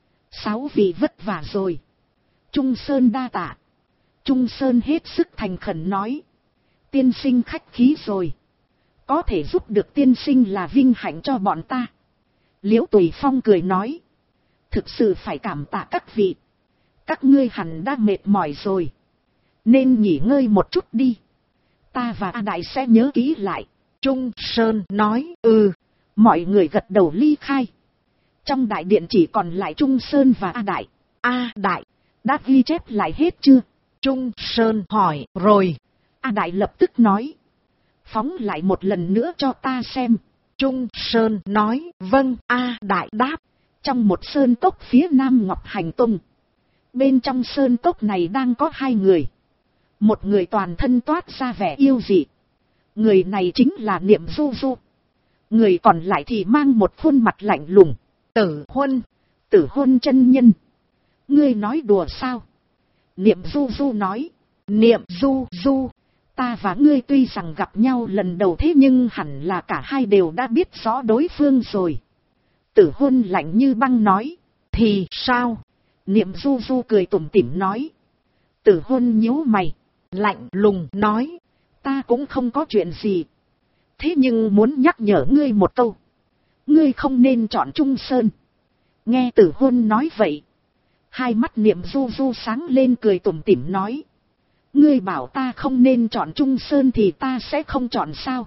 6 vị vất vả rồi. Trung Sơn đa tạ. Trung Sơn hết sức thành khẩn nói. Tiên sinh khách khí rồi. Có thể giúp được tiên sinh là vinh hạnh cho bọn ta. Liễu Tùy Phong cười nói. Thực sự phải cảm tạ các vị. Các ngươi hẳn đã mệt mỏi rồi, nên nghỉ ngơi một chút đi. Ta và A Đại sẽ nhớ kỹ lại. Trung Sơn nói. Mọi người gật đầu ly khai. Trong đại điện chỉ còn lại Trung Sơn và A Đại. A Đại, đã ghi chép lại hết chưa? Trung Sơn hỏi. Rồi. A Đại lập tức nói. Phóng lại một lần nữa cho ta xem. Trung Sơn nói. Vâng. A Đại đáp. Trong một sơn cốc phía nam Ngọc Hành Tông. Bên trong sơn cốc này đang có 2 người. Một người toàn thân toát ra vẻ yêu dị. Người này chính là Niệm Du Du. Người còn lại thì mang một khuôn mặt lạnh lùng. Tử Huân chân nhân. Ngươi nói đùa sao? Niệm Du Du nói. Niệm Du Du, ta và ngươi tuy rằng gặp nhau lần đầu thế nhưng hẳn là cả hai đều đã biết rõ đối phương rồi. Tử Huân lạnh như băng nói. Thì sao? Niệm Du Du cười tủm tỉm nói. Tử Huân nhíu mày, lạnh lùng nói. Ta cũng không có chuyện gì. Thế nhưng muốn nhắc nhở ngươi một câu. Ngươi không nên chọn Trung Sơn. Nghe Tử Huân nói vậy, hai mắt Niệm Du Du sáng lên cười tủm tỉm nói. Ngươi bảo ta không nên chọn Trung Sơn thì ta sẽ không chọn sao?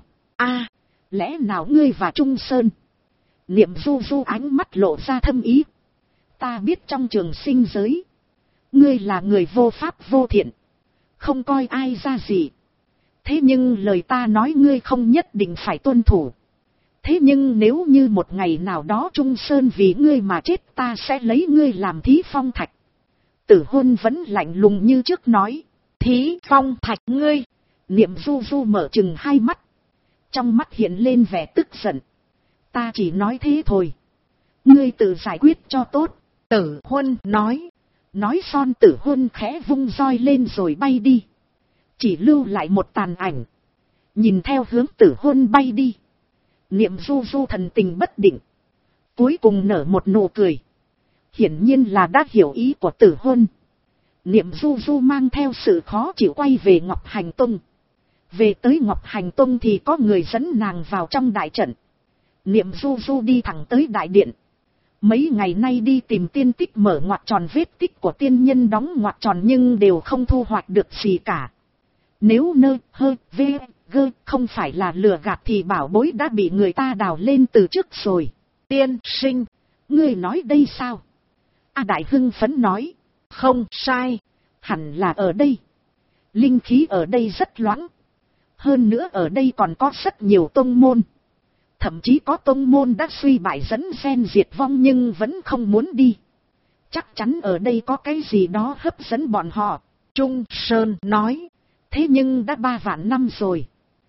Lẽ nào ngươi và Trung Sơn? Niệm Du Du ánh mắt lộ ra thâm ý. Ta biết trong trường sinh giới, ngươi là người vô pháp vô thiện, không coi ai ra gì. Thế nhưng lời ta nói ngươi không nhất định phải tuân thủ. Thế nhưng nếu như một ngày nào đó Trung Sơn vì ngươi mà chết, ta sẽ lấy ngươi làm thí phong thạch. Tử Hôn vẫn lạnh lùng như trước nói. Thí phong thạch ngươi. Niệm Du Du mở chừng hai mắt. Trong mắt hiện lên vẻ tức giận. Ta chỉ nói thế thôi. Ngươi tự giải quyết cho tốt. Tử Huân nói. Nói xong Tử Huân khẽ vung roi lên rồi bay đi. Chỉ lưu lại một tàn ảnh. Nhìn theo hướng Tử Huân bay đi. Niệm Du Du thần tình bất định. Cuối cùng nở một nụ cười. Hiển nhiên là đã hiểu ý của Tử Huân. Niệm Du Du mang theo sự khó chịu quay về Ngọc Hành Tông. Về tới Ngọc Hành Tông thì có người dẫn nàng vào trong đại trận. Niệm Du Du đi thẳng tới đại điện. Mấy ngày nay đi tìm tiên tích mở ngoặc tròn vết tích của tiên nhân đóng ngoặc tròn nhưng đều không thu hoạch được gì cả. Nếu nơ, hơ, vê, gơ không phải là lừa gạt thì bảo bối đã bị người ta đào lên từ trước rồi. Tiên sinh, ngươi nói đây sao? A Đại hưng phấn nói. Không sai, hẳn là ở đây. Linh khí ở đây rất loãng. Hơn nữa ở đây còn có rất nhiều tông môn. Thậm chí có tông môn đã suy bại dẫn phen diệt vong nhưng vẫn không muốn đi. Chắc chắn ở đây có cái gì đó hấp dẫn bọn họ. Trung Sơn nói. Thế nhưng đã 3 vạn năm rồi.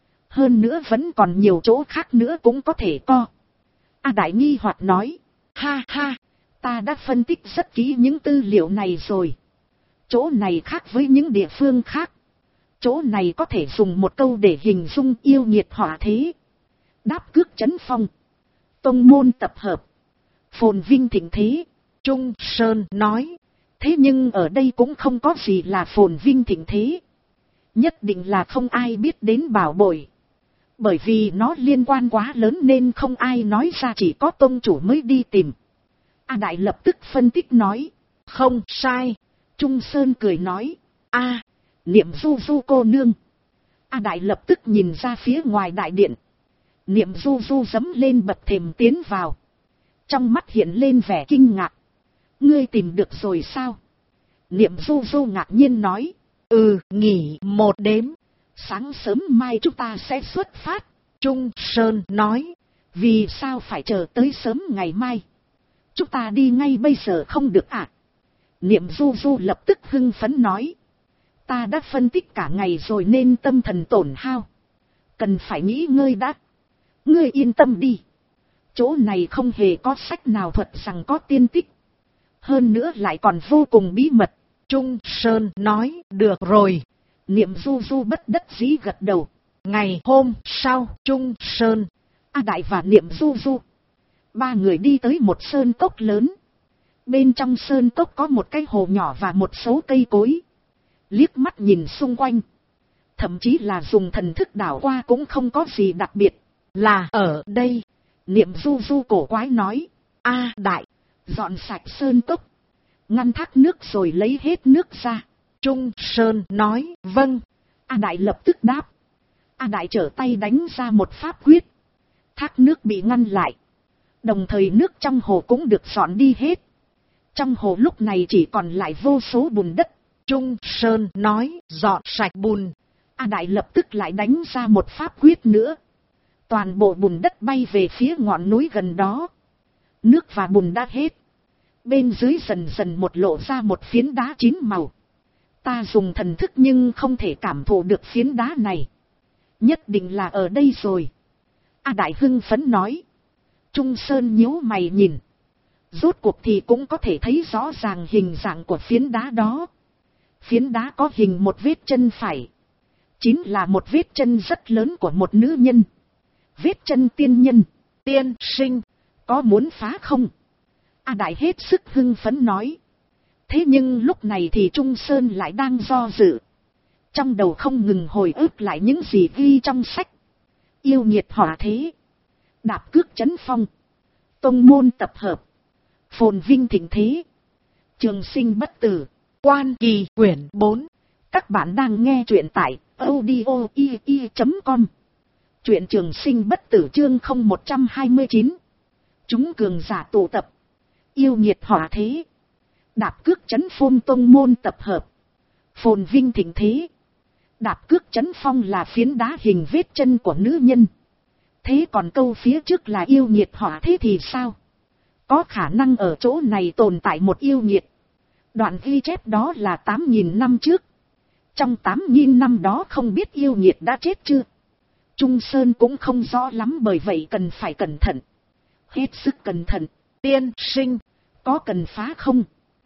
Hơn nữa vẫn còn nhiều chỗ khác nữa cũng có thể co. A Đại nghi hoặc nói. Ha ha, ta đã phân tích rất kỹ những tư liệu này rồi. Chỗ này khác với những địa phương khác. Chỗ này có thể dùng một câu để hình dung yêu nghiệt họa thế. Đáp cước chấn phong. Tông môn tập hợp. Phồn vinh thịnh thế. Trung Sơn nói. Thế nhưng ở đây cũng không có gì là phồn vinh thịnh thế. Nhất định là không ai biết đến bảo bội. Bởi vì nó liên quan quá lớn nên không ai nói ra, chỉ có tông chủ mới đi tìm. A Đại lập tức phân tích nói. Không sai. Trung Sơn cười nói. A, Niệm Du Du cô nương. A Đại lập tức nhìn ra phía ngoài đại điện. Niệm Du Du giẫm lên bậc thềm tiến vào. Trong mắt hiện lên vẻ kinh ngạc. Ngươi tìm được rồi sao? Niệm Du Du ngạc nhiên nói. Nghỉ một đêm. Sáng sớm mai chúng ta sẽ xuất phát. Trung Sơn nói. Vì sao phải chờ tới sớm ngày mai? Chúng ta đi ngay bây giờ không được à? Niệm Du Du lập tức hưng phấn nói. Ta đã phân tích cả ngày rồi nên tâm thần tổn hao. Cần phải nghỉ ngơi đã. Ngươi yên tâm đi. Chỗ này không hề có sách nào thuật rằng có tiên tích. Hơn nữa lại còn vô cùng bí mật. Trung Sơn nói. Được rồi. Niệm Du Du bất đắc dĩ gật đầu. Ngày hôm sau, Trung Sơn, A Đại và Niệm Du Du, 3 người đi tới một sơn cốc lớn. Bên trong sơn cốc có một cái hồ nhỏ và một số cây cối. Liếc mắt nhìn xung quanh, thậm chí là dùng thần thức đảo qua cũng không có gì đặc biệt. Là ở đây. Niệm Du Du cổ quái nói. A Đại, dọn sạch sơn cốc, ngăn thác nước rồi lấy hết nước ra. Trung Sơn nói. Vâng. A Đại lập tức đáp. A Đại trở tay đánh ra một pháp quyết. Thác nước bị ngăn lại. Đồng thời nước trong hồ cũng được dọn đi hết. Trong hồ lúc này chỉ còn lại vô số bùn đất. Trung Sơn nói. Dọn sạch bùn. A Đại lập tức lại đánh ra một pháp quyết nữa. Toàn bộ bùn đất bay về phía ngọn núi gần đó. Nước và bùn đã hết. Bên dưới dần dần một lộ ra một phiến đá 9 màu. Ta dùng thần thức nhưng không thể cảm thụ được phiến đá này. Nhất định là ở đây rồi. A Đại hưng phấn nói. Trung Sơn nhíu mày nhìn. Rốt cuộc thì cũng có thể thấy rõ ràng hình dạng của phiến đá đó. Phiến đá có hình một vết chân phải. Chính là một vết chân rất lớn của một nữ nhân. Vết chân tiên nhân. Tiên sinh, có muốn phá không? A Đại hết sức hưng phấn nói. Thế nhưng lúc này thì Trung Sơn lại đang do dự. Trong đầu không ngừng hồi ức lại những gì ghi trong sách. Yêu nghiệt họa thế. Đạp cước chấn phong. Tông môn tập hợp. Phồn vinh thịnh thế. Trường sinh bất tử. Quan Kỳ quyển 4. Các bạn đang nghe truyện tại audio.com. Truyện Trường sinh bất tử chương 0129. Chúng cường giả tụ tập. Yêu nghiệt họa thế. Đạp cước chấn phong tông môn tập hợp. Phồn vinh thịnh thế. Đạp cước chấn phong là phiến đá hình vết chân của nữ nhân. Thế còn câu phía trước là yêu nghiệt hỏa thế thì sao? Có khả năng ở chỗ này tồn tại một yêu nghiệt. Đoạn ghi chép đó là 8.000 năm trước. Trong 8.000 năm đó không biết yêu nghiệt đã chết chưa? Trung Sơn cũng không rõ lắm, bởi vậy cần phải cẩn thận. Hết sức cẩn thận. Tiên sinh, có cần phá không?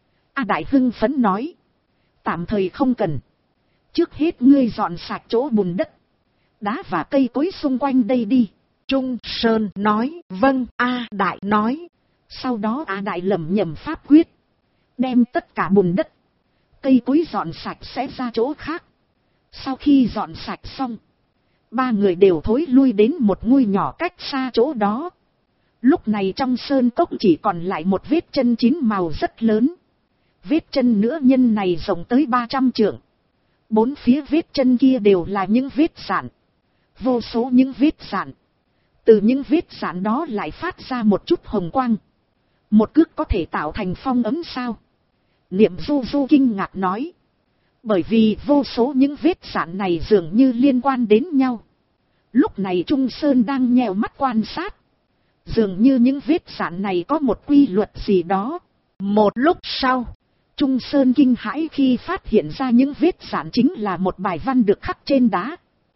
A Đại hưng phấn nói. Tạm thời không cần. Trước hết ngươi dọn sạch chỗ bùn đất, đá và cây cối xung quanh đây đi. Trung Sơn nói. Vâng. A Đại nói. Sau đó A Đại lẩm nhẩm pháp quyết, đem tất cả bùn đất, cây cối dọn sạch sẽ ra chỗ khác. Sau khi dọn sạch xong, ba người đều thối lui đến một ngôi nhỏ cách xa chỗ đó. Lúc này trong sơn cốc chỉ còn lại một vết chân chín màu rất lớn. Vết chân nữ nhân này rộng tới 300 trượng. Bốn phía vết chân kia đều là những vết rạn. Vô số những vết rạn. Từ những vết rạn đó lại phát ra một chút hồng quang. Một cước có thể tạo thành phong ấm sao? Niệm Du Du kinh ngạc nói. Bởi vì vô số những vết rạn này dường như liên quan đến nhau. Lúc này Trung Sơn đang nheo mắt quan sát. Dường như những vết rạn này có một quy luật gì đó. Một lúc sau, Trung Sơn kinh hãi khi phát hiện ra những vết rạn chính là một bài văn được khắc trên đá.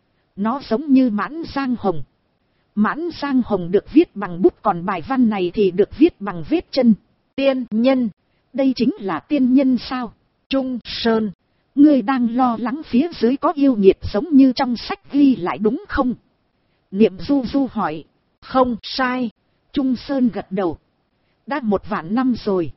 Nó giống như Mãn Giang Hồng. Mãn Giang Hồng được viết bằng bút, còn bài văn này thì được viết bằng vết chân. Tiên nhân, đây chính là tiên nhân sao? Trung Sơn, ngươi đang lo lắng phía dưới có yêu nghiệt giống như trong sách ghi lại đúng không? Niệm Du Du hỏi. Không sai. Trung Sơn gật đầu. Đã 1.000 năm rồi.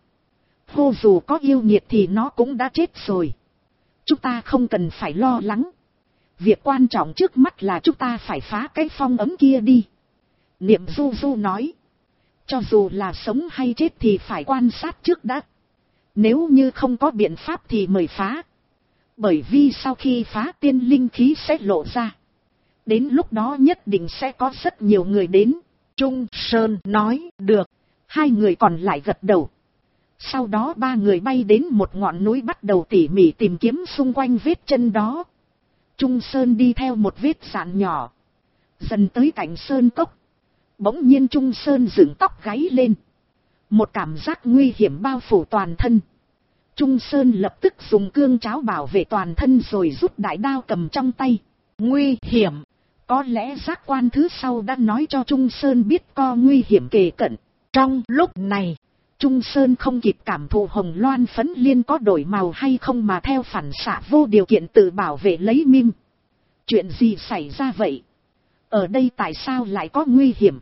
Vô dù có yêu nghiệt thì nó cũng đã chết rồi. Chúng ta không cần phải lo lắng. Việc quan trọng trước mắt là chúng ta phải phá cái phong ấm kia đi. Niệm Du Du nói. Cho dù là sống hay chết thì phải quan sát trước đã. Nếu như không có biện pháp thì mời phá. Bởi vì sau khi phá tiên linh khí sẽ lộ ra. Đến lúc đó nhất định sẽ có rất nhiều người đến. Trung Sơn nói. Được. Hai người còn lại gật đầu. Sau đó ba người bay đến một ngọn núi, bắt đầu tỉ mỉ tìm kiếm xung quanh vết chân đó. Trung Sơn đi theo một vết rạn nhỏ. Dần tới cạnh sơn cốc. Bỗng nhiên Trung Sơn dựng tóc gáy lên. Một cảm giác nguy hiểm bao phủ toàn thân. Trung Sơn lập tức dùng cương tráo bảo vệ toàn thân rồi rút đại đao cầm trong tay. Nguy hiểm. Có lẽ giác quan thứ sau đã nói cho Trung Sơn biết có nguy hiểm kề cận. Trong lúc này, Trung Sơn không kịp cảm thụ hồng loan phấn liên có đổi màu hay không mà theo phản xạ vô điều kiện tự bảo vệ lấy mim. Chuyện gì xảy ra vậy? Ở đây tại sao lại có nguy hiểm?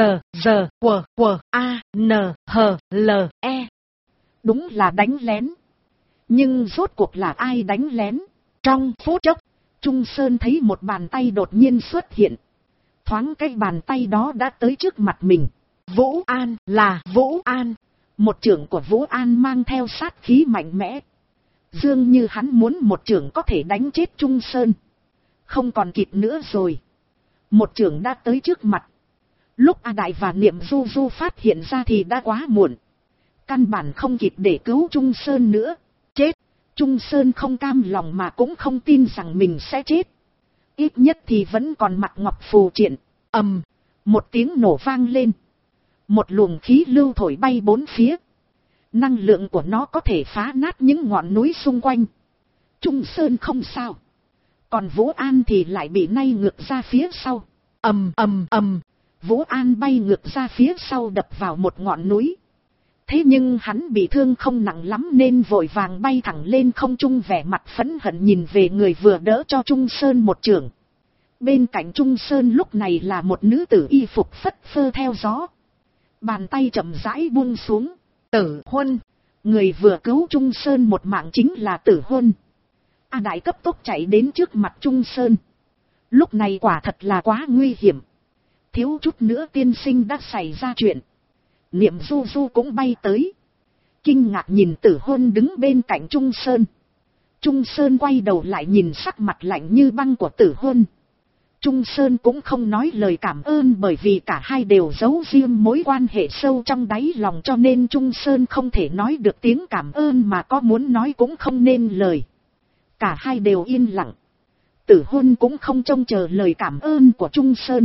A-N-H-L-E. Đúng là đánh lén. Nhưng rốt cuộc là ai đánh lén? Trong phút chốc, Trung Sơn thấy một bàn tay đột nhiên xuất hiện. Thoáng cái bàn tay đó đã tới trước mặt mình. Vũ An, là Vũ An. Một chưởng của Vũ An mang theo sát khí mạnh mẽ. Dường như hắn muốn một chưởng có thể đánh chết Trung Sơn. Không còn kịp nữa rồi. Một chưởng đã tới trước mặt. Lúc A Đại và Niệm Du Du phát hiện ra thì đã quá muộn. Căn bản không kịp để cứu Trung Sơn nữa. Chết. Trung Sơn không cam lòng mà cũng không tin rằng mình sẽ chết. Ít nhất thì vẫn còn mặt ngọc phù triện. Ầm. Một tiếng nổ vang lên. Một luồng khí lưu thổi bay bốn phía. Năng lượng của nó có thể phá nát những ngọn núi xung quanh. Trung Sơn không sao. Còn Vũ An thì lại bị nay ngược ra phía sau. Ầm ầm ầm. Vũ An bay ngược ra phía sau đập vào một ngọn núi. Thế nhưng hắn bị thương không nặng lắm nên vội vàng bay thẳng lên không trung, vẻ mặt phẫn hận nhìn về người vừa đỡ cho Trung Sơn một chưởng. Bên cạnh Trung Sơn lúc này là một nữ tử y phục phất phơ theo gió. Bàn tay chậm rãi buông xuống. Tử Huân. Người vừa cứu Trung Sơn một mạng chính là Tử Huân. A Đại cấp tốc chạy đến trước mặt Trung Sơn. Lúc này quả thật là quá nguy hiểm. Thiếu chút nữa tiên sinh đã xảy ra chuyện. Niệm Du Du cũng bay tới. Kinh ngạc nhìn Tử Huân đứng bên cạnh Trung Sơn. Trung Sơn quay đầu lại nhìn sắc mặt lạnh như băng của Tử Huân. Trung Sơn cũng không nói lời cảm ơn, bởi vì cả hai đều giấu riêng mối quan hệ sâu trong đáy lòng, cho nên Trung Sơn không thể nói được tiếng cảm ơn, mà có muốn nói cũng không nên lời. Cả hai đều yên lặng. Tử Huân cũng không trông chờ lời cảm ơn của Trung Sơn.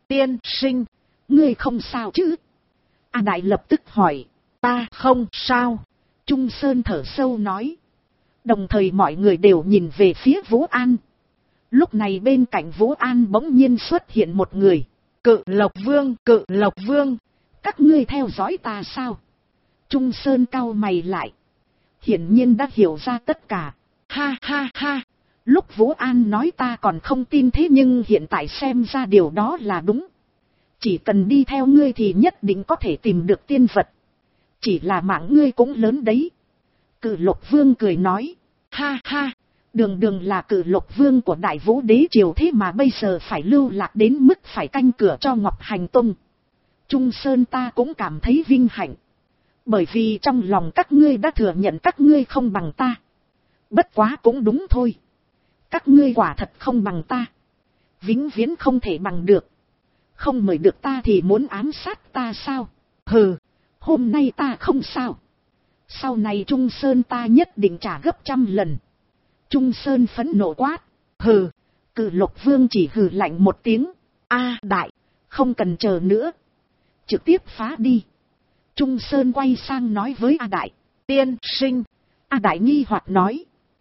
Tiên sinh, ngươi không sao chứ? A Đại lập tức hỏi. Ta không sao. Trung Sơn thở sâu nói. Đồng thời mọi người đều nhìn về phía Vũ An. Lúc này bên cạnh Vũ An bỗng nhiên xuất hiện một người. Cự Lộc Vương, Cự Lộc Vương. Các ngươi theo dõi ta sao? Trung Sơn cau mày lại. Hiển nhiên đã hiểu ra tất cả. Ha ha ha. Lúc Vũ An nói ta còn không tin, thế nhưng hiện tại xem ra điều đó là đúng. Chỉ cần đi theo ngươi thì nhất định có thể tìm được tiên vật. Chỉ là mạng ngươi cũng lớn đấy. Cự Lộc Vương cười nói. Ha ha, đường đường là Cự Lộc Vương của Đại Vũ Đế Triều, thế mà bây giờ phải lưu lạc đến mức phải canh cửa cho Ngọc Hành Tông. Trung Sơn ta cũng cảm thấy vinh hạnh. Bởi vì trong lòng các ngươi đã thừa nhận các ngươi không bằng ta. Bất quá cũng đúng thôi. Các ngươi quả thật không bằng ta. Vĩnh viễn không thể bằng được. Không mời được ta thì muốn ám sát ta sao? Hừ, hôm nay ta không sao. Sau này Trung Sơn ta nhất định trả gấp 100 lần. Trung Sơn phẫn nộ quát. Hừ, Cự Lộc Vương chỉ hừ lạnh một tiếng. A Đại, không cần chờ nữa. Trực tiếp phá đi. Trung Sơn quay sang nói với A Đại. Tiên sinh. A Đại nghi hoặc nói.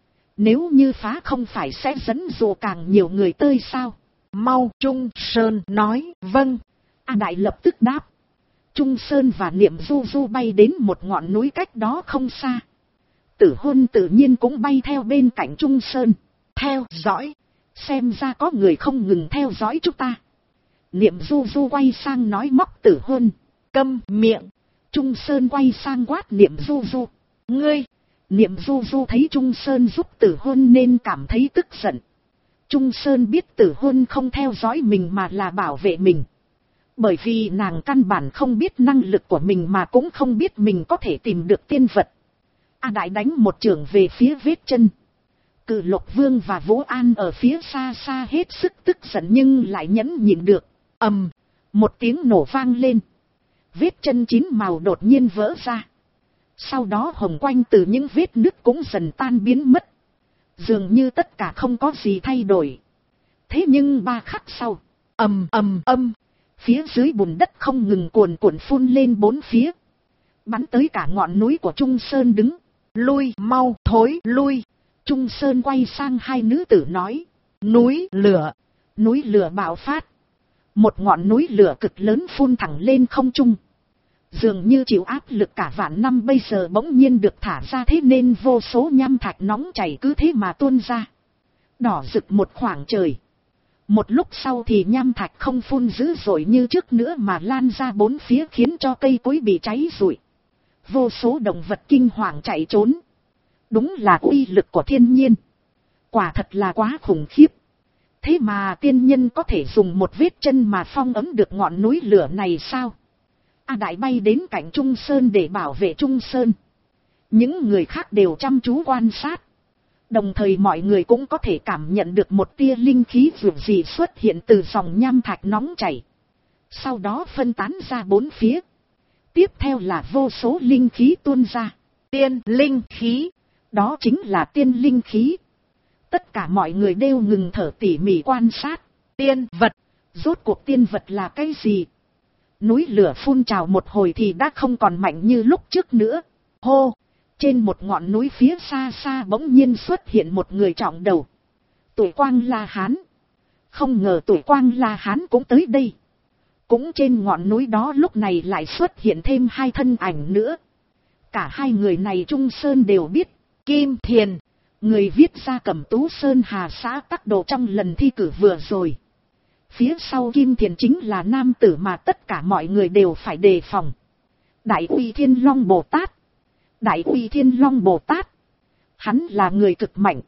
Nếu như phá không phải sẽ dẫn dụ càng nhiều người tới sao? Mau. Trung Sơn nói. Vâng. A Đại lập tức đáp. Trung Sơn và Niệm Du Du bay đến một ngọn núi cách đó không xa. Tử Hôn tự nhiên cũng bay theo bên cạnh Trung Sơn. Theo dõi. Xem ra có người không ngừng theo dõi chúng ta. Niệm Du Du quay sang nói móc Tử Hôn. Câm miệng. Trung Sơn quay sang quát Niệm Du Du. Ngươi. Niệm Du Du thấy Trung Sơn giúp Tử Hôn nên cảm thấy tức giận. Trung Sơn biết Tử Hôn không theo dõi mình mà là bảo vệ mình. Bởi vì nàng căn bản không biết năng lực của mình mà cũng không biết mình có thể tìm được tiên vật. A Đại đánh một chưởng về phía vết chân. Cự Lộc Vương và Vũ An ở phía xa xa hết sức tức giận nhưng lại nhẫn nhịn được. Ầm, một tiếng nổ vang lên. Vết chân 9 màu đột nhiên vỡ ra. Sau đó hồng quanh từ những vết nứt cũng dần tan biến mất. Dường như tất cả không có gì thay đổi. Thế nhưng 3 khắc sau, ầm ầm ầm, phía dưới bùn đất không ngừng cuồn cuộn phun lên 4 phía. Bắn tới cả ngọn núi của Trung Sơn đứng. Lui, mau, thối, lui. Trung Sơn quay sang hai nữ tử nói. Núi lửa. Núi lửa bạo phát. Một ngọn núi lửa cực lớn phun thẳng lên không trung. Dường như chịu áp lực cả vạn năm bây giờ bỗng nhiên được thả ra, thế nên vô số nham thạch nóng chảy cứ thế mà tuôn ra. Đỏ rực một khoảng trời. Một lúc sau thì nham thạch không phun dữ dội như trước nữa mà lan ra 4 phía khiến cho cây cối bị cháy rụi. Vô số động vật kinh hoàng chạy trốn. Đúng là uy lực của thiên nhiên. Quả thật là quá khủng khiếp. Thế mà tiên nhân có thể dùng một vết chân mà phong ấn được ngọn núi lửa này sao? A Đại bay đến cạnh Trung Sơn để bảo vệ Trung Sơn. Những người khác đều chăm chú quan sát. Đồng thời mọi người cũng có thể cảm nhận được một tia linh khí dịu dị xuất hiện từ dòng nham thạch nóng chảy. Sau đó phân tán ra 4 phía. Tiếp theo là vô số linh khí tuôn ra. Tiên linh khí. Đó chính là tiên linh khí. Tất cả mọi người đều ngừng thở tỉ mỉ quan sát. Tiên vật. Rốt cuộc tiên vật là cái gì? Núi lửa phun trào một hồi thì đã không còn mạnh như lúc trước nữa. Hô! Trên một ngọn núi phía xa xa bỗng nhiên xuất hiện một người trọng đầu. Tuổi Quang La Hán. Không ngờ Tuổi Quang La Hán cũng tới đây. Cũng trên ngọn núi đó lúc này lại xuất hiện thêm 2 thân ảnh nữa. Cả 2 người này Trung Sơn đều biết. Kim Thiền, người viết ra Cẩm Tú Sơn Hà xã Tắc Đồ trong lần thi cử vừa rồi. Phía sau Kim Thiền chính là nam tử mà tất cả mọi người đều phải đề phòng. Đại Uy Thiên Long Bồ Tát. Đại Uy Thiên Long Bồ Tát. Hắn là người cực mạnh.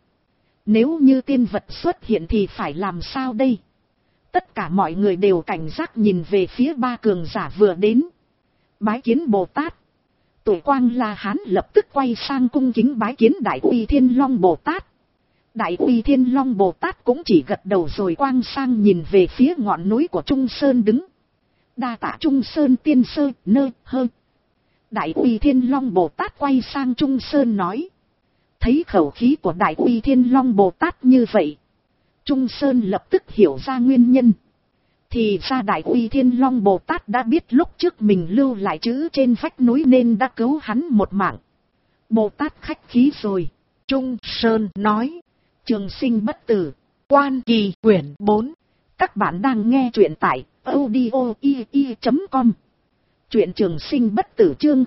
Nếu như tiên vật xuất hiện thì phải làm sao đây? Tất cả mọi người đều cảnh giác nhìn về phía 3 cường giả vừa đến. Bái kiến Bồ Tát. Tuổi Quang La Hán lập tức quay sang cung kính bái kiến Đại Uy Thiên Long Bồ Tát. Đại Uy Thiên Long Bồ Tát cũng chỉ gật đầu rồi quang sang nhìn về phía ngọn núi của Trung Sơn đứng. Đa tạ Trung Sơn tiên sơ nơ hơ. Đại Uy Thiên Long Bồ Tát quay sang Trung Sơn nói. Thấy khẩu khí của Đại Uy Thiên Long Bồ Tát như vậy, Trung Sơn lập tức hiểu ra nguyên nhân. Thì ra Đại Uy Thiên Long Bồ Tát đã biết lúc trước mình lưu lại chữ trên vách núi nên đã cứu hắn một mạng. Bồ Tát khách khí rồi. Trung Sơn nói. Trường sinh bất tử. Quan Kỳ quyển 4. Các bạn đang nghe truyện tại audio.com. Truyện Trường sinh bất tử chương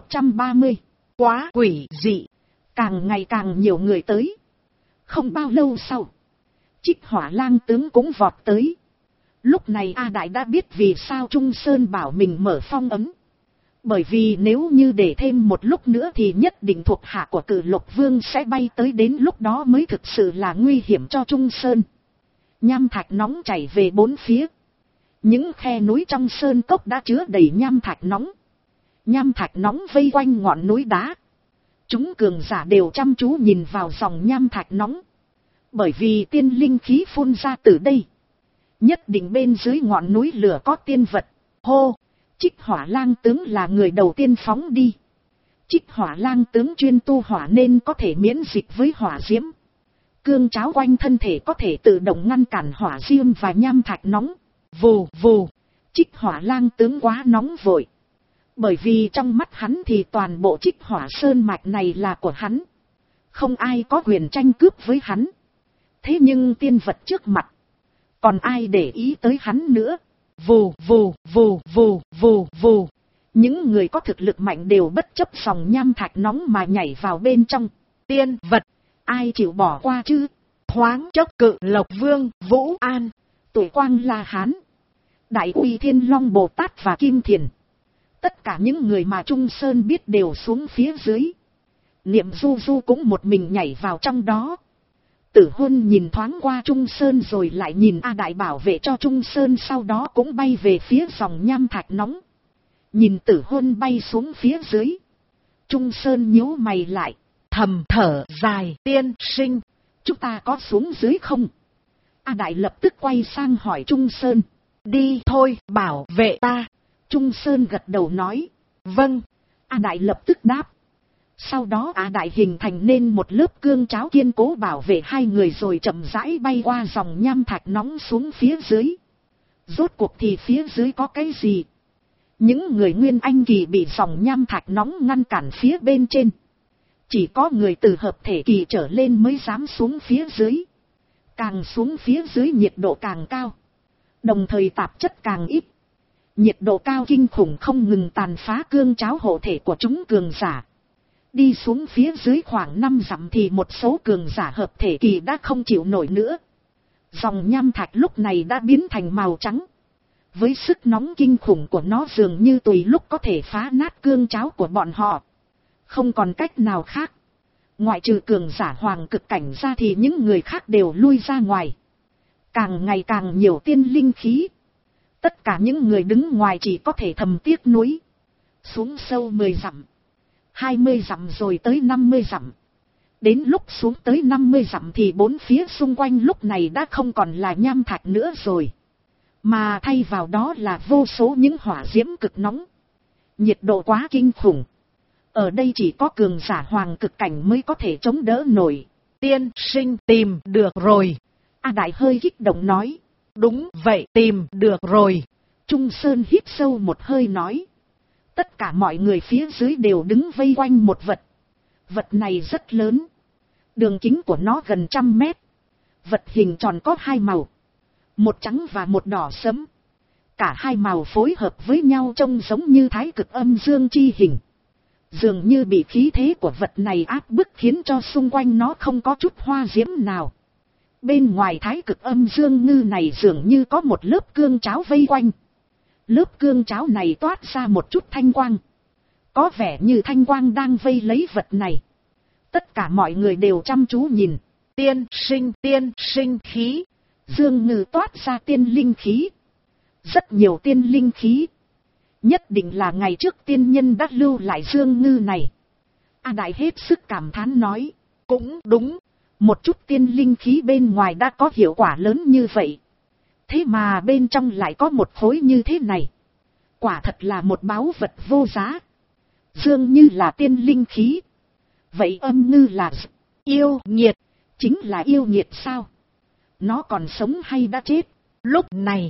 0130. Quá quỷ dị. Càng ngày càng nhiều người tới. Không bao lâu sau, Trích Hỏa Lang tướng cũng vọt tới. Lúc này A Đại đã biết vì sao Trung Sơn bảo mình mở phong ấn. Bởi vì nếu như để thêm một lúc nữa thì nhất định thuộc hạ của Cử Lục Vương sẽ bay tới, đến lúc đó mới thực sự là nguy hiểm cho Trung Sơn. Nham thạch nóng chảy về bốn phía. Những khe núi trong sơn cốc đã chứa đầy nham thạch nóng. Nham thạch nóng vây quanh ngọn núi đá. Chúng cường giả đều chăm chú nhìn vào dòng nham thạch nóng. Bởi vì tiên linh khí phun ra từ đây. Nhất định bên dưới ngọn núi lửa có tiên vật. Hô! Trích Hỏa Lang tướng là người đầu tiên phóng đi. Trích Hỏa Lang tướng chuyên tu hỏa nên có thể miễn dịch với hỏa diễm. Cương cháo quanh thân thể có thể tự động ngăn cản hỏa diễm và nham thạch nóng. Vù vù! Trích Hỏa Lang tướng quá nóng vội. Bởi vì trong mắt hắn thì toàn bộ Trích Hỏa Sơn mạch này là của hắn. Không ai có quyền tranh cướp với hắn. Thế nhưng tiên vật trước mặt, còn ai để ý tới hắn nữa. Vù vù vù vù vù vù. Những người có thực lực mạnh đều bất chấp dòng nham thạch nóng mà nhảy vào bên trong. Tiên vật, ai chịu bỏ qua chứ? Thoáng chốc Cự Lộc Vương, Vũ An, Tuổi Quang La Hán, Đại Uy Thiên Long Bồ Tát và Kim Thiền. Tất cả những người mà Trung Sơn biết đều xuống phía dưới. Niệm Du Du cũng một mình nhảy vào trong đó. Tử Huân nhìn thoáng qua Trung Sơn rồi lại nhìn A Đại bảo vệ cho Trung Sơn, sau đó cũng bay về phía dòng nham thạch nóng. Nhìn Tử Huân bay xuống phía dưới, Trung Sơn nhíu mày lại, thầm thở dài. Tiên sinh, chúng ta có xuống dưới không? A Đại lập tức quay sang hỏi Trung Sơn. Đi thôi, bảo vệ ta. Trung Sơn gật đầu nói. Vâng. A Đại lập tức đáp. Sau đó A Đại hình thành nên một lớp cương cháo kiên cố bảo vệ hai người rồi chậm rãi bay qua dòng nham thạch nóng xuống phía dưới. Rốt cuộc thì phía dưới có cái gì? Những người Nguyên Anh kỳ bị dòng nham thạch nóng ngăn cản phía bên trên. Chỉ có người từ hợp thể kỳ trở lên mới dám xuống phía dưới. Càng xuống phía dưới nhiệt độ càng cao. Đồng thời tạp chất càng ít. Nhiệt độ cao kinh khủng không ngừng tàn phá cương cháo hộ thể của chúng cường giả. Đi xuống phía dưới khoảng 5 dặm thì một số cường giả hợp thể kỳ đã không chịu nổi nữa. Dòng nham thạch lúc này đã biến thành màu trắng. Với sức nóng kinh khủng của nó dường như tùy lúc có thể phá nát cương cháo của bọn họ. Không còn cách nào khác. Ngoại trừ cường giả hoàng cực cảnh ra thì những người khác đều lui ra ngoài. Càng ngày càng nhiều tiên linh khí. Tất cả những người đứng ngoài chỉ có thể thầm tiếc nuối. Xuống sâu 10 dặm. 20 dặm rồi tới 50 dặm. Đến lúc xuống tới 50 dặm thì bốn phía xung quanh lúc này đã không còn là nham thạch nữa rồi. Mà thay vào đó là vô số những hỏa diễm cực nóng. Nhiệt độ quá kinh khủng. Ở đây chỉ có cường giả hoàng cực cảnh mới có thể chống đỡ nổi. Tiên sinh tìm được rồi. A Đại hơi kích động nói. Đúng vậy, tìm được rồi. Trung Sơn hít sâu một hơi nói. Tất cả mọi người phía dưới đều đứng vây quanh một vật. Vật này rất lớn. Đường kính của nó gần 100 mét. Vật hình tròn có hai màu. Một trắng và một đỏ sẫm. Cả hai màu phối hợp với nhau trông giống như thái cực âm dương chi hình. Dường như bị khí thế của vật này áp bức khiến cho xung quanh nó không có chút hoa diễm nào. Bên ngoài thái cực âm dương ngư này dường như có một lớp cương cháo vây quanh. Lớp cương cháo này toát ra một chút thanh quang. Có vẻ như thanh quang đang vây lấy vật này. Tất cả mọi người đều chăm chú nhìn. Tiên sinh khí. Dương ngư toát ra tiên linh khí. Rất nhiều tiên linh khí. Nhất định là ngày trước tiên nhân đã lưu lại dương ngư này. A Đại hết sức cảm thán nói. Cũng đúng. Một chút tiên linh khí bên ngoài đã có hiệu quả lớn như vậy. Thế mà bên trong lại có một khối như thế này. Quả thật là một báu vật vô giá. Dương như là tiên linh khí. Vậy âm ngư là yêu nghiệt. Chính là yêu nghiệt sao? Nó còn sống hay đã chết? Lúc này,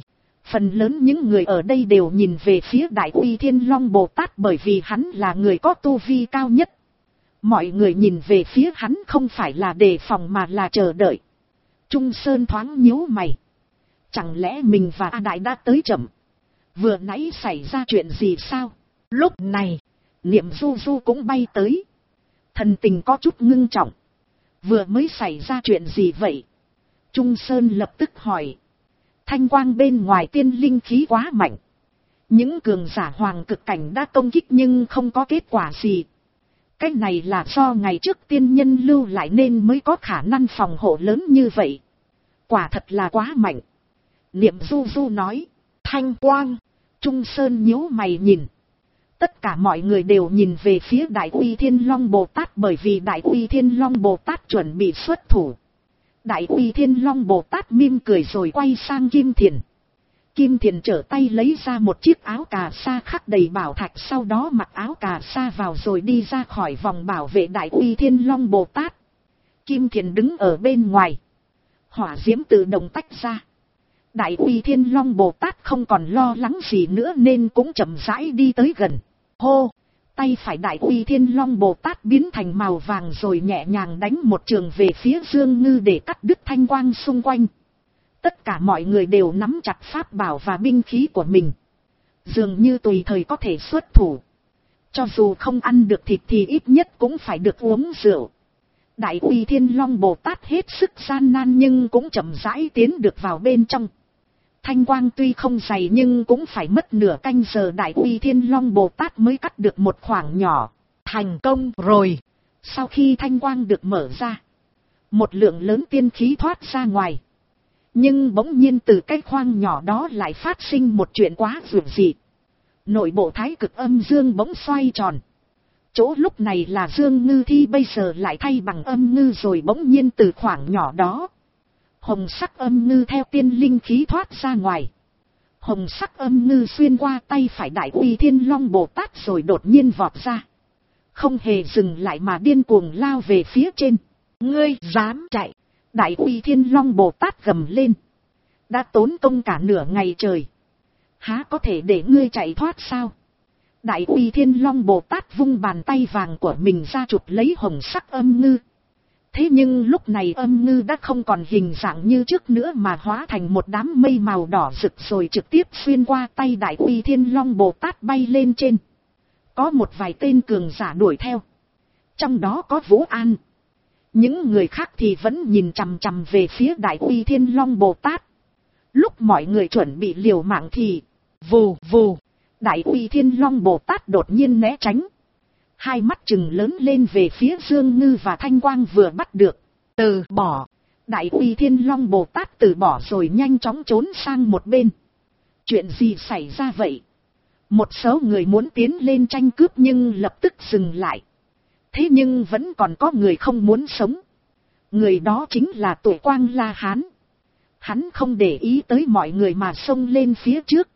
Phần lớn những người ở đây đều nhìn về phía Đại Uy Thiên Long Bồ Tát bởi vì hắn là người có tu vi cao nhất. Mọi người nhìn về phía hắn không phải là đề phòng mà là chờ đợi. Trung Sơn thoáng nhíu mày. Chẳng lẽ mình và A Đại đã tới chậm? Vừa nãy xảy ra chuyện gì sao? Lúc này, Niệm Du Du cũng bay tới. Thần tình có chút ngưng trọng. Vừa mới xảy ra chuyện gì vậy? Trung Sơn lập tức hỏi. Thanh quang bên ngoài tiên linh khí quá mạnh. Những cường giả hoàng cực cảnh đã công kích nhưng không có kết quả gì. Cái này là do ngày trước tiên nhân lưu lại nên mới có khả năng phòng hộ lớn như vậy. Quả thật là quá mạnh. Niệm Du Du nói. Thanh quang. Trung Sơn nhíu mày nhìn. Tất cả mọi người đều nhìn về phía Đại Uy Thiên Long Bồ Tát bởi vì Đại Uy Thiên Long Bồ Tát chuẩn bị xuất thủ. Đại Uy Thiên Long Bồ Tát mỉm cười rồi quay sang Kim Thiền. Kim Thiền trở tay lấy ra một chiếc áo cà sa khắc đầy bảo thạch, sau đó mặc áo cà sa vào rồi đi ra khỏi vòng bảo vệ Đại Uy Thiên Long Bồ Tát. Kim Thiền đứng ở bên ngoài. Hỏa diễm tự động tách ra. Đại Uy Thiên Long Bồ Tát không còn lo lắng gì nữa nên cũng chậm rãi đi tới gần. Hô! Tay phải Đại Uy Thiên Long Bồ Tát biến thành màu vàng rồi nhẹ nhàng đánh một trường về phía Dương Ngư để cắt đứt thanh quang xung quanh. Tất cả mọi người đều nắm chặt pháp bảo và binh khí của mình. Dường như tùy thời có thể xuất thủ. Cho dù không ăn được thịt thì ít nhất cũng phải được uống rượu. Đại Uy Thiên Long Bồ Tát hết sức gian nan nhưng cũng chậm rãi tiến được vào bên trong. Thanh quang tuy không dày nhưng cũng phải mất nửa canh giờ Đại Uy Thiên Long Bồ Tát mới cắt được một khoảng nhỏ. Thành công rồi. Sau khi thanh quang được mở ra, một lượng lớn tiên khí thoát ra ngoài. Nhưng bỗng nhiên từ cái khoang nhỏ đó lại phát sinh một chuyện quá dường dị. Nội bộ thái cực âm dương bỗng xoay tròn. Chỗ lúc này là Dương Ngư Thi bây giờ lại thay bằng âm ngư rồi bỗng nhiên từ khoảng nhỏ đó. Hồng sắc âm ngư theo tiên linh khí thoát ra ngoài. Hồng sắc âm ngư xuyên qua tay phải Đại Uy Thiên Long Bồ Tát rồi đột nhiên vọt ra. Không hề dừng lại mà điên cuồng lao về phía trên. Ngươi dám chạy! Đại Uy Thiên Long Bồ Tát gầm lên. Đã tốn công cả nửa ngày trời. Há có thể để ngươi chạy thoát sao? Đại Uy Thiên Long Bồ Tát vung bàn tay vàng của mình ra chụp lấy hồng sắc âm ngư. Thế nhưng lúc này âm ngư đã không còn hình dạng như trước nữa mà hóa thành một đám mây màu đỏ rực rồi trực tiếp xuyên qua tay Đại Uy Thiên Long Bồ Tát bay lên trên. Có một vài tên cường giả đuổi theo. Trong đó có Vũ An. Những người khác thì vẫn nhìn chằm chằm về phía Đại Uy Thiên Long Bồ Tát. Lúc mọi người chuẩn bị liều mạng thì vù vù, Đại Uy Thiên Long Bồ Tát đột nhiên né tránh. Hai mắt trừng lớn lên về phía Dương Ngư và thanh quang vừa bắt được. Từ bỏ. Đại Uy Thiên Long Bồ Tát từ bỏ rồi nhanh chóng trốn sang một bên. Chuyện gì xảy ra vậy? Một số người muốn tiến lên tranh cướp nhưng lập tức dừng lại. Thế nhưng vẫn còn có người không muốn sống. Người đó chính là Tuệ Quang La Hán. Hắn không để ý tới mọi người mà xông lên phía trước.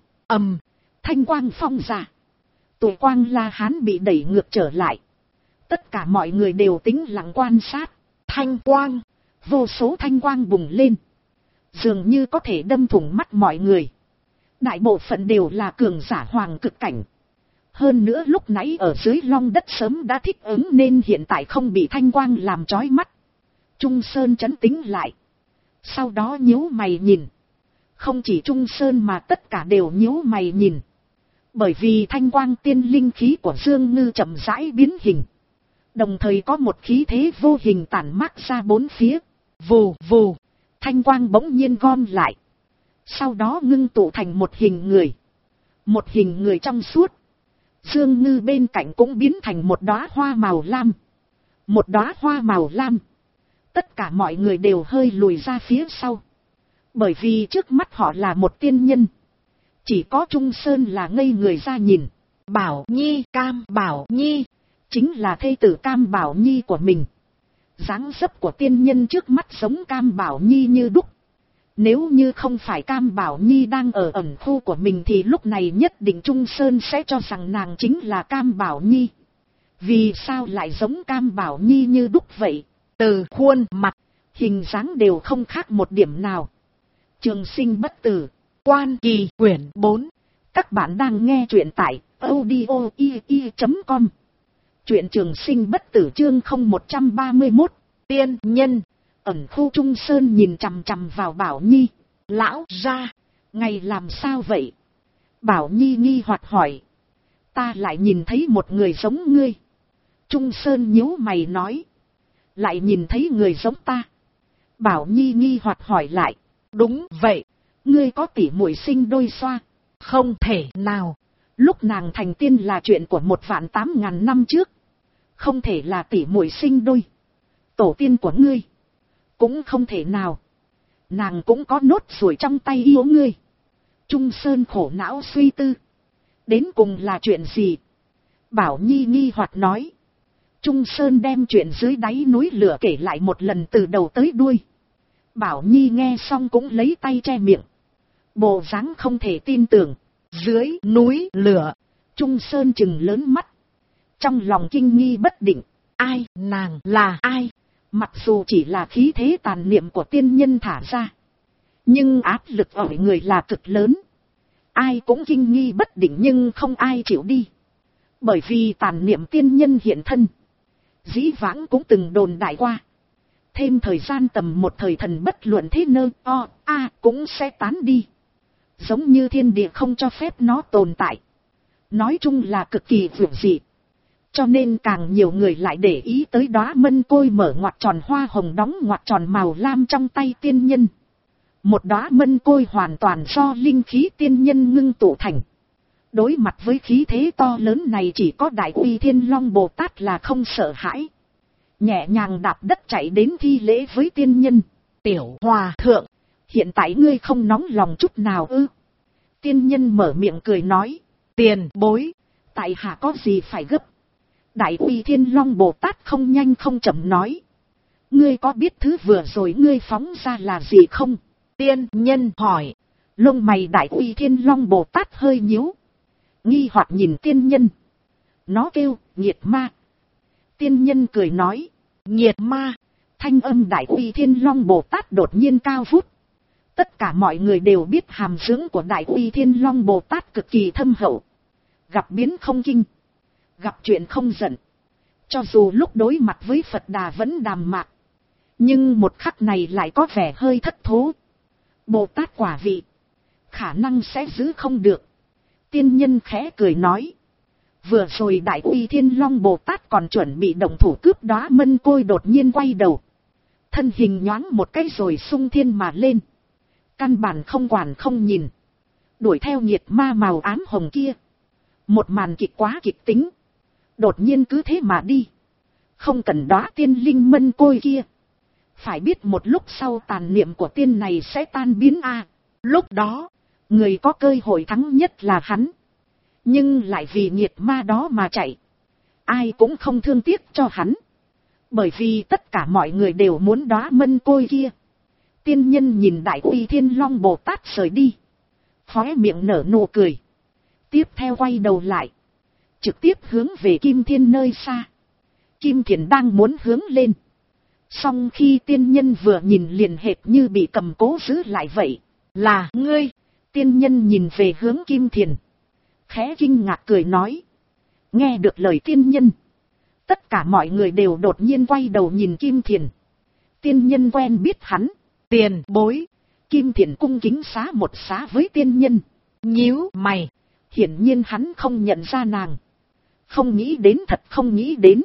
Thanh quang phong ra. Tuệ Quang La Hán bị đẩy ngược trở lại. Tất cả mọi người đều tĩnh lặng quan sát. Thanh quang. Vô số thanh quang bùng lên. Dường như có thể đâm thủng mắt mọi người. Đại bộ phận đều là cường giả hoàng cực cảnh. Hơn nữa lúc nãy ở dưới long đất sớm đã thích ứng nên hiện tại không bị thanh quang làm chói mắt. Trung Sơn trấn tĩnh lại. Sau đó nhíu mày nhìn. Không chỉ Trung Sơn mà tất cả đều nhíu mày nhìn. Bởi vì thanh quang tiên linh khí của Dương Ngư chậm rãi biến hình. Đồng thời có một khí thế vô hình tản mát ra bốn phía. Vù vù, thanh quang bỗng nhiên gom lại. Sau đó ngưng tụ thành một hình người. Một hình người trong suốt. Dương Ngư bên cạnh cũng biến thành một đóa hoa màu lam. Một đóa hoa màu lam. Tất cả mọi người đều hơi lùi ra phía sau. Bởi vì trước mắt họ là một tiên nhân. Chỉ có Trung Sơn là ngây người ra nhìn. Bảo Nhi, Cam Bảo Nhi. Chính là thê tử Cam Bảo Nhi của mình. Dáng dấp của tiên nhân trước mắt giống Cam Bảo Nhi như đúc. Nếu như không phải Cam Bảo Nhi đang ở ẩn khu của mình thì lúc này nhất định Trung Sơn sẽ cho rằng nàng chính là Cam Bảo Nhi. Vì sao lại giống Cam Bảo Nhi như đúc vậy? Từ khuôn mặt, hình dáng đều không khác một điểm nào. Trường sinh bất tử, Quan Kỳ quyển 4. Các bạn đang nghe truyện tại audio.com. Truyện Trường Sinh Bất Tử chương 0131. Tiên nhân. Ẩn khu Trung Sơn nhìn chằm chằm vào Bảo Nhi. Lão ra. Ngày làm sao vậy? Bảo Nhi nghi hoặc hỏi. Ta lại nhìn thấy một người giống ngươi. Trung Sơn nhíu mày nói. Lại nhìn thấy người giống ta. Bảo Nhi nghi hoặc hỏi lại. Đúng vậy. Ngươi có tỷ muội sinh đôi xoa? Không thể nào. Lúc nàng thành tiên là chuyện của 1.800.000 năm trước. Không thể là tỷ muội sinh đôi. Tổ tiên của ngươi. Cũng không thể nào. Nàng cũng có nốt ruồi trong tay yêu ngươi. Trung Sơn khổ não suy tư. Đến cùng là chuyện gì? Bảo Nhi nghi hoặc nói. Trung Sơn đem chuyện dưới đáy núi lửa kể lại một lần từ đầu tới đuôi. Bảo Nhi nghe xong cũng lấy tay che miệng. Bộ dáng không thể tin tưởng. Dưới núi lửa. Trung Sơn trừng lớn mắt. Trong lòng kinh nghi bất định. Ai? Nàng là ai? Mặc dù chỉ là khí thế tàn niệm của tiên nhân thả ra. Nhưng áp lực ở người là cực lớn. Ai cũng kinh nghi bất định nhưng không ai chịu đi. Bởi vì tàn niệm tiên nhân hiện thân. Dĩ vãng cũng từng đồn đại qua. Thêm thời gian tầm một thời thần bất luận thế nơ cũng sẽ tán đi. Giống như thiên địa không cho phép nó tồn tại. Nói chung là cực kỳ vượt dị. Cho nên càng nhiều người lại để ý tới đóa mân côi mở ngoặt tròn hoa hồng đóng ngoặt tròn màu lam trong tay tiên nhân. Một đóa mân côi hoàn toàn do linh khí tiên nhân ngưng tụ thành. Đối mặt với khí thế to lớn này chỉ có Đại Uy Thiên Long Bồ Tát là không sợ hãi. Nhẹ nhàng đạp đất chạy đến thi lễ với tiên nhân. Tiểu Hòa Thượng. Hiện tại ngươi không nóng lòng chút nào ư? Tiên nhân mở miệng cười nói. Tiền bối. Tại hạ có gì phải gấp? Đại Uy Thiên Long Bồ Tát không nhanh không chậm nói. Ngươi có biết thứ vừa rồi ngươi phóng ra là gì không? Tiên nhân hỏi. Lông mày Đại Uy Thiên Long Bồ Tát hơi nhíu. Nghi hoặc nhìn tiên nhân. Nó kêu, nhiệt ma. Tiên nhân cười nói. Nhiệt ma. Thanh âm Đại Uy Thiên Long Bồ Tát đột nhiên cao vút. Tất cả mọi người đều biết hàm dưỡng của Đại Uy Thiên Long Bồ Tát cực kỳ thâm hậu. Gặp biến không kinh. Gặp chuyện không giận. Cho dù lúc đối mặt với Phật Đà vẫn đàm mạc. Nhưng một khắc này lại có vẻ hơi thất thố. Bồ Tát quả vị. Khả năng sẽ giữ không được. Tiên nhân khẽ cười nói. Vừa rồi Đại Uy Thiên Long Bồ Tát còn chuẩn bị động thủ cướp đóa mân côi đột nhiên quay đầu. Thân hình nhoáng một cái rồi xung thiên mà lên. Căn bản không quản không nhìn. Đuổi theo nhiệt ma màu ám hồng kia. Một màn kịch quá kịch tính. Đột nhiên cứ thế mà đi. Không cần đóa tiên linh mân côi kia. Phải biết một lúc sau tàn niệm của tiên này sẽ tan biến Lúc đó, người có cơ hội thắng nhất là hắn. Nhưng lại vì nhiệt ma đó mà chạy. Ai cũng không thương tiếc cho hắn. Bởi vì tất cả mọi người đều muốn đóa mân côi kia. Tiên nhân nhìn Đại Uy Thiên Long Bồ Tát rời đi. Khóe miệng nở nụ cười. Tiếp theo quay đầu lại. Trực tiếp hướng về Kim Thiên nơi xa. Kim Thiền đang muốn hướng lên. Song khi tiên nhân vừa nhìn liền hệt như bị cầm cố giữ lại vậy. Là ngươi. Tiên nhân nhìn về hướng Kim Thiền. Khẽ kinh ngạc cười nói. Nghe được lời tiên nhân. Tất cả mọi người đều đột nhiên quay đầu nhìn Kim Thiền. Tiên nhân quen biết hắn. Tiền bối. Kim Thiền cung kính xá một xá với tiên nhân. Nhíu mày. Hiển nhiên hắn không nhận ra nàng. Không nghĩ đến thật không nghĩ đến.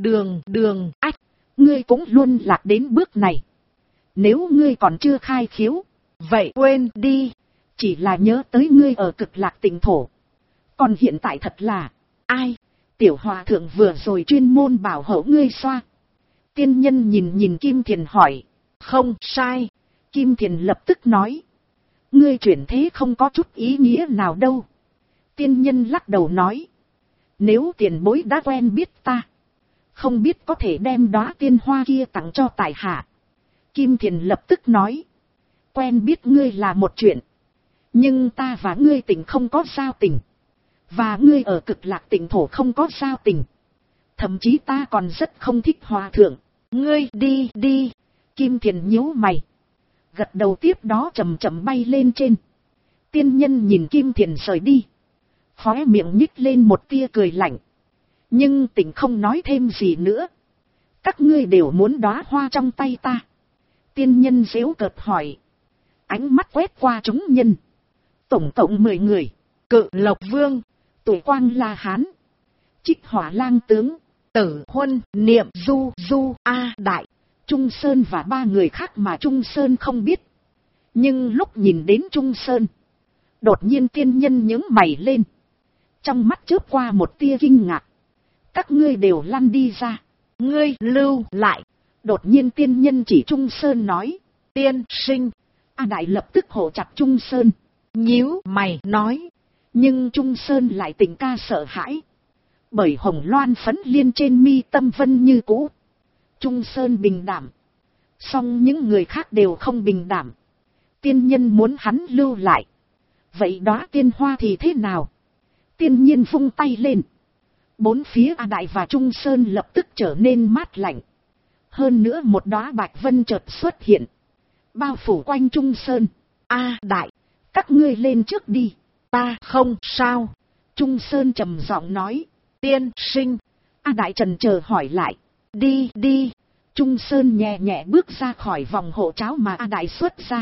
Đường ách. Ngươi cũng luôn lạc đến bước này. Nếu ngươi còn chưa khai khiếu. Vậy quên đi. Chỉ là nhớ tới ngươi ở Cực Lạc Tịnh Thổ. Còn hiện tại thật là. Ai? Tiểu Hòa Thượng vừa rồi chuyên môn bảo hộ ngươi xoa. Tiên nhân nhìn Kim Thiền hỏi. Không sai. Kim Thiền lập tức nói. Ngươi chuyển thế không có chút ý nghĩa nào đâu. Tiên nhân lắc đầu nói. Nếu tiền bối đã quen biết ta. Không biết có thể đem đóa tiên hoa kia tặng cho tại hạ. Kim Thiền lập tức nói. Quen biết ngươi là một chuyện. Nhưng ta và ngươi tình không có giao tình. Và ngươi ở Cực Lạc Tịnh Thổ không có giao tình. Thậm chí ta còn rất không thích Hòa Thượng. Ngươi đi. Kim Thiền nhíu mày. Gật đầu tiếp đó chậm chậm bay lên trên. tiên nhân nhìn Kim Thiền rời đi, khóe miệng nhích lên một tia cười lạnh, nhưng tỉnh không nói thêm gì nữa. Các ngươi đều muốn đóa hoa trong tay ta? Tiên nhân giễu cợt hỏi, ánh mắt quét qua chúng nhân. Tổng cộng 10 người, Cự Lộc Vương, Tuổi Quang La Hán, Trích Hỏa Lang Tướng, Tử Huân, Niệm Du Du, A Đại, Trung Sơn và 3 người khác mà Trung Sơn không biết. Nhưng lúc nhìn đến Trung Sơn, đột nhiên tiên nhân nhướng mày lên, trong mắt chớp qua một tia kinh ngạc. Các ngươi đều lăn đi ra, ngươi lưu lại. Đột nhiên tiên nhân chỉ Trung Sơn nói, tiên sinh. A Đại lập tức hộ chặt Trung Sơn, nhíu mày nói, nhưng Trung Sơn lại tình ca sợ hãi, bởi hồng loan phấn liên trên mi tâm vân như cũ. Trung Sơn bình đảm, song những người khác đều không bình đảm. Tiên nhân muốn hắn lưu lại, vậy đó tiên hoa thì thế nào? Tiên nhiên vung tay lên, bốn phía A Đại và Trung Sơn lập tức trở nên mát lạnh. Hơn nữa một đóa bạch vân chợt xuất hiện, bao phủ quanh Trung Sơn. A Đại, các ngươi lên trước đi, ta không sao. Trung Sơn trầm giọng nói, tiên sinh. A Đại trần chờ hỏi lại, đi đi. Trung Sơn nhẹ nhẹ bước ra khỏi vòng hộ cháo mà A Đại xuất ra,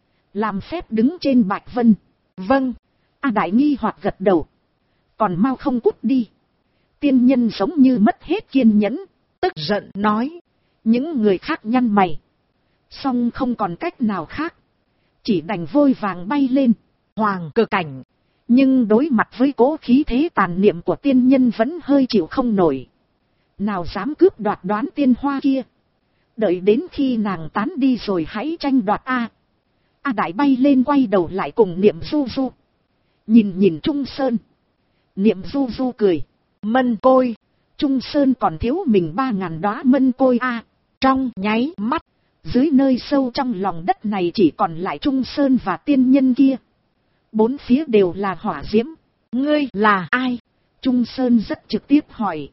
làm phép đứng trên bạch vân. Vâng. A Đại nghi hoặc gật đầu, còn mau không cút đi. Tiên nhân giống như mất hết kiên nhẫn, tức giận nói. Những người khác nhăn mày, song không còn cách nào khác, chỉ đành vội vàng bay lên hoàng cực cảnh. Nhưng đối mặt với cố khí thế tàn niệm của tiên nhân vẫn hơi chịu không nổi, nào dám cướp đoạt đoán tiên hoa kia. Đợi đến khi nàng tán đi rồi hãy tranh đoạt a. A Đại bay lên quay đầu lại cùng Niệm Du Du, nhìn Trung Sơn. Niệm Du Du cười, mân côi. Trung Sơn còn thiếu mình 3.000 đóa mân côi a. Trong nháy mắt, dưới nơi sâu trong lòng đất này chỉ còn lại Trung Sơn và tiên nhân kia. Bốn phía đều là hỏa diễm. Ngươi là ai? Trung Sơn rất trực tiếp hỏi.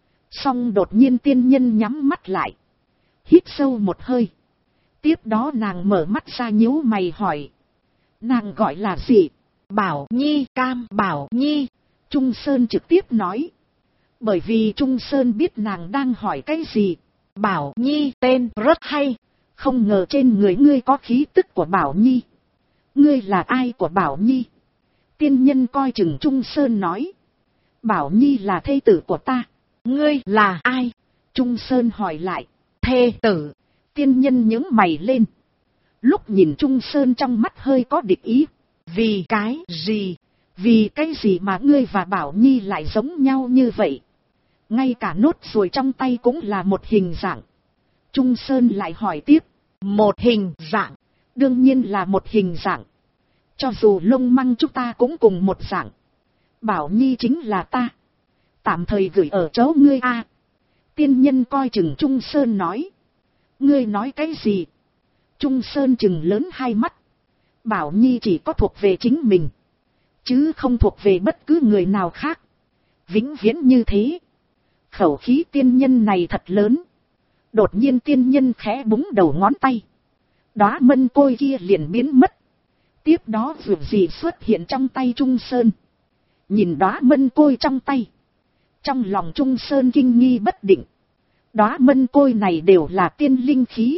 Song đột nhiên tiên nhân nhắm mắt lại, hít sâu một hơi. Tiếp đó nàng mở mắt ra nhíu mày hỏi, nàng gọi là gì? Bảo Nhi, Cam Bảo Nhi. Trung Sơn trực tiếp nói, bởi vì Trung Sơn biết nàng đang hỏi cái gì. Bảo Nhi tên rất hay, không ngờ trên người ngươi có khí tức của Bảo Nhi. Ngươi là ai của Bảo Nhi? Tiên nhân coi chừng Trung Sơn nói, Bảo Nhi là thê tử của ta. Ngươi là ai? Trung Sơn hỏi lại, thê tử. Tiên nhân nhướng mày lên, lúc nhìn Trung Sơn trong mắt hơi có địch ý. Vì cái gì? Vì cái gì mà ngươi và Bảo Nhi lại giống nhau như vậy? Ngay cả nốt ruồi trong tay cũng là một hình dạng. Trung Sơn lại hỏi tiếp, một hình dạng? Đương nhiên là một hình dạng. Cho dù lông măng chúng ta cũng cùng một dạng. Bảo Nhi chính là ta, tạm thời gửi ở chỗ ngươi a. Tiên nhân coi chừng Trung Sơn nói, ngươi nói cái gì? Trung Sơn chừng lớn hai mắt, Bảo Nhi chỉ có thuộc về chính mình, chứ không thuộc về bất cứ người nào khác. Vĩnh viễn như thế. Khẩu khí tiên nhân này thật lớn. Đột nhiên tiên nhân khẽ búng đầu ngón tay, đóa mân côi kia liền biến mất. Tiếp đó vượt gì xuất hiện trong tay Trung Sơn. Nhìn đóa mân côi trong tay, trong lòng Trung Sơn kinh nghi bất định. Đóa mân côi này đều là tiên linh khí.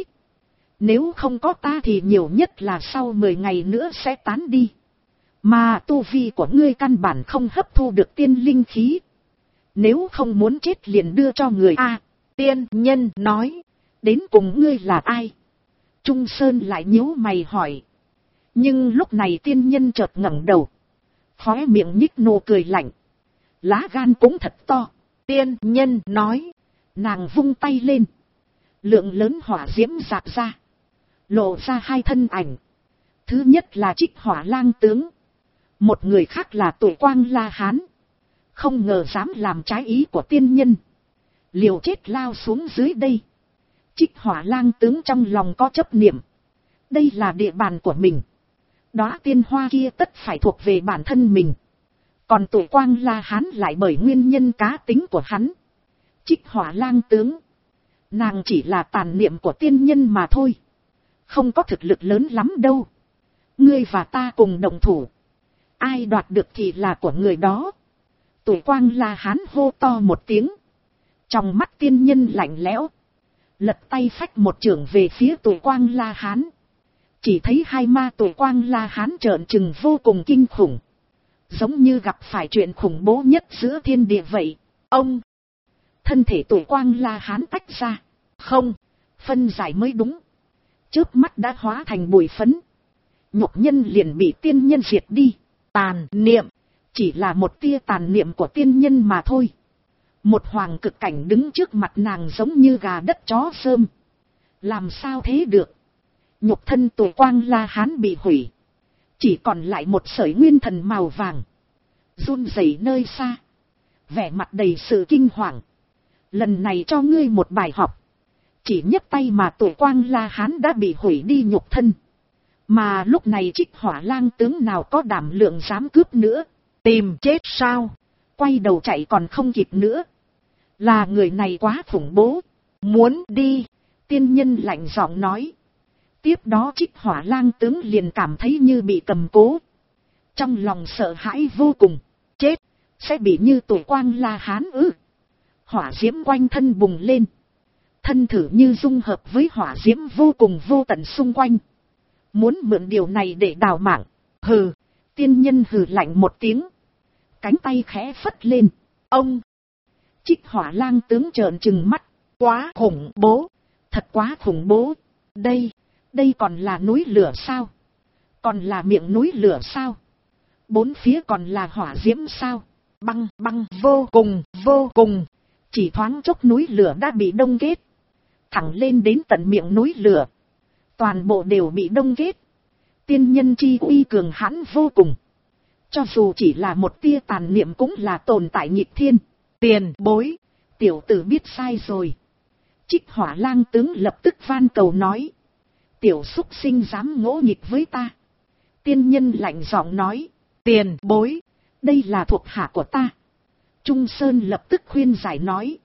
Nếu không có ta thì nhiều nhất là sau 10 ngày nữa sẽ tán đi. Mà tu vi của ngươi căn bản không hấp thu được tiên linh khí. Nếu không muốn chết liền đưa cho người a. Tiên nhân nói, đến cùng ngươi là ai? Trung Sơn lại nhíu mày hỏi. Nhưng lúc này tiên nhân chợt ngẩng đầu, khóe miệng nhích nụ cười lạnh, lá gan cũng thật to. Tiên nhân nói, nàng vung tay lên, lượng lớn hỏa diễm rạc ra, lộ ra hai thân ảnh. Thứ nhất là Trích Hỏa Lang Tướng, một người khác là Tuổi Quang La Hán. Không ngờ dám làm trái ý của tiên nhân, liều chết lao xuống dưới đây. Trích Hỏa Lang Tướng trong lòng có chấp niệm, đây là địa bàn của mình, đóa tiên hoa kia tất phải thuộc về bản thân mình. Còn Tuổi Quang La Hán lại bởi nguyên nhân cá tính của hắn. Trích Hỏa Lang Tướng, nàng chỉ là tàn niệm của tiên nhân mà thôi, không có thực lực lớn lắm đâu. Ngươi và ta cùng đồng thủ, ai đoạt được thì là của người đó. Tuổi Quang La Hán hô to một tiếng. Trong mắt tiên nhân lạnh lẽo. Lật tay phách một chưởng về phía Tuổi Quang La Hán. Chỉ thấy hai ma Tuổi Quang La Hán trợn trừng vô cùng kinh khủng. Giống như gặp phải chuyện khủng bố nhất giữa thiên địa vậy. Ông! Thân thể Tuổi Quang La Hán tách ra. Không! Phân giải mới đúng. Chớp mắt đã hóa thành bụi phấn. Nhục nhân liền bị tiên nhân diệt đi. Tàn niệm! Chỉ là một tia tàn niệm của tiên nhân mà thôi. Một hoàng cực cảnh đứng trước mặt nàng giống như gà đất chó sơm. Làm sao thế được? Nhục thân Tuổi Quang La Hán bị hủy. Chỉ còn lại một sợi nguyên thần màu vàng. Run rẩy nơi xa. Vẻ mặt đầy sự kinh hoàng. Lần này cho ngươi một bài học. Chỉ nhấc tay mà Tuổi Quang La Hán đã bị hủy đi nhục thân. Mà lúc này Trích Hỏa Lang tướng nào có đảm lượng dám cướp nữa. Tìm chết sao? Quay đầu chạy còn không kịp nữa. Là người này quá khủng bố. Muốn đi. Tiên nhân lạnh giọng nói. Tiếp đó Trích Hỏa Lang tướng liền cảm thấy như bị cầm cố. Trong lòng sợ hãi vô cùng. Chết. Sẽ bị như Tuổi Quang La Hán ư? Hỏa diễm quanh thân bùng lên. Thân thử như dung hợp với hỏa diễm vô cùng vô tận xung quanh. Muốn mượn điều này để đào mạng. Hừ. Tiên nhân hừ lạnh một tiếng. Cánh tay khẽ phất lên. Ông! Trích Hỏa Lang tướng trợn trừng mắt. Quá khủng bố! Thật quá khủng bố! Đây còn là núi lửa sao? Còn là miệng núi lửa sao? Bốn phía còn là hỏa diễm sao? Băng vô cùng! Chỉ thoáng chốc núi lửa đã bị đông kết. Thẳng lên đến tận miệng núi lửa. Toàn bộ đều bị đông kết. Tiên nhân chi uy cường hãn vô cùng. Cho dù chỉ là một tia tàn niệm cũng là tồn tại nghịch thiên. Tiền bối, tiểu tử biết sai rồi. Trích Hỏa Lang tướng lập tức van cầu nói. Tiểu súc sinh dám ngỗ nghịch với ta. Tiên nhân lạnh giọng nói. Tiền bối, đây là thuộc hạ của ta. Trung Sơn lập tức khuyên giải nói.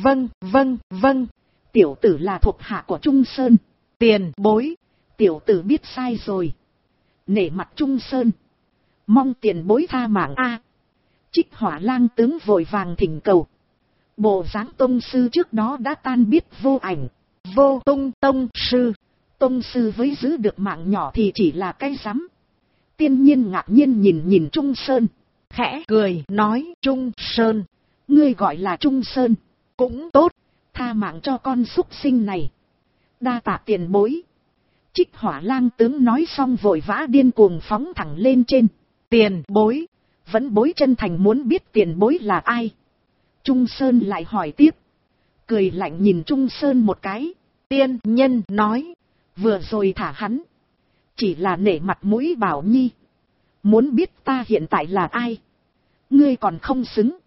Vâng. Tiểu tử là thuộc hạ của Trung Sơn. Tiền bối, tiểu tử biết sai rồi. Nể mặt Trung Sơn. Mong tiền bối tha mạng a. Trích Hỏa Lang tướng vội vàng thỉnh cầu. Bộ dáng tông sư trước đó đã tan biết vô ảnh. Vô tung tông sư. Tông sư với giữ được mạng nhỏ thì chỉ là cái rắm. Tiên nhiên ngạc nhiên nhìn Trung Sơn. Khẽ cười nói. Trung Sơn. Ngươi gọi là Trung Sơn. Cũng tốt. Tha mạng cho con súc sinh này. Đa tạ tiền bối. Trích Hỏa Lang tướng nói xong vội vã điên cuồng phóng thẳng lên trên. Tiền bối. Vẫn bối chân thành muốn biết tiền bối là ai. Trung Sơn lại hỏi tiếp. Cười lạnh nhìn Trung Sơn một cái. Tiên nhân nói. Vừa rồi thả hắn. Chỉ là nể mặt mũi Bảo Nhi. Muốn biết ta hiện tại là ai. Ngươi còn không xứng.